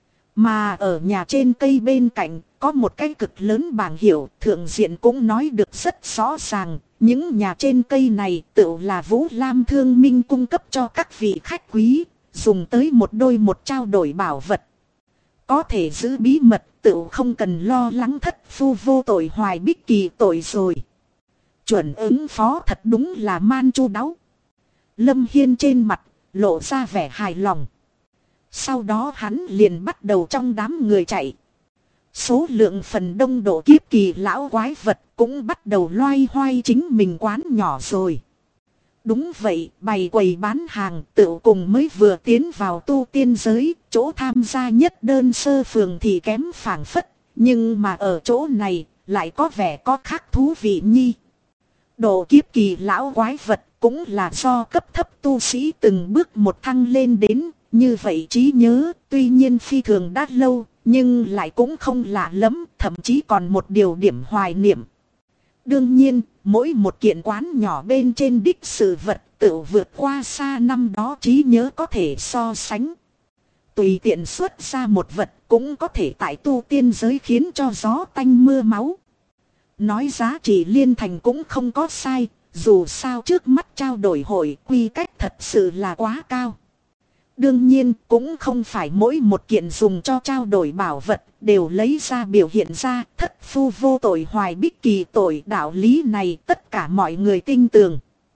Mà ở nhà trên cây bên cạnh, có một cái cực lớn bảng hiệu, thượng diện cũng nói được rất rõ ràng. Những nhà trên cây này tự là Vũ Lam Thương Minh cung cấp cho các vị khách quý, dùng tới một đôi một trao đổi bảo vật. Có thể giữ bí mật, tự không cần lo lắng thất phu vô tội hoài bích kỳ tội rồi. Chuẩn ứng phó thật đúng là man chu đáo. Lâm Hiên trên mặt, lộ ra vẻ hài lòng. Sau đó hắn liền bắt đầu trong đám người chạy. Số lượng phần đông độ kiếp kỳ lão quái vật cũng bắt đầu loay hoay chính mình quán nhỏ rồi. Đúng vậy, bày quầy bán hàng tự cùng mới vừa tiến vào tu tiên giới, chỗ tham gia nhất đơn sơ phường thì kém phảng phất, nhưng mà ở chỗ này lại có vẻ có khác thú vị nhi. Độ kiếp kỳ lão quái vật cũng là do cấp thấp tu sĩ từng bước một thăng lên đến, như vậy trí nhớ tuy nhiên phi thường đã lâu, nhưng lại cũng không lạ lắm, thậm chí còn một điều điểm hoài niệm. Đương nhiên, mỗi một kiện quán nhỏ bên trên đích sự vật tự vượt qua xa năm đó trí nhớ có thể so sánh. Tùy tiện xuất ra một vật cũng có thể tại tu tiên giới khiến cho gió tanh mưa máu. Nói giá trị liên thành cũng không có sai, dù sao trước mắt trao đổi hội quy cách thật sự là quá cao. Đương nhiên cũng không phải mỗi một kiện dùng cho trao đổi bảo vật đều lấy ra biểu hiện ra thất phu vô tội hoài bích kỳ tội, đạo lý này tất cả mọi người tin tưởng.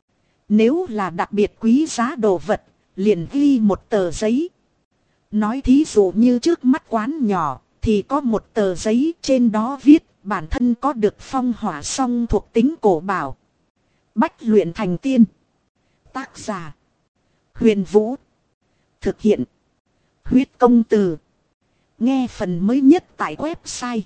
Nếu là đặc biệt quý giá đồ vật, liền ghi một tờ giấy. Nói thí dụ như trước mắt quán nhỏ thì có một tờ giấy, trên đó viết bản thân có được phong hỏa song thuộc tính cổ bảo. Bách luyện thành tiên. Tác giả Huyền Vũ. Thực hiện Huyết Công Từ. Nghe phần mới nhất tại website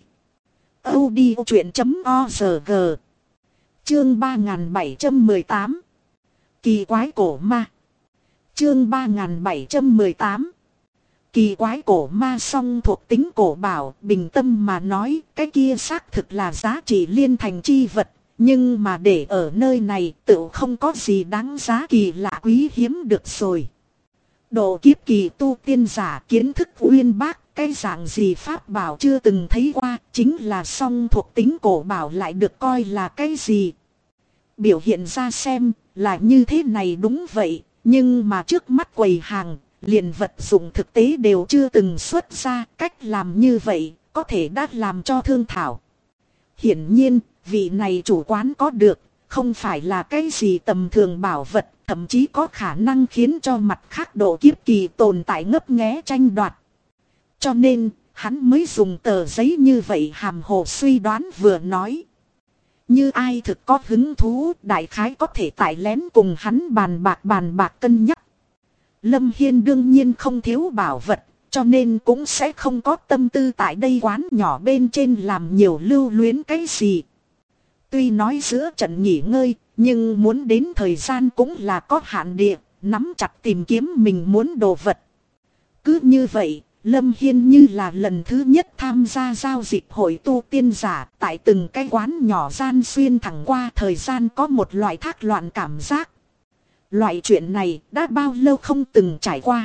audiochuyện.org. Chương 3718 Kỳ quái cổ ma. Chương 3718 Kỳ quái cổ ma song thuộc tính cổ bảo. Bình tâm mà nói, cái kia xác thực là giá trị liên thành chi vật, nhưng mà để ở nơi này tự không có gì đáng giá kỳ lạ quý hiếm được rồi. Độ kiếp kỳ tu tiên giả kiến thức uyên bác, cái dạng gì pháp bảo chưa từng thấy qua, chính là song thuộc tính cổ bảo lại được coi là cái gì. Biểu hiện ra xem là như thế này đúng vậy, nhưng mà trước mắt quầy hàng, liền vật dụng thực tế đều chưa từng xuất ra, cách làm như vậy có thể đã làm cho thương thảo. Hiển nhiên, vị này chủ quán có được, không phải là cái gì tầm thường bảo vật, thậm chí có khả năng khiến cho mặt khác độ kiếp kỳ tồn tại ngấp nghé tranh đoạt. Cho nên, hắn mới dùng tờ giấy như vậy hàm hồ suy đoán vừa nói. Như ai thực có hứng thú, đại khái có thể tại lén cùng hắn bàn bạc cân nhắc. Lâm Hiên đương nhiên không thiếu bảo vật, cho nên cũng sẽ không có tâm tư tại đây quán nhỏ bên trên làm nhiều lưu luyến cái gì. Tuy nói giữa trận nghỉ ngơi, nhưng muốn đến thời gian cũng là có hạn địa, nắm chặt tìm kiếm mình muốn đồ vật. Cứ như vậy, Lâm Hiên như là lần thứ nhất tham gia giao dịch hội tu tiên giả, tại từng cái quán nhỏ gian xuyên thẳng qua thời gian có một loại thác loạn cảm giác. Loại chuyện này đã bao lâu không từng trải qua.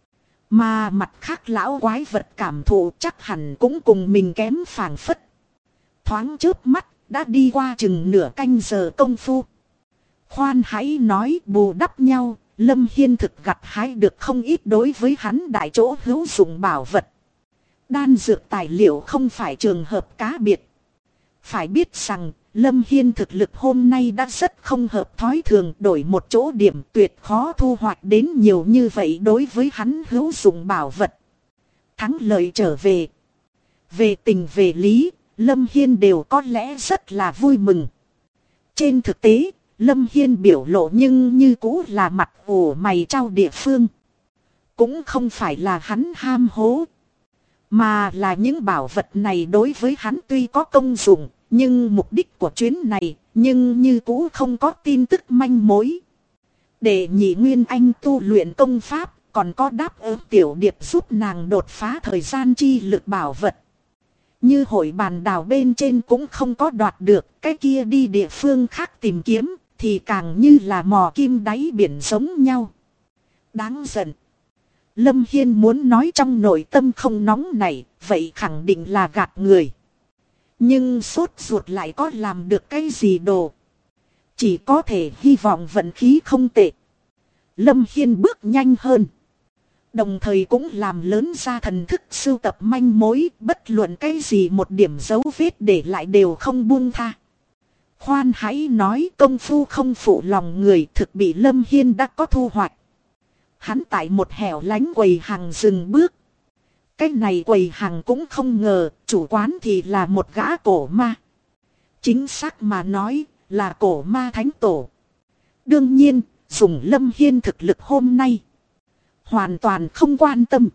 Mà mặt khác lão quái vật cảm thụ chắc hẳn cũng cùng mình kém phảng phất. Thoáng chớp mắt, đã đi qua chừng nửa canh giờ công phu. Khoan hãy nói bù đắp nhau, Lâm Hiên thực gặt hái được không ít đối với hắn đại chỗ hữu dụng bảo vật. Đan dược tài liệu không phải trường hợp cá biệt. Phải biết rằng, Lâm Hiên thực lực hôm nay đã rất không hợp thói thường, đổi một chỗ điểm tuyệt khó thu hoạch đến nhiều như vậy đối với hắn hữu dụng bảo vật. Thắng lợi trở về. Về tình về lý, Lâm Hiên đều có lẽ rất là vui mừng. Trên thực tế, Lâm Hiên biểu lộ nhưng như cũ là mặt ủ mày trao địa phương. Cũng không phải là hắn ham hố, mà là những bảo vật này đối với hắn tuy có công dụng, nhưng mục đích của chuyến này nhưng như cũ không có tin tức manh mối. Để nhị Nguyên Anh tu luyện công pháp, còn có đáp ứng tiểu điệp giúp nàng đột phá thời gian chi lực bảo vật. Như hội bàn đảo bên trên cũng không có đoạt được, cái kia đi địa phương khác tìm kiếm, thì càng như là mò kim đáy biển giống nhau. Đáng giận. Lâm Hiên muốn nói trong nội tâm không nóng này, vậy khẳng định là gạt người. Nhưng sốt ruột lại có làm được cái gì đồ. Chỉ có thể hy vọng vận khí không tệ. Lâm Hiên bước nhanh hơn. Đồng thời cũng làm lớn ra thần thức sưu tập manh mối, bất luận cái gì một điểm dấu vết để lại đều không buông tha. Khoan hãy nói công phu không phụ lòng người, thực bị Lâm Hiên đã có thu hoạch. Hắn tại một hẻo lánh quầy hàng dừng bước. Cái này quầy hàng cũng không ngờ, chủ quán thì là một gã cổ ma. Chính xác mà nói, là cổ ma thánh tổ. Đương nhiên, dùng Lâm Hiên thực lực hôm nay, hoàn toàn không quan tâm.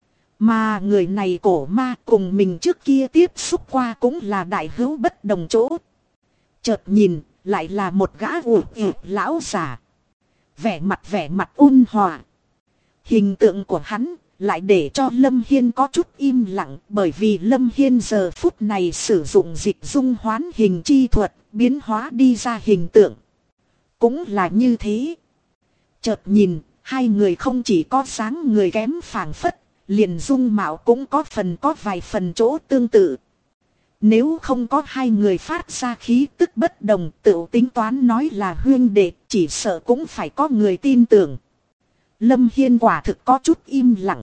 Mà người này cổ ma cùng mình trước kia tiếp xúc qua cũng là đại hữu bất đồng chỗ. Chợt nhìn, lại là một gã lão giả. Vẻ mặt ôn hòa. Hình tượng của hắn lại để cho Lâm Hiên có chút im lặng, bởi vì Lâm Hiên giờ phút này sử dụng dịch dung hoán hình chi thuật, biến hóa đi ra hình tượng. Cũng là như thế. Chợt nhìn, hai người không chỉ có dáng người kém phảng phất, liền dung mạo cũng có vài phần chỗ tương tự. Nếu không có hai người phát ra khí tức bất đồng, tự tính toán nói là huynh đệ, chỉ sợ cũng phải có người tin tưởng. Lâm Hiên quả thực có chút im lặng.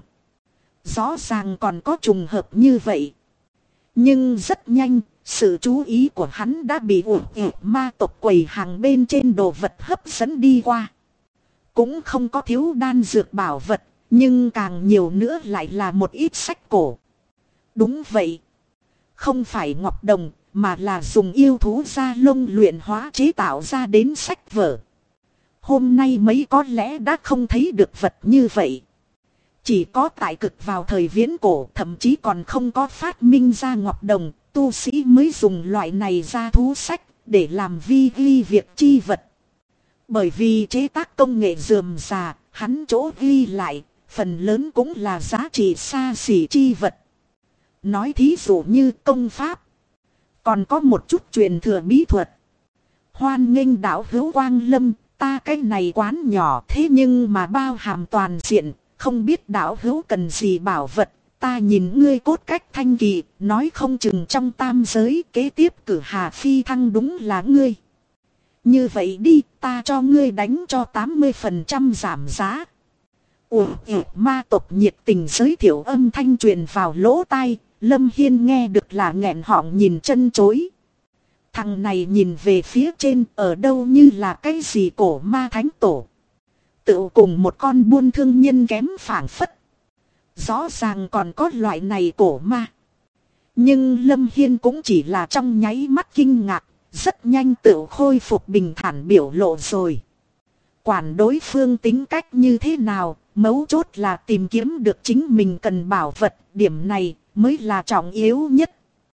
Rõ ràng còn có trùng hợp như vậy. Nhưng rất nhanh, sự chú ý của hắn đã bị ma tộc quầy hàng bên trên đồ vật hấp dẫn đi qua. Cũng không có thiếu đan dược bảo vật, nhưng càng nhiều nữa lại là một ít sách cổ. Đúng vậy. Không phải ngọc đồng, mà là dùng yêu thú da lông luyện hóa chế tạo ra đến sách vở. Hôm nay mấy có lẽ đã không thấy được vật như vậy. Chỉ có tại cực vào thời viễn cổ, thậm chí còn không có phát minh ra ngọc đồng, tu sĩ mới dùng loại này ra thú sách để làm ghi việc chi vật. Bởi vì chế tác công nghệ rườm rà, hắn chỗ ghi lại, phần lớn cũng là giá trị xa xỉ chi vật. Nói thí dụ như công pháp, còn có một chút truyền thừa bí thuật. Hoan nghênh đạo hữu Quang Lâm, ta cái này quán nhỏ thế nhưng mà bao hàm toàn diện, không biết đạo hữu cần gì bảo vật, ta nhìn ngươi cốt cách thanh kỳ, nói không chừng trong tam giới kế tiếp cử hà phi thăng đúng là ngươi. Như vậy đi, ta cho ngươi đánh cho 80% giảm giá. Ma tộc nhiệt tình giới thiệu âm thanh truyền vào lỗ tai, Lâm Hiên nghe được là nghẹn họng nhìn chân chối. Thằng này nhìn về phía trên, ở đâu như là cái gì cổ ma thánh tổ. Tự cùng một con buôn thương nhân kém phảng phất. Rõ ràng còn có loại này cổ ma. Nhưng Lâm Hiên cũng chỉ là trong nháy mắt kinh ngạc, rất nhanh tự khôi phục bình thản biểu lộ rồi. Quản đối phương tính cách như thế nào, mấu chốt là tìm kiếm được chính mình cần bảo vật, điểm này mới là trọng yếu nhất.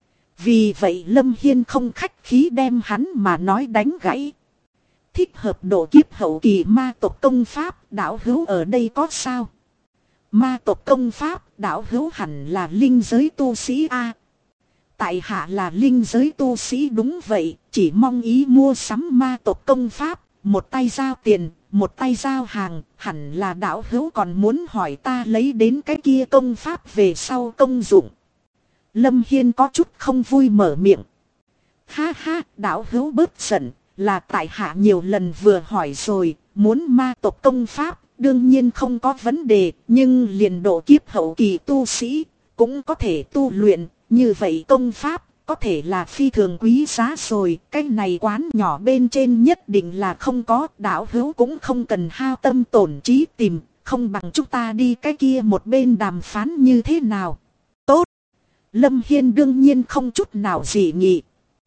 Vì vậy Lâm Hiên không khách khí đem hắn mà nói đánh gãy. Thích hợp độ kiếp hậu kỳ ma tộc công pháp, đạo hữu ở đây có sao? Ma tộc công pháp, đạo hữu hẳn là linh giới tu sĩ A. Tại hạ là linh giới tu sĩ đúng vậy, chỉ mong ý mua sắm ma tộc công pháp, một tay giao tiền, một tay giao hàng, hẳn là đạo hữu còn muốn hỏi ta lấy đến cái kia công pháp về sau công dụng. Lâm Hiên có chút không vui mở miệng. Ha ha, đạo hữu bớt giận, là tại hạ nhiều lần vừa hỏi rồi, muốn ma tộc công pháp, đương nhiên không có vấn đề, nhưng liền độ kiếp hậu kỳ tu sĩ, cũng có thể tu luyện, như vậy công pháp, có thể là phi thường quý giá rồi, cái này quán nhỏ bên trên nhất định là không có, đạo hữu cũng không cần hao tâm tổn trí tìm, không bằng chúng ta đi cái kia một bên đàm phán như thế nào. Tốt! Lâm Hiên đương nhiên không chút nào dị nghị.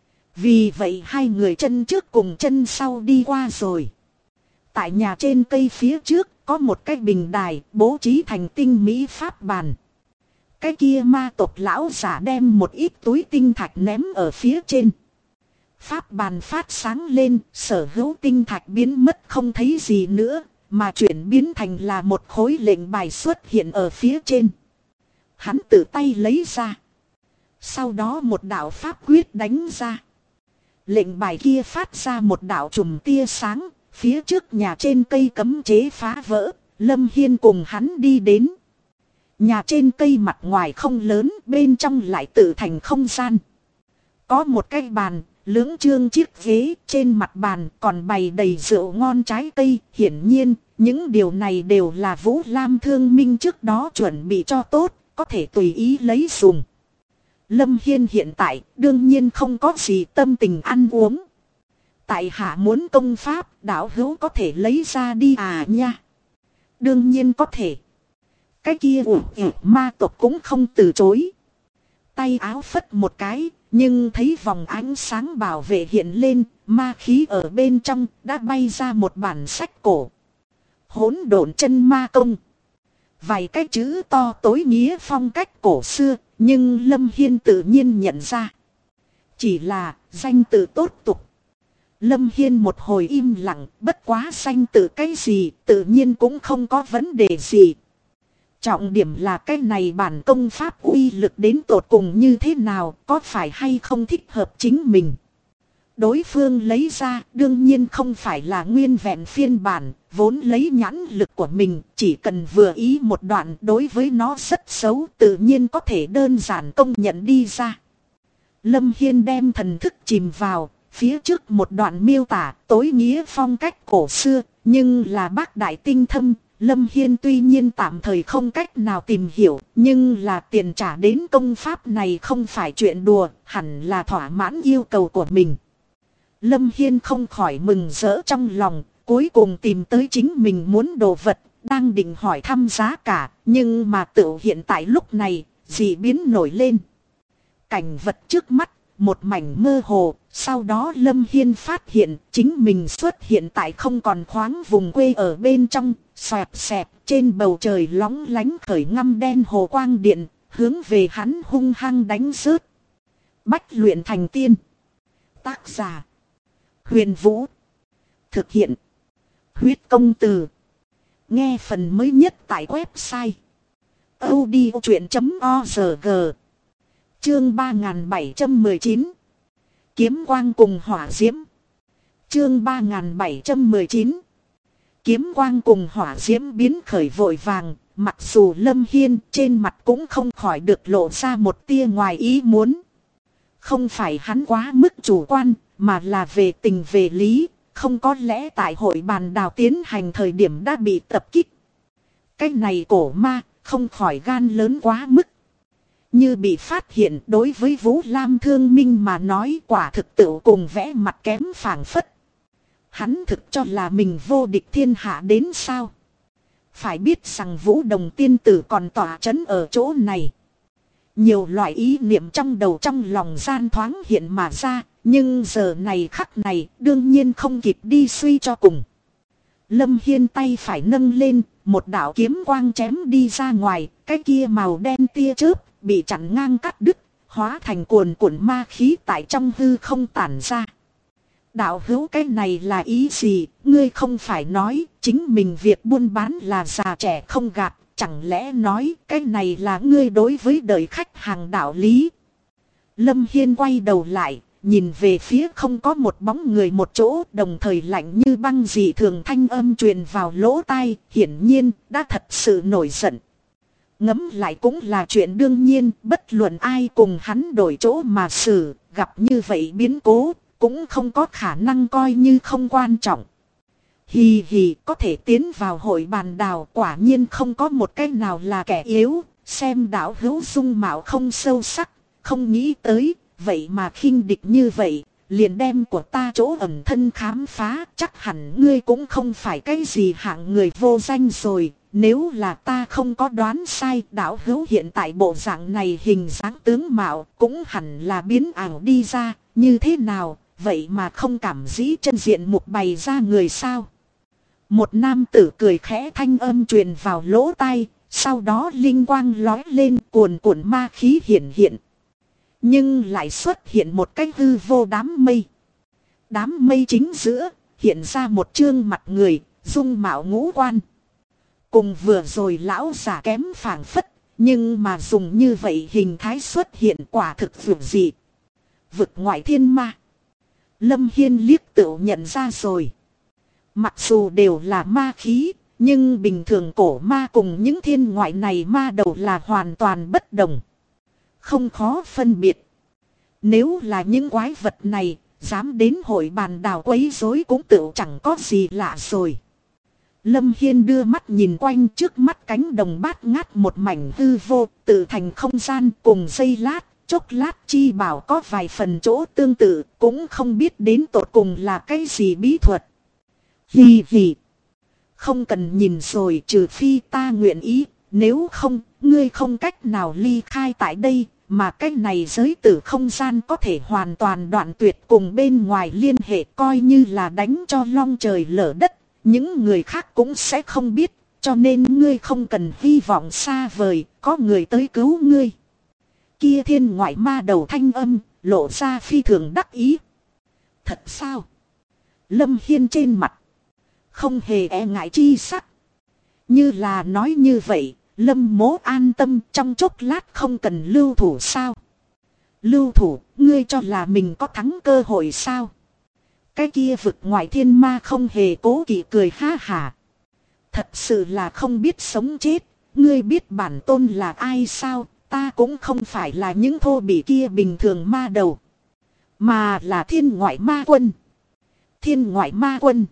Vì vậy hai người chân trước cùng chân sau đi qua rồi. Tại nhà trên cây phía trước có một cái bình đài bố trí thành tinh mỹ pháp bàn. Cái kia ma tộc lão giả đem một ít túi tinh thạch ném ở phía trên. Pháp bàn phát sáng lên, sở hữu tinh thạch biến mất không thấy gì nữa, mà chuyển biến thành là một khối lệnh bài xuất hiện ở phía trên. Hắn tự tay lấy ra. Sau đó một đạo pháp quyết đánh ra. Lệnh bài kia phát ra một đạo chùm tia sáng, phía trước nhà trên cây cấm chế phá vỡ, Lâm Hiên cùng hắn đi đến. Nhà trên cây mặt ngoài không lớn, bên trong lại tự thành không gian. Có một cái bàn, lưỡng trương chiếc ghế, trên mặt bàn còn bày đầy rượu ngon trái cây. Hiển nhiên, những điều này đều là Vũ Lam Thương Minh trước đó chuẩn bị cho tốt, có thể tùy ý lấy dùng. Lâm Hiên hiện tại đương nhiên không có gì tâm tình ăn uống. Tại hạ muốn công pháp, đạo hữu có thể lấy ra đi à nha. Đương nhiên có thể. Cái kia ma tộc cũng không từ chối. Tay áo phất một cái, nhưng thấy vòng ánh sáng bảo vệ hiện lên, ma khí ở bên trong đã bay ra một bản sách cổ. Hỗn độn chân ma công. Vài cái chữ to tối nghĩa phong cách cổ xưa, nhưng Lâm Hiên tự nhiên nhận ra. Chỉ là danh tự tốt tục. Lâm Hiên một hồi im lặng, bất quá danh tự cái gì, tự nhiên cũng không có vấn đề gì. Trọng điểm là cái này bản công pháp uy lực đến tột cùng như thế nào, có phải hay không thích hợp chính mình. Đối phương lấy ra đương nhiên không phải là nguyên vẹn phiên bản, vốn lấy nhãn lực của mình, chỉ cần vừa ý một đoạn đối với nó rất xấu tự nhiên có thể đơn giản công nhận đi ra. Lâm Hiên đem thần thức chìm vào, phía trước một đoạn miêu tả tối nghĩa phong cách cổ xưa, nhưng là bác đại tinh thâm. Lâm Hiên tuy nhiên tạm thời không cách nào tìm hiểu, nhưng là tiền trả đến công pháp này không phải chuyện đùa, hẳn là thỏa mãn yêu cầu của mình. Lâm Hiên không khỏi mừng rỡ trong lòng, cuối cùng tìm tới chính mình muốn đồ vật, đang định hỏi thăm giá cả, nhưng mà tự hiện tại lúc này, dị biến nổi lên. Cảnh vật trước mắt, một mảnh mơ hồ, sau đó Lâm Hiên phát hiện chính mình xuất hiện tại không còn khoáng vùng quê ở bên trong, xoẹt xẹt trên bầu trời lóng lánh khởi ngăm đen hồ quang điện, hướng về hắn hung hăng đánh rớt. Bách luyện thành tiên. Tác giả Huyền Vũ. Thực hiện Huyết Công Từ. Nghe phần mới nhất tại website audiochuyện.org. Chương 3719 Kiếm quang cùng hỏa diễm. Chương 3719 Kiếm quang cùng hỏa diễm biến khởi vội vàng, mặc dù Lâm Hiên trên mặt cũng không khỏi được lộ ra một tia ngoài ý muốn. Không phải hắn quá mức chủ quan, mà là về tình về lý, không có lẽ tại hội bàn đào tiến hành thời điểm đã bị tập kích. Cái này cổ ma, không khỏi gan lớn quá mức. Như bị phát hiện đối với Vũ Lam Thương Minh mà nói quả thực tự cùng vẽ mặt kém phảng phất. Hắn thực cho là mình vô địch thiên hạ đến sao? Phải biết rằng Vũ Đồng tiên tử còn tỏa chấn ở chỗ này. Nhiều loại ý niệm trong đầu trong lòng gian thoáng hiện mà ra. Nhưng giờ này khắc này đương nhiên không kịp đi suy cho cùng. Lâm Hiên tay phải nâng lên, một đạo kiếm quang chém đi ra ngoài, cái kia màu đen tia chớp, bị chặn ngang cắt đứt, hóa thành cuồn cuộn ma khí tại trong hư không tản ra. Đạo hữu cái này là ý gì, ngươi không phải nói, chính mình việc buôn bán là già trẻ không gạt, chẳng lẽ nói cái này là ngươi đối với đời khách hàng đạo lý. Lâm Hiên quay đầu lại. Nhìn về phía không có một bóng người một chỗ, đồng thời lạnh như băng dị thường thanh âm truyền vào lỗ tai, hiển nhiên đã thật sự nổi giận. Ngẫm lại cũng là chuyện đương nhiên, bất luận ai cùng hắn đổi chỗ mà xử, gặp như vậy biến cố, cũng không có khả năng coi như không quan trọng. Hì hì, có thể tiến vào hội bàn đào, quả nhiên không có một cái nào là kẻ yếu, xem đạo hữu dung mạo không sâu sắc, không nghĩ tới. Vậy mà khinh địch như vậy, liền đem của ta chỗ ẩn thân khám phá, chắc hẳn ngươi cũng không phải cái gì hạng người vô danh rồi. Nếu là ta không có đoán sai, đạo hữu hiện tại bộ dạng này hình dáng tướng mạo cũng hẳn là biến ảo đi ra, như thế nào, vậy mà không cảm dĩ chân diện mục bày ra người sao. Một nam tử cười khẽ thanh âm truyền vào lỗ tai, sau đó linh quang lói lên cuồn cuộn ma khí hiện. Nhưng lại xuất hiện một cái hư vô đám mây. Đám mây chính giữa, hiện ra một trương mặt người, dung mạo ngũ quan. Cùng vừa rồi lão giả kém phảng phất, nhưng mà dùng như vậy hình thái xuất hiện quả thực vượt dị. Vực ngoại thiên ma. Lâm Hiên liếc tựu nhận ra rồi. Mặc dù đều là ma khí, nhưng bình thường cổ ma cùng những thiên ngoại này ma đầu là hoàn toàn bất đồng. Không khó phân biệt. Nếu là những quái vật này, dám đến hội bàn đào quấy rối cũng tự chẳng có gì lạ rồi. Lâm Hiên đưa mắt nhìn quanh, trước mắt cánh đồng bát ngát một mảnh hư vô, tự thành không gian cùng giây lát, chốc lát chi bảo có vài phần chỗ tương tự, cũng không biết đến tột cùng là cái gì bí thuật. Hì hì. Không cần nhìn rồi, trừ phi ta nguyện ý, nếu không, ngươi không cách nào ly khai tại đây. Mà cái này giới tử không gian có thể hoàn toàn đoạn tuyệt cùng bên ngoài liên hệ, coi như là đánh cho long trời lở đất. Những người khác cũng sẽ không biết, cho nên ngươi không cần hy vọng xa vời, có người tới cứu ngươi. Kia thiên ngoại ma đầu thanh âm, lộ ra phi thường đắc ý. Thật sao? Lâm Hiên trên mặt không hề e ngại chi sắc. Như là nói như vậy, Lâm Mỗ an tâm, trong chốc lát không cần lưu thủ sao? Lưu thủ, ngươi cho là mình có thắng cơ hội sao? Cái kia vực ngoại thiên ma không hề cố kỵ cười ha hả. Thật sự là không biết sống chết, ngươi biết bản tôn là ai sao? Ta cũng không phải là những thô bỉ kia bình thường ma đầu, mà là thiên ngoại ma quân. Thiên ngoại ma quân.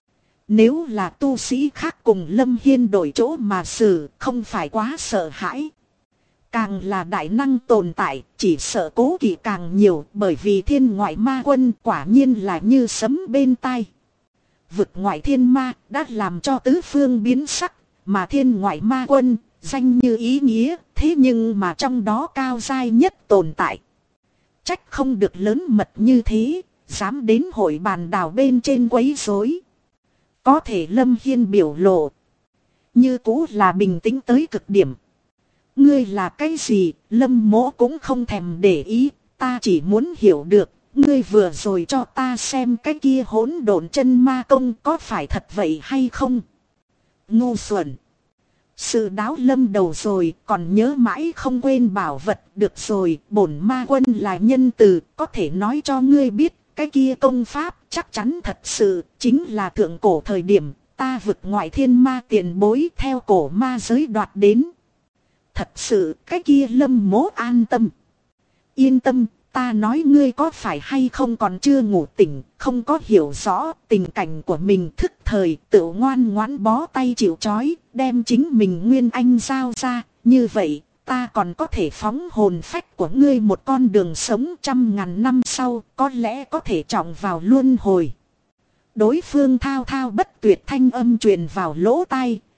Nếu là tu sĩ khác cùng Lâm Hiên đổi chỗ mà xử, không phải quá sợ hãi. Càng là đại năng tồn tại, chỉ sợ cố kỵ càng nhiều, bởi vì thiên ngoại ma quân quả nhiên là như sấm bên tai. Vực ngoại thiên ma đã làm cho tứ phương biến sắc, mà thiên ngoại ma quân, danh như ý nghĩa, thế nhưng mà trong đó cao giai nhất tồn tại. Trách không được lớn mật như thế, dám đến hội bàn đào bên trên quấy rối. Có thể Lâm Hiên biểu lộ như cũ là bình tĩnh tới cực điểm. Ngươi là cái gì, Lâm Mỗ cũng không thèm để ý, ta chỉ muốn hiểu được, ngươi vừa rồi cho ta xem cái kia hỗn độn chân ma công có phải thật vậy hay không? Ngu xuẩn. Sự đáo Lâm đầu rồi, còn nhớ mãi không quên bảo vật, được rồi, bổn ma quân là nhân từ, có thể nói cho ngươi biết. Cái kia công pháp chắc chắn thật sự chính là thượng cổ thời điểm ta vực ngoại thiên ma tiền bối theo cổ ma giới đoạt đến. Thật sự cái kia Lâm Mỗ an tâm. Yên tâm, ta nói ngươi có phải hay không còn chưa ngủ tỉnh, không có hiểu rõ tình cảnh của mình, thức thời tự ngoan ngoãn bó tay chịu trói, đem chính mình nguyên anh giao ra, như vậy. Ta còn có thể phóng hồn phách của ngươi một con đường sống 100.000 năm sau, có lẽ có thể trọng vào luân hồi. Đối phương thao thao bất tuyệt thanh âm truyền vào lỗ tai,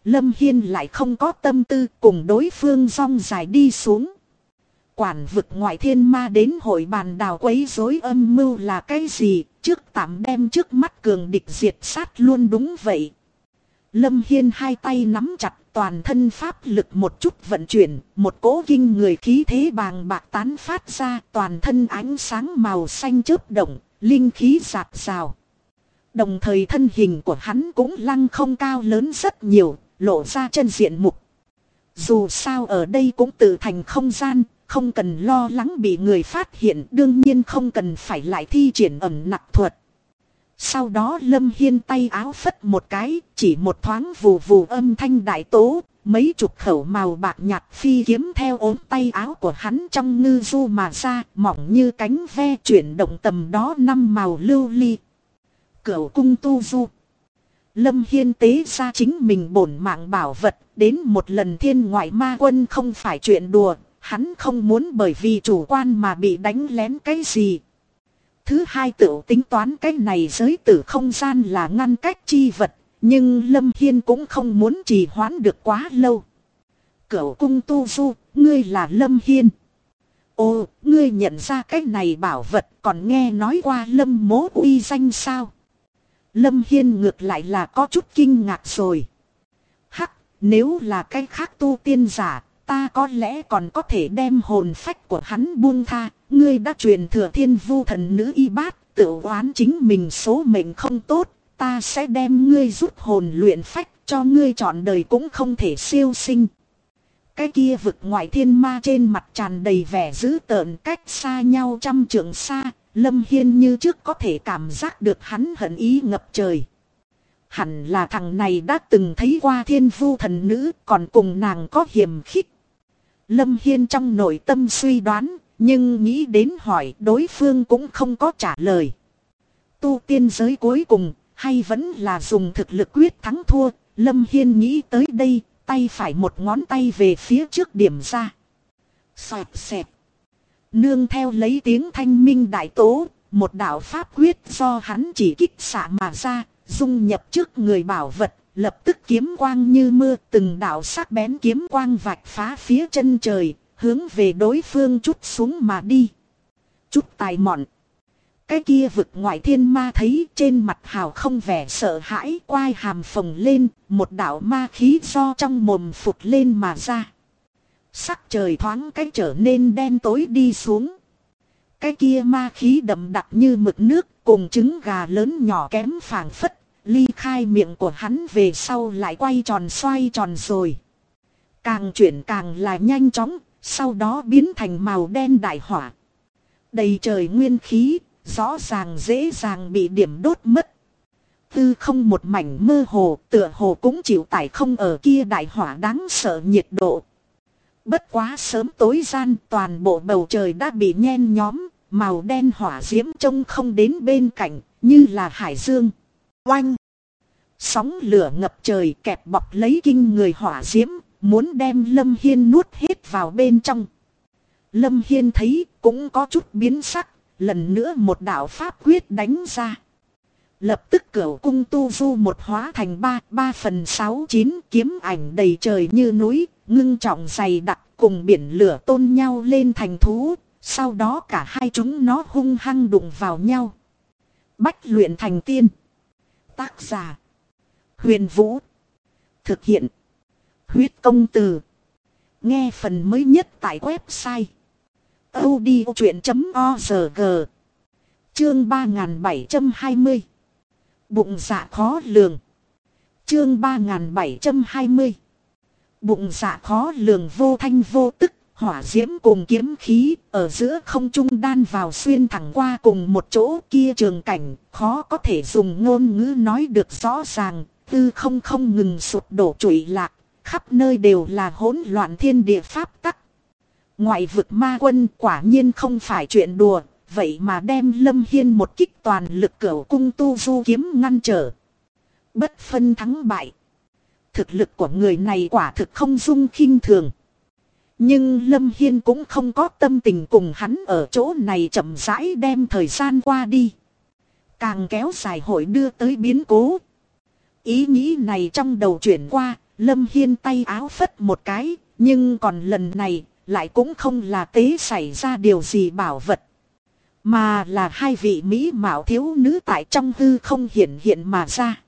Lâm Hiên lại không có tâm tư cùng đối phương rong dài đi xuống. Quản vực ngoại thiên ma đến hội bàn đào quấy rối âm mưu là cái gì, trước tạm đem trước mắt cường địch diệt sát luôn đúng vậy. Lâm Hiên hai tay nắm chặt, toàn thân pháp lực một chút vận chuyển, một cỗ kinh người khí thế bàng bạc tán phát ra, toàn thân ánh sáng màu xanh chớp động, linh khí rạt rào. Đồng thời thân hình của hắn cũng lăng không cao lớn rất nhiều, lộ ra chân diện mục. Dù sao ở đây cũng tự thành không gian, không cần lo lắng bị người phát hiện, đương nhiên không cần phải lại thi triển ẩn nặc thuật. Sau đó Lâm Hiên tay áo phất một cái, chỉ một thoáng vù vù âm thanh đại tố, mấy chục khẩu màu bạc nhạt phi kiếm theo ốm tay áo của hắn trong ngư du mà ra, mỏng như cánh ve chuyển động tầm đó năm màu lưu ly. Cửu cung tu du. Lâm Hiên tế ra chính mình bổn mạng bảo vật, đến một lần thiên ngoại ma quân không phải chuyện đùa, hắn không muốn bởi vì chủ quan mà bị đánh lén cái gì. Thứ hai tự tính toán cái này giới tử không gian là ngăn cách chi vật, nhưng Lâm Hiên cũng không muốn trì hoãn được quá lâu. Cửu cung tu du, ngươi là Lâm Hiên. Ồ, ngươi nhận ra cái này bảo vật, còn nghe nói qua Lâm mố uy danh sao? Lâm Hiên ngược lại là có chút kinh ngạc rồi. Hắc, nếu là cái khác tu tiên giả, ta có lẽ còn có thể đem hồn phách của hắn buông tha. Ngươi đã truyền thừa thiên vu thần nữ y bát, tự oán chính mình số mệnh không tốt. Ta sẽ đem ngươi rút hồn luyện phách, cho ngươi trọn đời cũng không thể siêu sinh. Cái kia vực ngoại thiên ma trên mặt tràn đầy vẻ dữ tợn, cách xa nhau trăm trượng xa. Lâm Hiên như trước có thể cảm giác được hắn hận ý ngập trời. Hẳn là thằng này đã từng thấy qua thiên vu thần nữ, còn cùng nàng có hiềm khích. Lâm Hiên trong nội tâm suy đoán, nhưng nghĩ đến hỏi đối phương cũng không có trả lời. Tu tiên giới cuối cùng, hay vẫn là dùng thực lực quyết thắng thua. Lâm Hiên nghĩ tới đây, tay phải một ngón tay về phía trước điểm ra. Xoẹt xẹt. Nương theo lấy tiếng thanh minh đại tố, một đạo pháp quyết do hắn chỉ kích xạ mà ra, dung nhập trước người bảo vật, lập tức kiếm quang như mưa, từng đạo sắc bén kiếm quang vạch phá phía chân trời, hướng về đối phương trút xuống mà đi. Chút tài mọn. Cái kia vực ngoại thiên ma thấy trên mặt hào không vẻ sợ hãi, quai hàm phồng lên, một đạo ma khí do trong mồm phụt lên mà ra. Sắc trời thoáng cái trở nên đen tối đi xuống. Cái kia ma khí đậm đặc như mực nước, cùng trứng gà lớn nhỏ kém phảng phất, ly khai miệng của hắn về sau lại quay tròn xoay tròn rồi. Càng chuyển càng là nhanh chóng, sau đó biến thành màu đen đại hỏa. Đầy trời nguyên khí, rõ ràng dễ dàng bị điểm đốt mất. Tư không một mảnh mơ hồ, tựa hồ cũng chịu tải không ở kia đại hỏa đáng sợ nhiệt độ. Bất quá sớm tối gian, toàn bộ bầu trời đã bị nhen nhóm, màu đen hỏa diễm trông không đến bên cạnh, như là hải dương. Oanh! Sóng lửa ngập trời kẹp bọc lấy kinh người hỏa diễm, muốn đem Lâm Hiên nuốt hết vào bên trong. Lâm Hiên thấy cũng có chút biến sắc, lần nữa một đạo pháp quyết đánh ra. Lập tức cửu cung tu du một hóa thành 3/6/9 kiếm ảnh đầy trời như núi, ngưng trọng dày đặc cùng biển lửa tôn nhau lên thành thú, sau đó cả hai chúng nó hung hăng đụng vào nhau. Bách luyện thành tiên. Tác giả Huyền Vũ. Thực hiện Huyết Công Từ. Nghe phần mới nhất tại website audiochuyện.org. Chương 3720. Bụng dạ khó lường. Chương 3720. Bụng dạ khó lường, vô thanh vô tức, hỏa diễm cùng kiếm khí ở giữa không trung đan vào xuyên thẳng qua cùng một chỗ, kia trường cảnh khó có thể dùng ngôn ngữ nói được rõ ràng, tư không ngừng sụp đổ trụy lạc, khắp nơi đều là hỗn loạn thiên địa pháp tắc. Ngoại vực ma quân quả nhiên không phải chuyện đùa, vậy mà đem Lâm Hiên một kích toàn lực cửu cung tu du kiếm ngăn trở. Bất phân thắng bại. Thực lực của người này quả thực không dung khinh thường. Nhưng Lâm Hiên cũng không có tâm tình cùng hắn ở chỗ này chậm rãi đem thời gian qua đi. Càng kéo dài hội đưa tới biến cố. Ý nghĩ này trong đầu chuyển qua, Lâm Hiên tay áo phất một cái, nhưng còn lần này lại cũng không là tế xảy ra điều gì bảo vật. Mà là hai vị mỹ mạo thiếu nữ tại trong hư không hiện hiện mà ra.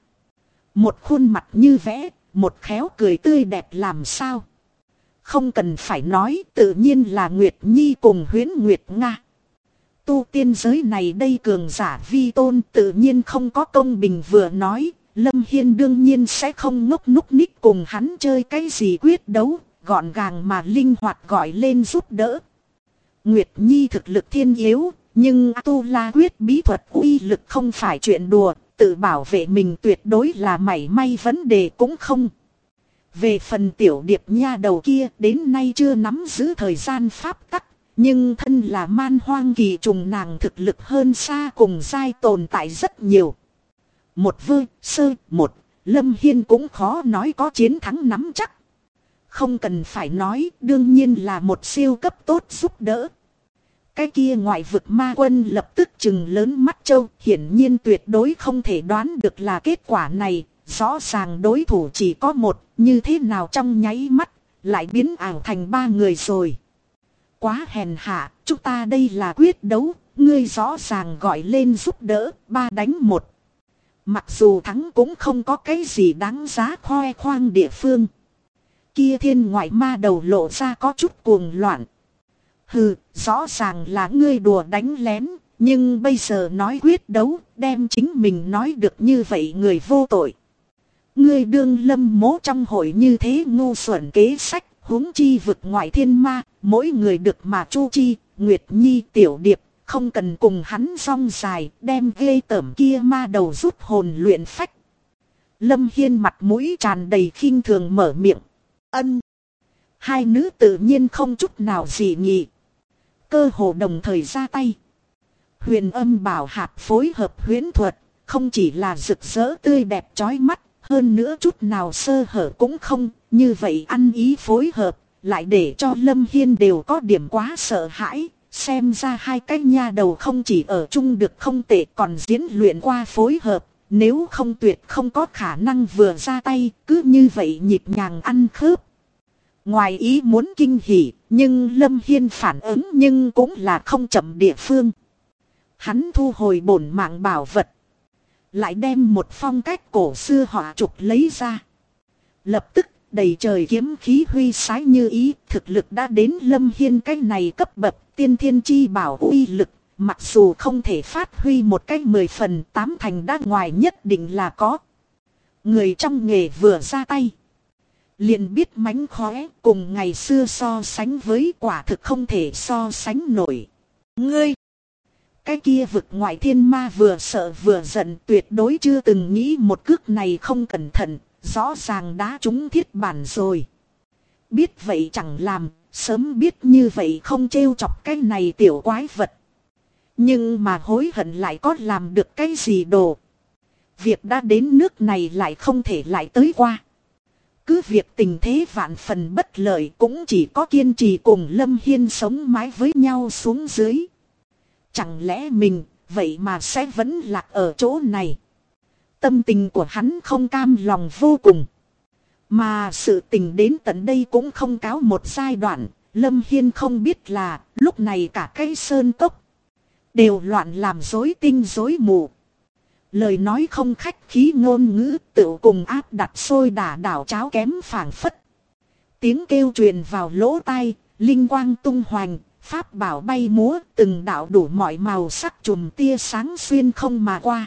Một khuôn mặt như vẽ, một khéo cười tươi đẹp làm sao. Không cần phải nói, tự nhiên là Nguyệt Nhi cùng Huyễn Nguyệt Nga. Tu tiên giới này đây cường giả vi tôn, tự nhiên không có công bình vừa nói. Lâm Hiên đương nhiên sẽ không ngốc núc ních cùng hắn chơi cái gì quyết đấu, gọn gàng mà linh hoạt gọi lên giúp đỡ. Nguyệt Nhi thực lực thiên yếu, nhưng tu la quyết bí thuật uy lực không phải chuyện đùa, tự bảo vệ mình tuyệt đối là mảy may vấn đề cũng không. Về phần tiểu điệp nha đầu kia, đến nay chưa nắm giữ thời gian pháp tắc, nhưng thân là man hoang kỳ trùng, nàng thực lực hơn xa cùng giai tồn tại rất nhiều. Một vơ sơ một, Lâm Hiên cũng khó nói có chiến thắng nắm chắc. Không cần phải nói, đương nhiên là một siêu cấp tốt giúp đỡ. Cái kia ngoại vực ma quân lập tức trừng lớn mắt châu, hiển nhiên tuyệt đối không thể đoán được là kết quả này. Rõ ràng đối thủ chỉ có một, như thế nào trong nháy mắt, lại biến ảo thành ba người rồi. Quá hèn hạ, chúng ta đây là quyết đấu, ngươi rõ ràng gọi lên giúp đỡ, 3 đánh 1. Mặc dù thắng cũng không có cái gì đáng giá khoe khoang địa phương. Kia thiên ngoại ma đầu lộ ra có chút cuồng loạn. Hừ, rõ ràng là ngươi đùa đánh lén, nhưng bây giờ nói quyết đấu, đem chính mình nói được như vậy người vô tội. Ngươi đương Lâm Mỗ trong hội như thế ngu xuẩn kế sách, huống chi vực ngoại thiên ma, mỗi người được mà chu chi, Nguyệt Nhi tiểu điệp, không cần cùng hắn rong dài, đem ghê tởm kia ma đầu rút hồn luyện phách. Lâm Hiên mặt mũi tràn đầy khinh thường mở miệng. Ân. Hai nữ tự nhiên không chút nào dị nghị. Cơ hồ đồng thời ra tay. Huyền âm bảo hạp phối hợp huyễn thuật, không chỉ là rực rỡ tươi đẹp chói mắt, hơn nữa chút nào sơ hở cũng không, như vậy ăn ý phối hợp, lại để cho Lâm Hiên đều có điểm quá sợ hãi. Xem ra hai cái nha đầu không chỉ ở chung được không tệ, còn diễn luyện qua phối hợp, nếu không tuyệt không có khả năng vừa ra tay, cứ như vậy nhịp nhàng ăn khớp. Ngoài ý muốn kinh hỉ, nhưng Lâm Hiên phản ứng nhưng cũng là không chậm địa phương. Hắn thu hồi bổn mạng bảo vật, lại đem một phong cách cổ xưa họa trục lấy ra. Lập tức đầy trời kiếm khí huy sái như ý, thực lực đã đến Lâm Hiên cái này cấp bậc tiên thiên chi bảo uy lực, mặc dù không thể phát huy một cách 10 phần 8 thành đã ngoài nhất định là có. Người trong nghề vừa ra tay, liền biết mánh khóe, cùng ngày xưa so sánh với quả thực không thể so sánh nổi. Ngươi! Cái kia vực ngoại thiên ma vừa sợ vừa giận, tuyệt đối chưa từng nghĩ một cước này không cẩn thận, rõ ràng đã trúng thiết bản rồi. Biết vậy chẳng làm, sớm biết như vậy không trêu chọc cái này tiểu quái vật. Nhưng mà hối hận lại có làm được cái gì đồ. Việc đã đến nước này lại không thể lại tới qua. Cứ việc tình thế vạn phần bất lợi, cũng chỉ có kiên trì cùng Lâm Hiên sống mái với nhau xuống dưới. Chẳng lẽ mình vậy mà sẽ vẫn lạc ở chỗ này. Tâm tình của hắn không cam lòng vô cùng. Mà sự tình đến tận đây cũng không cáo một giai đoạn. Lâm Hiên không biết là lúc này cả cái sơn cốc đều loạn làm rối tinh rối mù. Lời nói không khách khí ngôn ngữ tự cùng áp đặt sôi đả đảo cháo kém phảng phất. Tiếng kêu truyền vào lỗ tai, linh quang tung hoành, pháp bảo bay múa, từng đạo đủ mọi màu sắc chùm tia sáng xuyên không mà qua.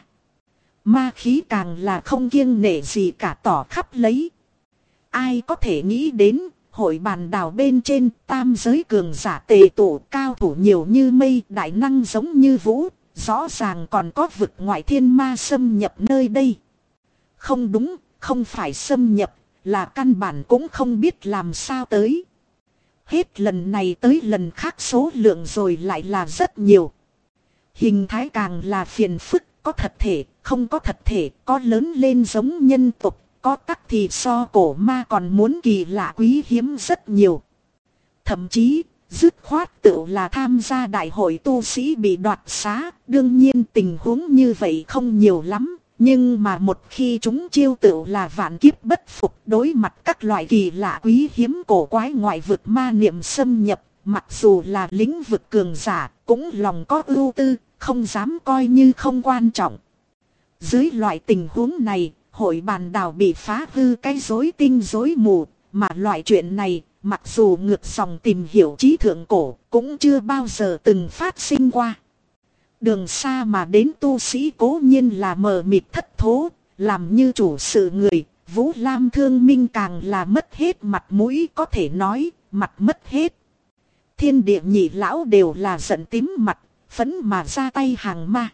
Ma khí càng là không kiêng nể gì cả tỏ khắp lấy. Ai có thể nghĩ đến, hội bàn đảo bên trên tam giới cường giả tề tụ, cao thủ nhiều như mây, đại năng giống như vũ, rõ ràng còn có vực ngoại thiên ma xâm nhập nơi đây. Không đúng, không phải xâm nhập, là căn bản cũng không biết làm sao tới. Hết lần này tới lần khác số lượng rồi lại là rất nhiều. Hình thái càng là phiền phức, có thật thể, không có thật thể, có lớn lên giống nhân tục, có tắc thì so cổ ma còn muốn kỳ lạ quý hiếm rất nhiều. Thậm chí, dứt khoát tự là tham gia đại hội tu sĩ bị đoạt xá, đương nhiên tình huống như vậy không nhiều lắm, Nhưng mà một khi chúng chiêu tựu là vạn kiếp bất phục, đối mặt các loại kỳ lạ quý hiếm cổ quái ngoại vực ma niệm xâm nhập, mặc dù là lĩnh vực cường giả, cũng lòng có ưu tư, không dám coi như không quan trọng. Dưới loại tình huống này, hội bàn đảo bị phá hư cái rối tinh rối mù, mà loại chuyện này, mặc dù ngược dòng tìm hiểu trí thượng cổ, cũng chưa bao giờ từng phát sinh qua. Đường xa mà đến tu sĩ cố nhiên là mờ mịt thất thố, làm như chủ sự người, Vũ Lam Thương Minh càng là mất hết mặt mũi, có thể nói, mặt mất hết. Thiên địa nhị lão đều là giận tím mặt, phẫn mà ra tay hàng ma.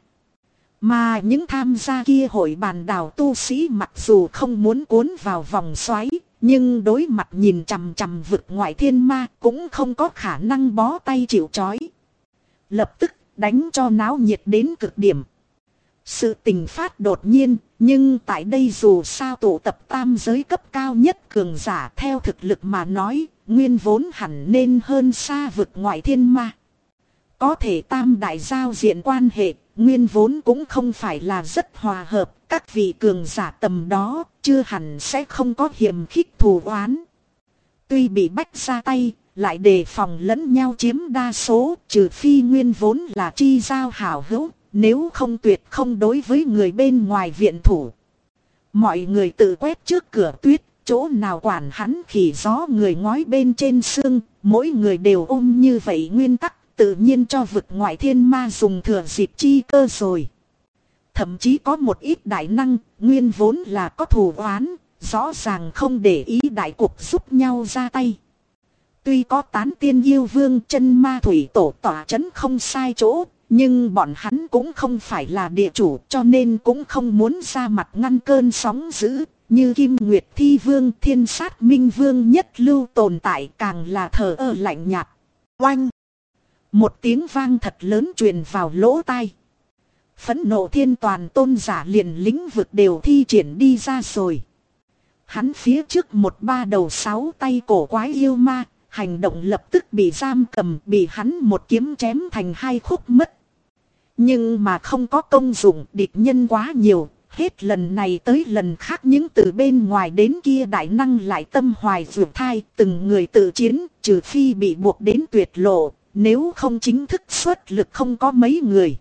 Mà những tham gia kia hội bàn đảo tu sĩ mặc dù không muốn cuốn vào vòng xoáy, nhưng đối mặt nhìn chằm chằm vực ngoại thiên ma cũng không có khả năng bó tay chịu trói. Lập tức đánh cho náo nhiệt đến cực điểm. Sự tình phát đột nhiên, nhưng tại đây dù sao tụ tập tam giới cấp cao nhất cường giả, theo thực lực mà nói, nguyên vốn hẳn nên hơn xa vực ngoại thiên ma. Có thể tam đại giao diện quan hệ, nguyên vốn cũng không phải là rất hòa hợp, các vị cường giả tầm đó, chưa hẳn sẽ không có hiềm khích thù oán. Tuy bị bách ra tay, lại đề phòng lẫn nhau chiếm đa số, trừ phi nguyên vốn là chi giao hảo hữu, nếu không tuyệt không đối với người bên ngoài viện thủ. Mọi người tự quét trước cửa tuyết, chỗ nào quản hắn khỉ gió người ngói bên trên xương, mỗi người đều ôm như vậy nguyên tắc, tự nhiên cho vực ngoại thiên ma dùng thừa dịp chi cơ rồi. Thậm chí có một ít đại năng, nguyên vốn là có thù oán, rõ ràng không để ý đại cục giúp nhau ra tay. Tuy có tán tiên yêu vương chân ma thủy tổ tỏa chấn không sai chỗ, nhưng bọn hắn cũng không phải là địa chủ, cho nên cũng không muốn ra mặt ngăn cơn sóng dữ. Như Kim Nguyệt Thi Vương, Thiên Sát Minh Vương nhất lưu tồn tại, càng là thờ ơ lạnh nhạt. Oanh! Một tiếng vang thật lớn truyền vào lỗ tai. Phẫn nộ thiên toàn tôn giả liền lĩnh vực đều thi triển đi ra rồi. Hắn phía trước một ba đầu sáu tay cổ quái yêu ma, hành động lập tức bị giam cầm, bị hắn một kiếm chém thành hai khúc mất. Nhưng mà không có công dụng, địch nhân quá nhiều, hết lần này tới lần khác những từ bên ngoài đến kia đại năng lại tâm hoài vượt thai, từng người tự chiến, trừ phi bị buộc đến tuyệt lộ, nếu không chính thức xuất lực không có mấy người.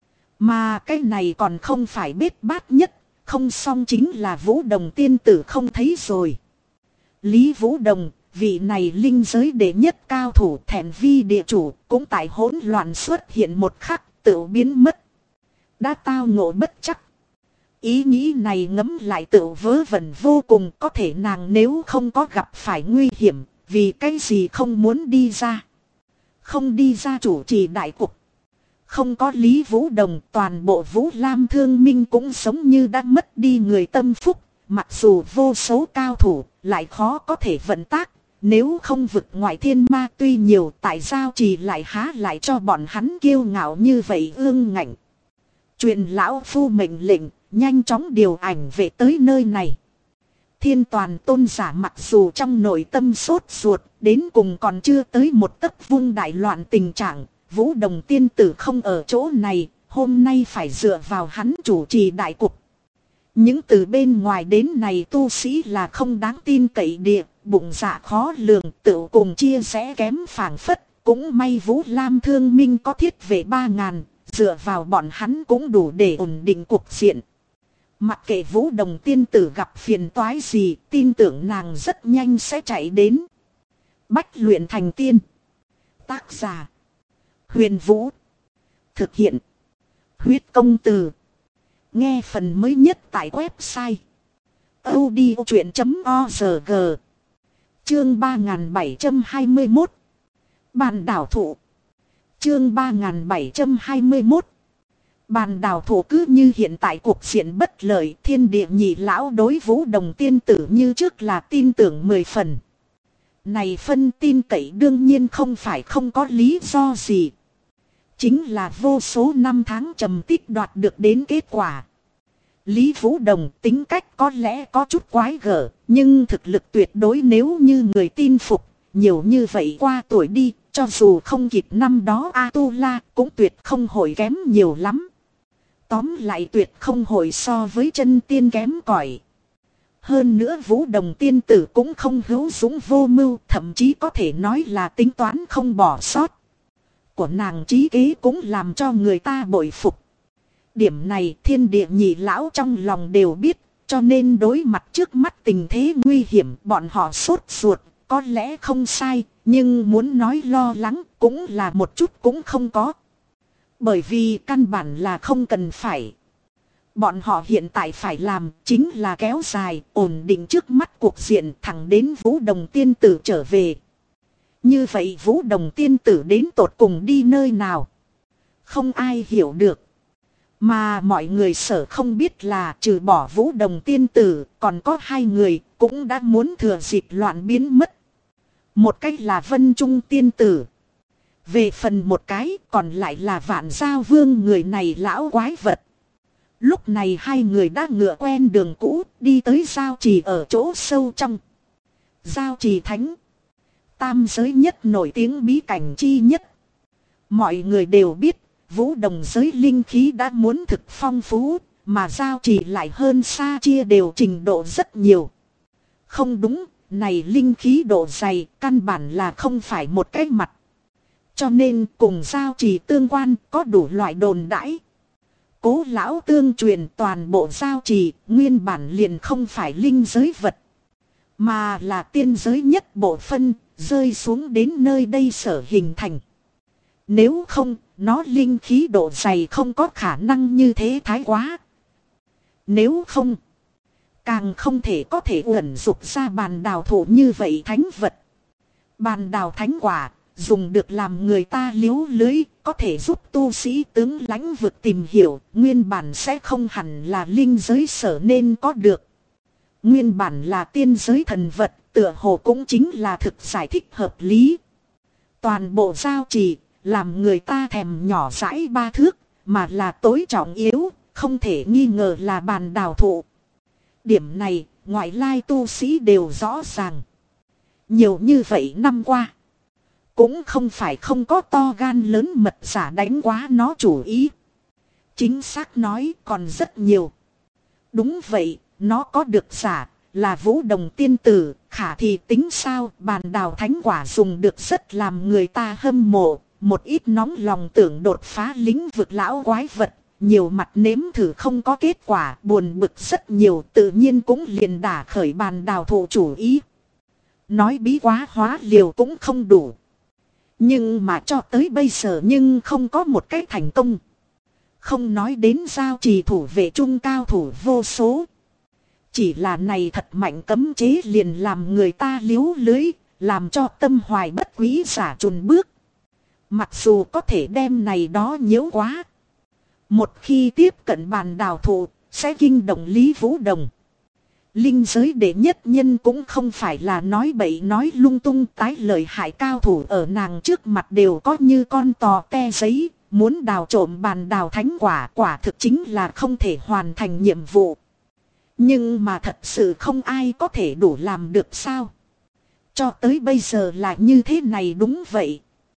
Mà cái này còn không phải bết bát nhất, không xong chính là Vũ Đồng tiên tử không thấy rồi. Lý Vũ Đồng, vị này linh giới đệ nhất cao thủ thẹn vi địa chủ, cũng tại hỗn loạn xuất hiện một khắc tự biến mất. Đã tao ngộ bất chắc. Ý nghĩ này ngấm lại tự vớ vẩn vô cùng, có thể nàng nếu không có gặp phải nguy hiểm, vì cái gì không muốn đi ra. Không đi ra chủ trì đại cục. Không có Lý Vũ Đồng, toàn bộ Vũ Lam Thương Minh cũng giống như đã mất đi người tâm phúc. Mặc dù vô số cao thủ, lại khó có thể vận tác. Nếu không vực ngoại thiên ma tuy nhiều, tại sao chỉ lại há lại cho bọn hắn kiêu ngạo như vậy ương ngạnh. Truyền lão phu mệnh lệnh, nhanh chóng điều ảnh về tới nơi này. Thiên toàn tôn giả mặc dù trong nội tâm sốt ruột, đến cùng còn chưa tới một tấc vung đại loạn tình trạng. Vũ Đồng tiên tử không ở chỗ này, hôm nay phải dựa vào hắn chủ trì đại cục. Những từ bên ngoài đến này tu sĩ là không đáng tin cậy địa, bụng dạ khó lường, tự cùng chia sẻ kém phảng phất. Cũng may Vũ Lam Thương Minh có thiết vệ 3.000, dựa vào bọn hắn cũng đủ để ổn định cuộc diện. Mặc kệ Vũ Đồng tiên tử gặp phiền toái gì, tin tưởng nàng rất nhanh sẽ chạy đến. Bách luyện thành tiên. Tác giả Huyền Vũ. Thực hiện Huyết Công Từ. Nghe phần mới nhất tại website audiochuyện.org. Chương 3721. Bàn đảo thụ. Chương 3721. Bàn đảo thụ. Cứ như hiện tại cuộc diện bất lợi, thiên địa nhị lão đối Vũ Đồng tiên tử như trước là tin tưởng 10 phần. Này phân tin cậy đương nhiên không phải không có lý do gì. Chính là vô số năm tháng trầm tích đoạt được đến kết quả. Lý Vũ Đồng tính cách có lẽ có chút quái gở, nhưng thực lực tuyệt đối nếu như người tin phục, nhiều như vậy qua tuổi đi, cho dù không kịp năm đó A-tu-la cũng tuyệt không hồi kém nhiều lắm. Tóm lại tuyệt không hội so với chân tiên kém cỏi. Hơn nữa Vũ Đồng tiên tử cũng không hữu dũng vô mưu, thậm chí có thể nói là tính toán không bỏ sót. Của nàng trí kế cũng làm cho người ta bội phục. Điểm này thiên địa nhị lão trong lòng đều biết, cho nên đối mặt trước mắt tình thế nguy hiểm bọn họ sốt ruột, có lẽ không sai, nhưng muốn nói lo lắng cũng là một chút cũng không có. Bởi vì căn bản là không cần phải. Bọn họ hiện tại phải làm chính là kéo dài, ổn định trước mắt cuộc diện thẳng đến Vũ Đồng tiên tử trở về. Như vậy Vũ Đồng tiên tử đến tột cùng đi nơi nào? Không ai hiểu được. Mà mọi người sở không biết là trừ bỏ Vũ Đồng tiên tử, còn có hai người cũng đã muốn thừa dịp loạn biến mất. Một cách là Vân Trung tiên tử. Về phần một cái còn lại là Vạn Giao Vương, người này lão quái vật. Lúc này hai người đã ngựa quen đường cũ đi tới giao trì ở chỗ sâu trong. Giao trì thánh. Tam giới nhất nổi tiếng bí cảnh chi nhất. Mọi người đều biết Vũ Đồng giới linh khí đã muốn thực phong phú, mà giao trì lại hơn xa chia đều trình độ rất nhiều. Không đúng, này linh khí độ dày căn bản là không phải một cái mặt. Cho nên cùng giao trì tương quan có đủ loại đồn đãi. Cố lão tương truyền toàn bộ giao trì nguyên bản liền không phải linh giới vật, mà là tiên giới nhất bộ phân rơi xuống đến nơi đây sở hình thành. Nếu không, nó linh khí độ dày không có khả năng như thế thái quá. Nếu không, càng không thể có thể ẩn dục ra bàn đào thụ như vậy thánh vật. Bàn đào thánh quả dùng được làm người ta liếu lưới, có thể giúp tu sĩ tướng lãnh vực tìm hiểu, nguyên bản sẽ không hẳn là linh giới sở nên có được. Nguyên bản là tiên giới thần vật, tựa hồ cũng chính là thực giải thích hợp lý. Toàn bộ giao trì, làm người ta thèm nhỏ dãi ba thước, mà là tối trọng yếu, không thể nghi ngờ là bàn đào thụ. Điểm này, ngoại lai tu sĩ đều rõ ràng. Nhiều như vậy năm qua, cũng không phải không có to gan lớn mật giả đánh quá nó chủ ý. Chính xác nói còn rất nhiều. Đúng vậy, nó có được giả, là Vũ Đồng tiên tử, khả thì tính sao, bàn đào thánh quả dùng được rất làm người ta hâm mộ. Một ít nóng lòng tưởng đột phá lĩnh vực lão quái vật, nhiều mặt nếm thử không có kết quả, buồn bực rất nhiều, tự nhiên cũng liền đả khởi bàn đào thụ chủ ý. Nói bí quá hóa liều cũng không đủ. Nhưng mà cho tới bây giờ nhưng không có một cái thành công. Không nói đến giao trì thủ vệ trung cao thủ vô số. Chỉ là này thật mạnh cấm chế liền làm người ta liếu lưới, làm cho tâm hoài bất quý giả chùn bước. Mặc dù có thể đem này đó nhiễu quá. Một khi tiếp cận bàn đào thụ, sẽ kinh động Lý Vũ Đồng. Linh giới đệ nhất nhân cũng không phải là nói bậy nói lung tung, tái lợi hại cao thủ ở nàng trước mặt đều có như con tò te giấy. Muốn đào trộm bàn đào thánh quả, quả thực chính là không thể hoàn thành nhiệm vụ. Nhưng mà thật sự không ai có thể đủ làm được sao. Cho tới bây giờ là như thế này, đúng vậy.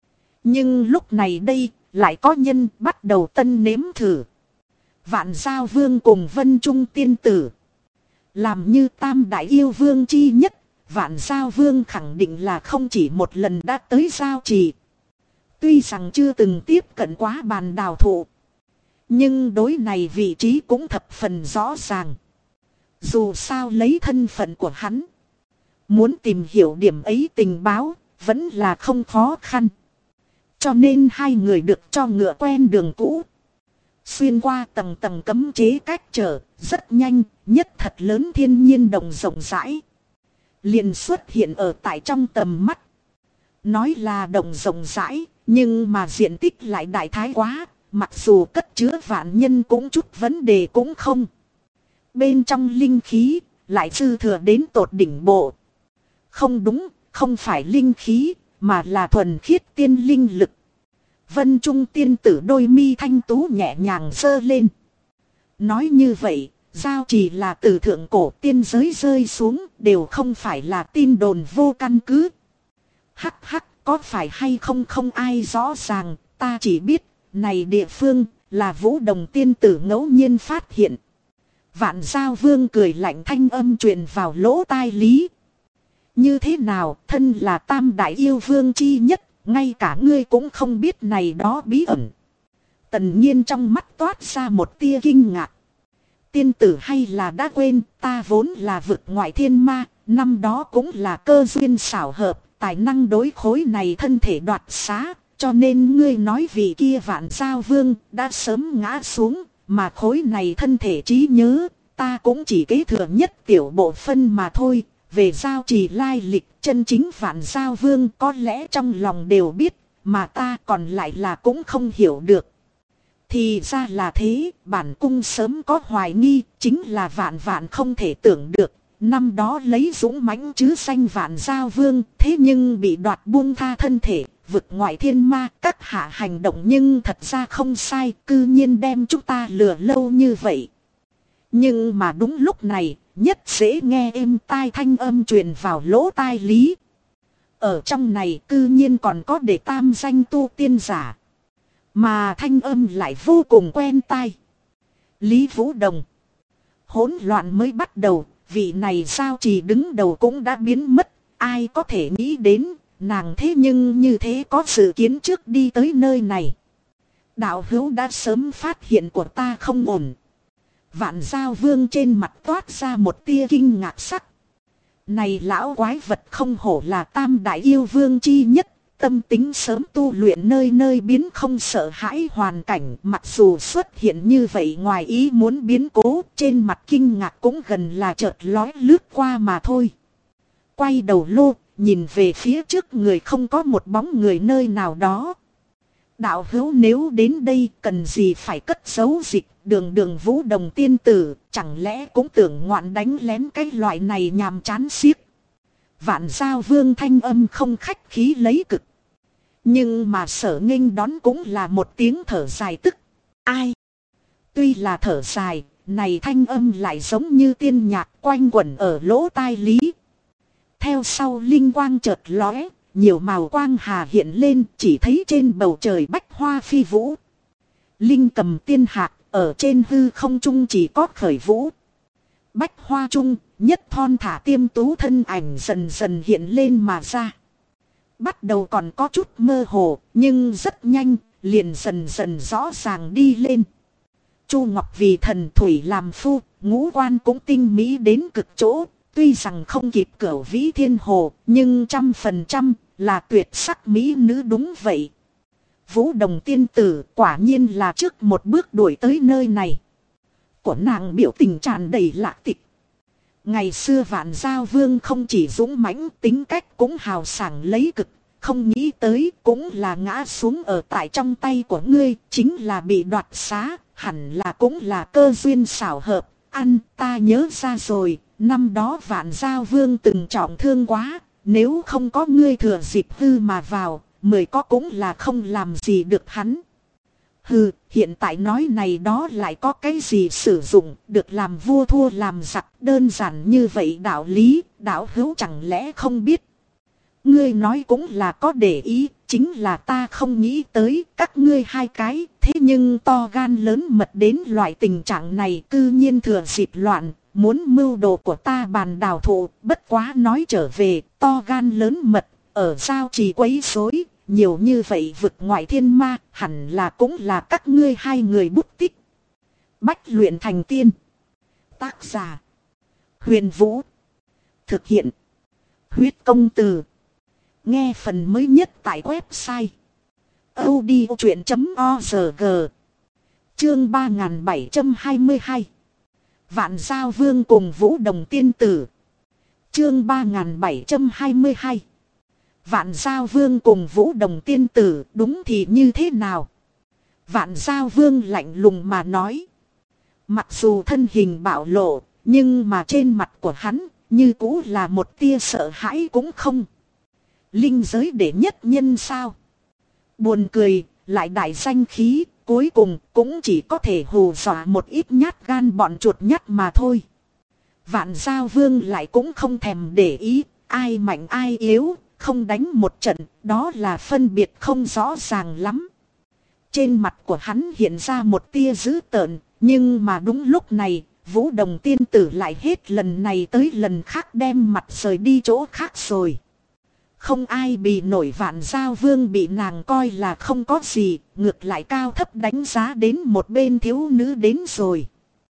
Nhưng lúc này đây, lại có nhân bắt đầu tân nếm thử. Vạn Giao Vương cùng Vân Trung tiên tử. Làm như tam đại yêu vương chi nhất, Vạn Giao Vương khẳng định là không chỉ một lần đã tới giao trì. Tuy rằng chưa từng tiếp cận quá bàn đào thụ, nhưng đối này vị trí cũng thập phần rõ ràng. Dù sao lấy thân phận của hắn, muốn tìm hiểu điểm ấy tình báo, vẫn là không khó khăn. Cho nên hai người được cho ngựa quen đường cũ. Xuyên qua tầng tầng cấm chế cách trở, rất nhanh, nhất thật lớn thiên nhiên đồng rộng rãi. Liền xuất hiện ở tại trong tầm mắt. Nói là đồng rộng rãi, nhưng mà diện tích lại đại thái quá, mặc dù cất chứa vạn nhân cũng chút vấn đề cũng không. Bên trong linh khí, lại dư thừa đến tột đỉnh bộ. Không đúng, không phải linh khí, mà là thuần khiết tiên linh lực. Vân Trung tiên tử đôi mi thanh tú nhẹ nhàng giơ lên. Nói như vậy, giao trì là từ thượng cổ tiên giới rơi xuống, đều không phải là tin đồn vô căn cứ. Hắc hắc, có phải hay không không ai rõ ràng, ta chỉ biết, này địa phương, là Vũ Đồng tiên tử ngẫu nhiên phát hiện. Vạn Giao Vương cười lạnh, thanh âm truyền vào lỗ tai Lý. Như thế nào, thân là tam đại yêu vương chi nhất, ngay cả ngươi cũng không biết này đó bí ẩn. Tần Nhiên trong mắt toát ra một tia kinh ngạc. Tiên tử hay là đã quên, ta vốn là vực ngoại thiên ma, năm đó cũng là cơ duyên xảo hợp, tài năng đối khối này thân thể đoạt xá, cho nên ngươi nói vì kia Vạn Giao Vương đã sớm ngã xuống, mà khối này thân thể trí nhớ, ta cũng chỉ kế thừa nhất tiểu bộ phân mà thôi. Về giao trì lai lịch, chân chính Vạn Giao Vương có lẽ trong lòng đều biết, mà ta còn lại là cũng không hiểu được. Thì ra là thế, bản cung sớm có hoài nghi, chính là vạn không thể tưởng được. Năm đó lấy dũng mãnh chứ danh Vạn Giao Vương, thế nhưng bị đoạt buông tha thân thể, vực ngoại thiên ma, các hạ hành động nhưng thật ra không sai, cư nhiên đem chúng ta lừa lâu như vậy. Nhưng mà đúng lúc này, nhất dễ nghe êm tai thanh âm truyền vào lỗ tai Lý. Ở trong này cư nhiên còn có để tam danh tu tiên giả. Mà thanh âm lại vô cùng quen tai. Lý Vũ Đồng. Hỗn loạn mới bắt đầu, vị này sao chỉ đứng đầu cũng đã biến mất. Ai có thể nghĩ đến, nàng thế nhưng như thế có dự kiến trước đi tới nơi này. Đạo hữu đã sớm phát hiện của ta không ổn. Vạn Giao Vương trên mặt toát ra một tia kinh ngạc sắc. Này lão quái vật không hổ là tam đại yêu vương chi nhất, tâm tính sớm tu luyện nơi nơi biến không sợ hãi hoàn cảnh, mặc dù xuất hiện như vậy ngoài ý muốn biến cố, trên mặt kinh ngạc cũng gần là chợt lóe lướt qua mà thôi. Quay đầu lô, nhìn về phía trước người không có một bóng người nơi nào đó. Đạo hữu nếu đến đây cần gì phải cất giấu dịch, đường Vũ Đồng tiên tử, chẳng lẽ cũng tưởng ngoạn đánh lén cái loại này nhàm chán xiếc. Vạn Giao Vương thanh âm không khách khí lấy cực. Nhưng mà Sở Nghênh đón cũng là một tiếng thở dài tức. Ai? Tuy là thở dài, này thanh âm lại giống như tiên nhạc quanh quẩn ở lỗ tai Lý. Theo sau linh quang chợt lóe, nhiều màu quang hà hiện lên, chỉ thấy trên bầu trời bách hoa phi vũ. Linh cầm tiên hạc, ở trên hư không trung chỉ có khởi vũ. Bách hoa trung, nhất thon thả tiêm tú thân ảnh dần dần hiện lên mà ra. Bắt đầu còn có chút mơ hồ, nhưng rất nhanh, liền dần dần rõ ràng đi lên. Chu Ngọc vì thần thủy làm phu, ngũ quan cũng tinh mỹ đến cực chỗ. Tuy rằng không kịp Cửu Vĩ Thiên Hồ, nhưng 100% là tuyệt sắc mỹ nữ đúng vậy. Vũ Đồng tiên tử quả nhiên là trước một bước đuổi tới nơi này. Của nàng biểu tình tràn đầy lạ tịch. Ngày xưa Vạn Giao Vương không chỉ dũng mãnh, tính cách cũng hào sảng lấy cực. Không nghĩ tới cũng là ngã xuống ở tại trong tay của ngươi, chính là bị đoạt xá, hẳn là cũng là cơ duyên xảo hợp. Ăn, ta nhớ ra rồi, năm đó Vạn Giao Vương từng trọng thương quá, nếu không có ngươi thừa dịp hư mà vào, mười có cũng là không làm gì được hắn. Hừ, hiện tại nói này đó lại có cái gì sử dụng, được làm vua thua làm giặc, đơn giản như vậy đạo lý, đạo hữu chẳng lẽ không biết. Ngươi nói cũng là có để ý, chính là ta không nghĩ tới các ngươi hai cái, thế nhưng to gan lớn mật đến loại tình trạng này, cư nhiên thừa dịp loạn, muốn mưu đồ của ta bàn đào thụ, bất quá nói trở về, to gan lớn mật, ở giao trì quấy rối, nhiều như vậy vực ngoại thiên ma, hẳn là cũng là các ngươi hai người bút tích. Bách luyện thành tiên. Tác giả: Huyền Vũ. Thực hiện: Huyết Công Từ. Nghe phần mới nhất tại website audiochuyện.org. Chương 3722. Vạn Giao Vương cùng Vũ Đồng tiên tử. Chương 3722. Vạn Giao Vương cùng Vũ Đồng tiên tử đúng thì như thế nào? Vạn Giao Vương lạnh lùng mà nói. Mặc dù thân hình bạo lộ, nhưng mà trên mặt của hắn như cũ là một tia sợ hãi cũng không. Linh giới đệ nhất nhân sao? Buồn cười, lại đại danh khí, cuối cùng cũng chỉ có thể hù dọa một ít nhát gan bọn chuột nhắt mà thôi. Vạn Giao Vương lại cũng không thèm để ý, ai mạnh ai yếu, không đánh một trận, đó là phân biệt không rõ ràng lắm. Trên mặt của hắn hiện ra một tia dữ tợn, nhưng mà đúng lúc này, Vũ Đồng tiên tử lại hết lần này tới lần khác đem mặt rời đi chỗ khác rồi. Không ai bị nổi vạn giao vương bị nàng coi là không có gì, ngược lại cao thấp đánh giá đến một bên thiếu nữ đến rồi.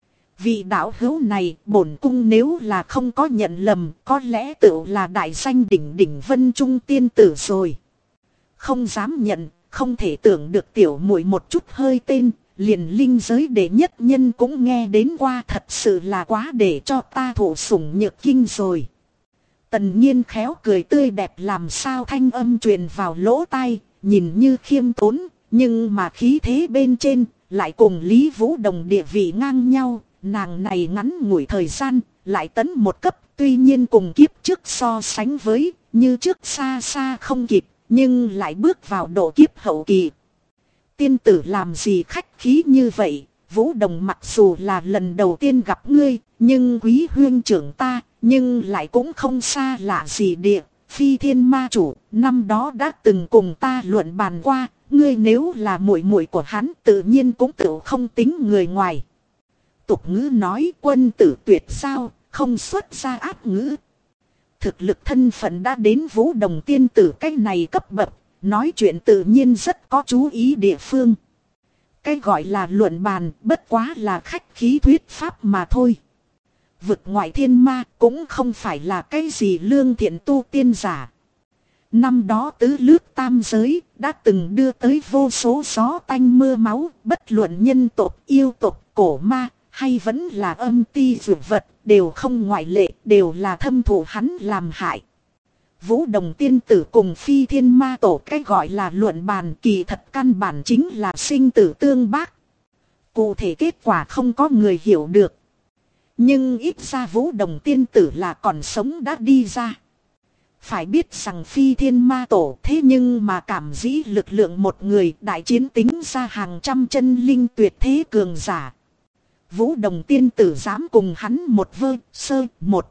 Vị đạo hữu này, bổn cung nếu là không có nhận lầm, có lẽ tự là đại danh đỉnh đỉnh Vân Trung tiên tử rồi. Không dám nhận, không thể tưởng được tiểu muội một chút hơi tên, liền linh giới đệ nhất nhân cũng nghe đến qua, thật sự là quá để cho ta thụ sủng nhược kinh rồi. Tần Nhiên khéo cười tươi đẹp làm sao thanh âm truyền vào lỗ tai, nhìn như khiêm tốn, nhưng mà khí thế bên trên, lại cùng Lý Vũ Đồng địa vị ngang nhau, nàng này ngắn ngủi thời gian, lại tấn một cấp, tuy nhiên cùng kiếp trước so sánh với, như trước xa xa không kịp, nhưng lại bước vào độ kiếp hậu kỳ. Tiên tử làm gì khách khí như vậy, Vũ Đồng mặc dù là lần đầu tiên gặp ngươi, nhưng quý huynh trưởng ta, nhưng lại cũng không xa lạ gì địa. Phi Thiên Ma Chủ, năm đó đã từng cùng ta luận bàn qua, ngươi nếu là muội muội của hắn tự nhiên cũng tự không tính người ngoài. Tục ngữ nói quân tử tuyệt giao, không xuất ra ác ngữ. Thực lực thân phận đã đến Vũ Đồng tiên tử cái này cấp bậc, nói chuyện tự nhiên rất có chú ý địa phương. Cái gọi là luận bàn bất quá là khách khí thuyết pháp mà thôi. Vực ngoại thiên ma cũng không phải là cái gì lương thiện tu tiên giả. Năm đó tứ lướt tam giới đã từng đưa tới vô số gió tanh mưa máu, bất luận nhân tộc, yêu tộc, cổ ma, hay vẫn là âm ti dược vật, đều không ngoại lệ, đều là thâm thụ hắn làm hại. Vũ Đồng tiên tử cùng Phi Thiên Ma Tổ cái gọi là luận bàn kỳ thật căn bản chính là sinh tử tương bác. Cụ thể kết quả không có người hiểu được. Nhưng ít ra Vũ Đồng tiên tử là còn sống đã đi ra. Phải biết rằng Phi Thiên Ma Tổ thế nhưng mà cảm dĩ lực lượng một người đại chiến tính ra hàng trăm chân linh tuyệt thế cường giả. Vũ Đồng tiên tử dám cùng hắn một sơ một.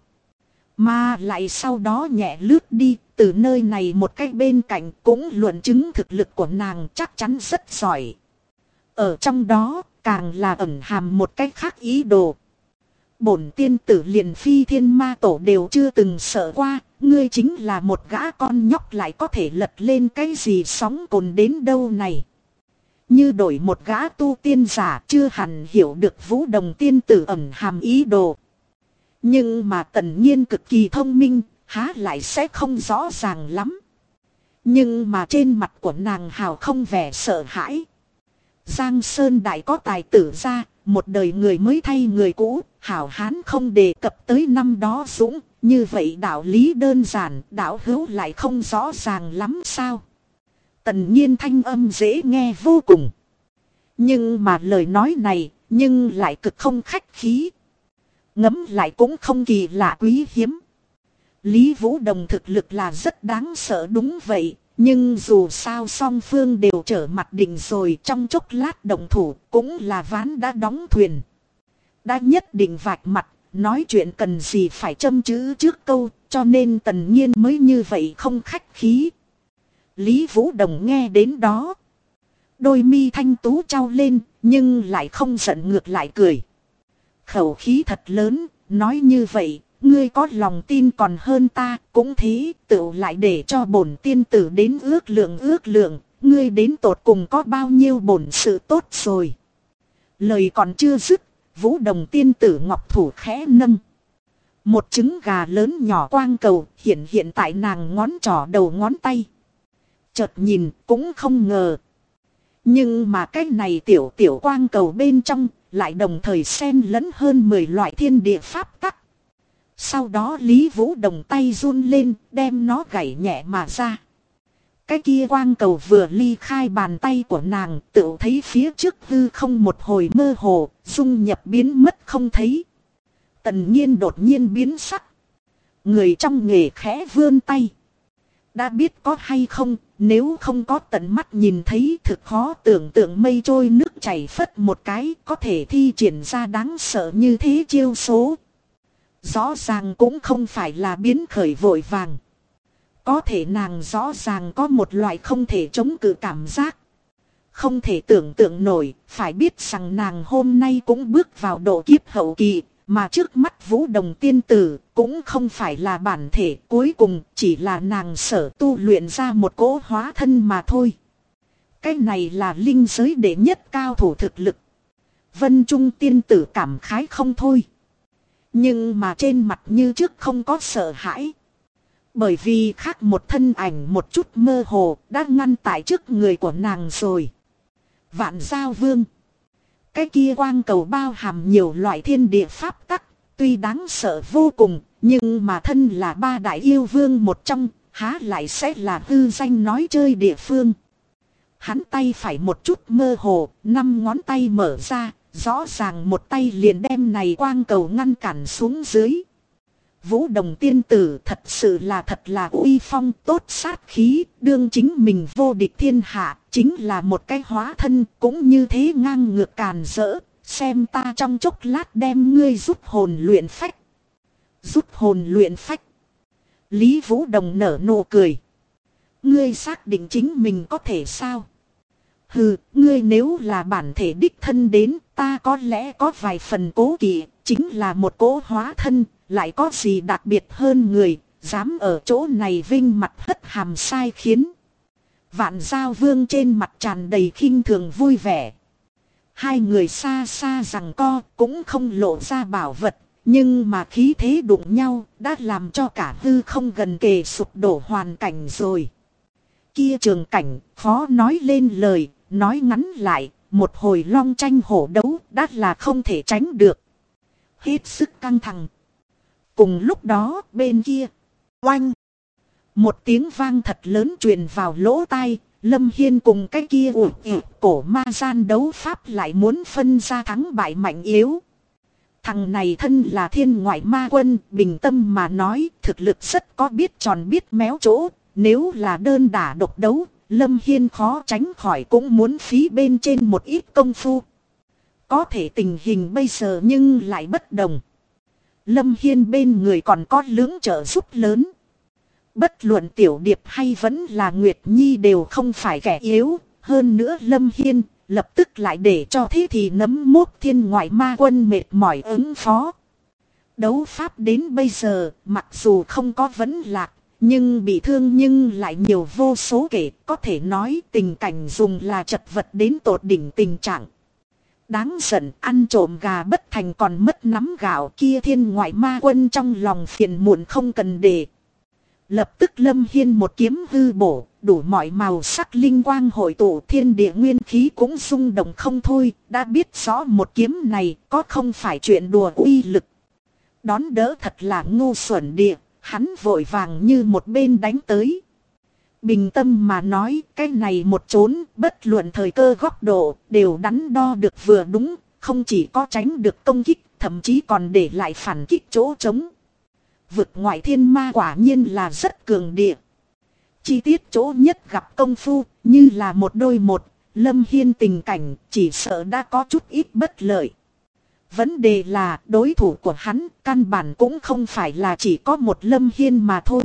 Mà lại sau đó nhẹ lướt đi, từ nơi này một cách bên cạnh cũng luận chứng thực lực của nàng chắc chắn rất giỏi. Ở trong đó, càng là ẩn hàm một cách khác ý đồ. Bổn tiên tử liền Phi Thiên Ma Tổ đều chưa từng sợ qua, ngươi chính là một gã con nhóc lại có thể lật lên cái gì sóng cồn đến đâu này. Như đổi một gã tu tiên giả chưa hẳn hiểu được Vũ Đồng tiên tử ẩn hàm ý đồ. Nhưng mà Tần Nhiên cực kỳ thông minh, há lại sẽ không rõ ràng lắm. Nhưng mà trên mặt của nàng hào không vẻ sợ hãi. Giang Sơn Đại có tài tử ra, một đời người mới thay người cũ, hảo hán không đề cập tới năm đó dũng. Như vậy đạo lý đơn giản, đạo hữu lại không rõ ràng lắm sao. Tần Nhiên thanh âm dễ nghe vô cùng. Nhưng mà lời nói này, nhưng lại cực không khách khí. Ngẫm lại cũng không kỳ lạ quý hiếm. Lý Vũ Đồng thực lực là rất đáng sợ đúng vậy. Nhưng dù sao song phương đều trở mặt định rồi, trong chốc lát động thủ cũng là ván đã đóng thuyền. Đã nhất định vạch mặt, nói chuyện cần gì phải châm chữ trước câu, cho nên Tần Nhiên mới như vậy không khách khí. Lý Vũ Đồng nghe đến đó. Đôi mi thanh tú trao lên, nhưng lại không giận ngược lại cười. Khẩu khí thật lớn, nói như vậy, ngươi có lòng tin còn hơn ta, cũng thế, tự lại để cho bổn tiên tử đến ước lượng, ngươi đến tột cùng có bao nhiêu bổn sự tốt rồi. Lời còn chưa dứt, Vũ Đồng tiên tử ngọc thủ khẽ nâng. Một trứng gà lớn nhỏ quang cầu hiện tại nàng ngón trỏ đầu ngón tay. Chợt nhìn cũng không ngờ. Nhưng mà cái này tiểu quang cầu bên trong lại đồng thời xen lẫn hơn 10 loại thiên địa pháp tắc. Sau đó Lý Vũ Đồng tay run lên đem nó gảy nhẹ mà ra. Cái kia quang cầu vừa ly khai bàn tay của nàng tự thấy phía trước hư không một hồi mơ hồ, dung nhập biến mất không thấy. Tần Nhiên đột nhiên biến sắc. Người trong nghề khẽ vươn tay. Đã biết có hay không, nếu không có tận mắt nhìn thấy thực khó tưởng tượng mây trôi nước chảy phất một cái có thể thi triển ra đáng sợ như thế chiêu số. Rõ ràng cũng không phải là biến khởi vội vàng. Có thể nàng rõ ràng có một loại không thể chống cự cảm giác. không thể tưởng tượng nổi, phải biết rằng nàng hôm nay cũng bước vào độ kiếp hậu kỳ, mà trước mắt Vũ Đồng tiên tử cũng không phải là bản thể cuối cùng, chỉ là nàng sở tu luyện ra một cỗ hóa thân mà thôi. Cái này là linh giới đệ nhất cao thủ thực lực. Vân Trung tiên tử cảm khái không thôi. Nhưng mà trên mặt như trước không có sợ hãi. Bởi vì khác một thân ảnh một chút mơ hồ đã ngăn tại trước người của nàng rồi. Vạn Giao Vương. Cái kia quang cầu bao hàm nhiều loại thiên địa pháp tắc, tuy đáng sợ vô cùng, nhưng mà thân là ba đại yêu vương một trong, há lại sẽ là hư danh nói chơi địa phương. Hắn tay phải một chút mơ hồ, 5 ngón tay mở ra, rõ ràng một tay liền đem này quang cầu ngăn cản xuống dưới. Vũ Đồng tiên tử thật sự là thật là uy phong tốt sát khí, đương chính mình vô địch thiên hạ, chính là một cái hóa thân, cũng như thế ngang ngược càn rỡ, xem ta trong chốc lát đem ngươi rút hồn luyện phách. Rút hồn luyện phách. Lý Vũ Đồng nở nụ cười. Ngươi xác định chính mình có thể sao? Hừ, ngươi nếu là bản thể đích thân đến, ta có lẽ có vài phần cố kỵ, chính là một cố hóa thân, lại có gì đặc biệt hơn người, dám ở chỗ này vinh mặt hất hàm sai khiến. Vạn Giao Vương trên mặt tràn đầy khinh thường vui vẻ. Hai người xa xa giằng co, cũng không lộ ra bảo vật, nhưng mà khí thế đụng nhau, đã làm cho cả hư không gần kề sụp đổ hoàn cảnh rồi. Kia trường cảnh, khó nói lên lời, nói ngắn lại, một hồi long tranh hổ đấu, đã là không thể tránh được. Hết sức căng thẳng. Cùng lúc đó, bên kia, oanh. Một tiếng vang thật lớn truyền vào lỗ tai, Lâm Hiên cùng cái kia cổ ma gian đấu pháp lại muốn phân ra thắng bại mạnh yếu. Thằng này thân là thiên ngoại ma quân, bình tâm mà nói, thực lực rất có biết tròn biết méo chỗ, nếu là đơn đả độc đấu, Lâm Hiên khó tránh khỏi cũng muốn phí bên trên một ít công phu. Có thể tình hình bây giờ nhưng lại bất đồng. Lâm Hiên bên người còn có lưỡng trợ giúp lớn. Bất luận Tiểu Điệp hay vẫn là Nguyệt Nhi đều không phải kẻ yếu. Hơn nữa Lâm Hiên lập tức lại để cho thế thì nấm mốc thiên ngoại ma quân mệt mỏi ứng phó. Đấu pháp đến bây giờ mặc dù không có vấn lạc, nhưng bị thương nhưng lại nhiều vô số kể, có thể nói tình cảnh dùng là chật vật đến tột đỉnh tình trạng. Đáng giận, ăn trộm gà bất thành còn mất nắm gạo, kia thiên ngoại ma quân trong lòng phiền muộn không cần để. Lập tức Lâm Hiên một kiếm hư bổ, đủ mọi màu sắc linh quang hội tụ, thiên địa nguyên khí cũng rung động không thôi, đã biết rõ một kiếm này có không phải chuyện đùa uy lực. Đón đỡ thật là ngu xuẩn địa, hắn vội vàng như một bên đánh tới. Bình tâm mà nói, cái này một trốn, bất luận thời cơ góc độ, đều đắn đo được vừa đúng, không chỉ có tránh được công kích, thậm chí còn để lại phản kích chỗ trống. Vực ngoại thiên ma quả nhiên là rất cường địa. Chi tiết chỗ nhất gặp công phu, như là một đôi một, Lâm Hiên tình cảnh, chỉ sợ đã có chút ít bất lợi. Vấn đề là đối thủ của hắn, căn bản cũng không phải là chỉ có một Lâm Hiên mà thôi.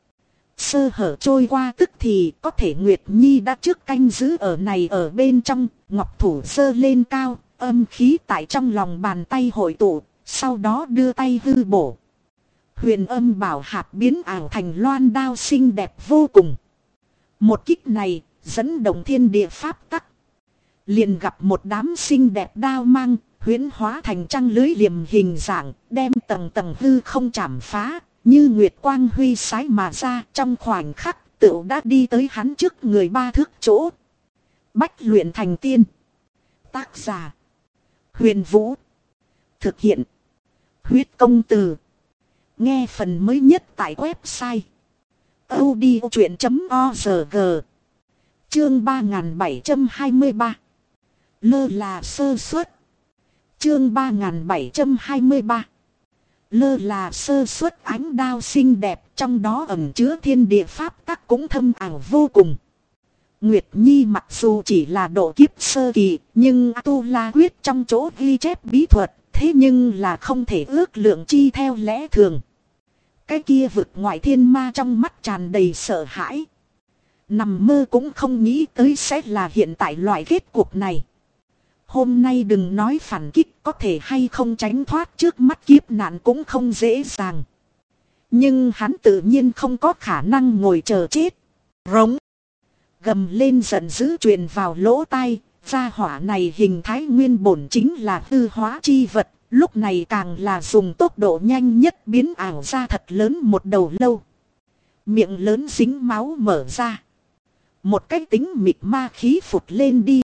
Sơ hở trôi qua tức thì có thể Nguyệt Nhi đã trước canh giữ ở này ở bên trong, ngọc thủ sơ lên cao, âm khí tại trong lòng bàn tay hội tụ, sau đó đưa tay hư bổ. Huyền âm bảo hạp biến ảo thành loan đao xinh đẹp vô cùng. Một kích này dẫn động thiên địa pháp tắc. Liền gặp một đám xinh đẹp đao mang, huyễn hóa thành trăng lưới liềm hình dạng, đem tầng tầng hư không chảm phá. Như nguyệt quang huy sái mà ra, trong khoảnh khắc tựu đã đi tới hắn trước người 3 thước chỗ. Bách luyện thành tiên. Tác giả: Huyền Vũ. Thực hiện: Huyết Công Từ. Nghe phần mới nhất tại website audiochuyện.org. Chương 3723. Lơ là sơ suất. Chương 3723. Lơ là sơ suất, ánh đao xinh đẹp, trong đó ẩn chứa thiên địa pháp tắc cũng thâm ảo vô cùng. Nguyệt Nhi mặc dù chỉ là độ kiếp sơ kỳ, nhưng tu la quyết trong chỗ ghi chép bí thuật, thế nhưng là không thể ước lượng chi theo lẽ thường. Cái kia vực ngoại thiên ma trong mắt tràn đầy sợ hãi. Nằm mơ cũng không nghĩ tới sẽ là hiện tại loại kết cục này. Hôm nay đừng nói phản kích, có thể hay không tránh thoát trước mắt kiếp nạn cũng không dễ dàng. Nhưng hắn tự nhiên không có khả năng ngồi chờ chết. Rống. Gầm lên giận dữ truyền vào lỗ tai. Gia hỏa này hình thái nguyên bổn chính là hư hóa chi vật. Lúc này càng là dùng tốc độ nhanh nhất biến ảo ra thật lớn một đầu lâu. Miệng lớn dính máu mở ra. Một cái tính mịt ma khí phụt lên đi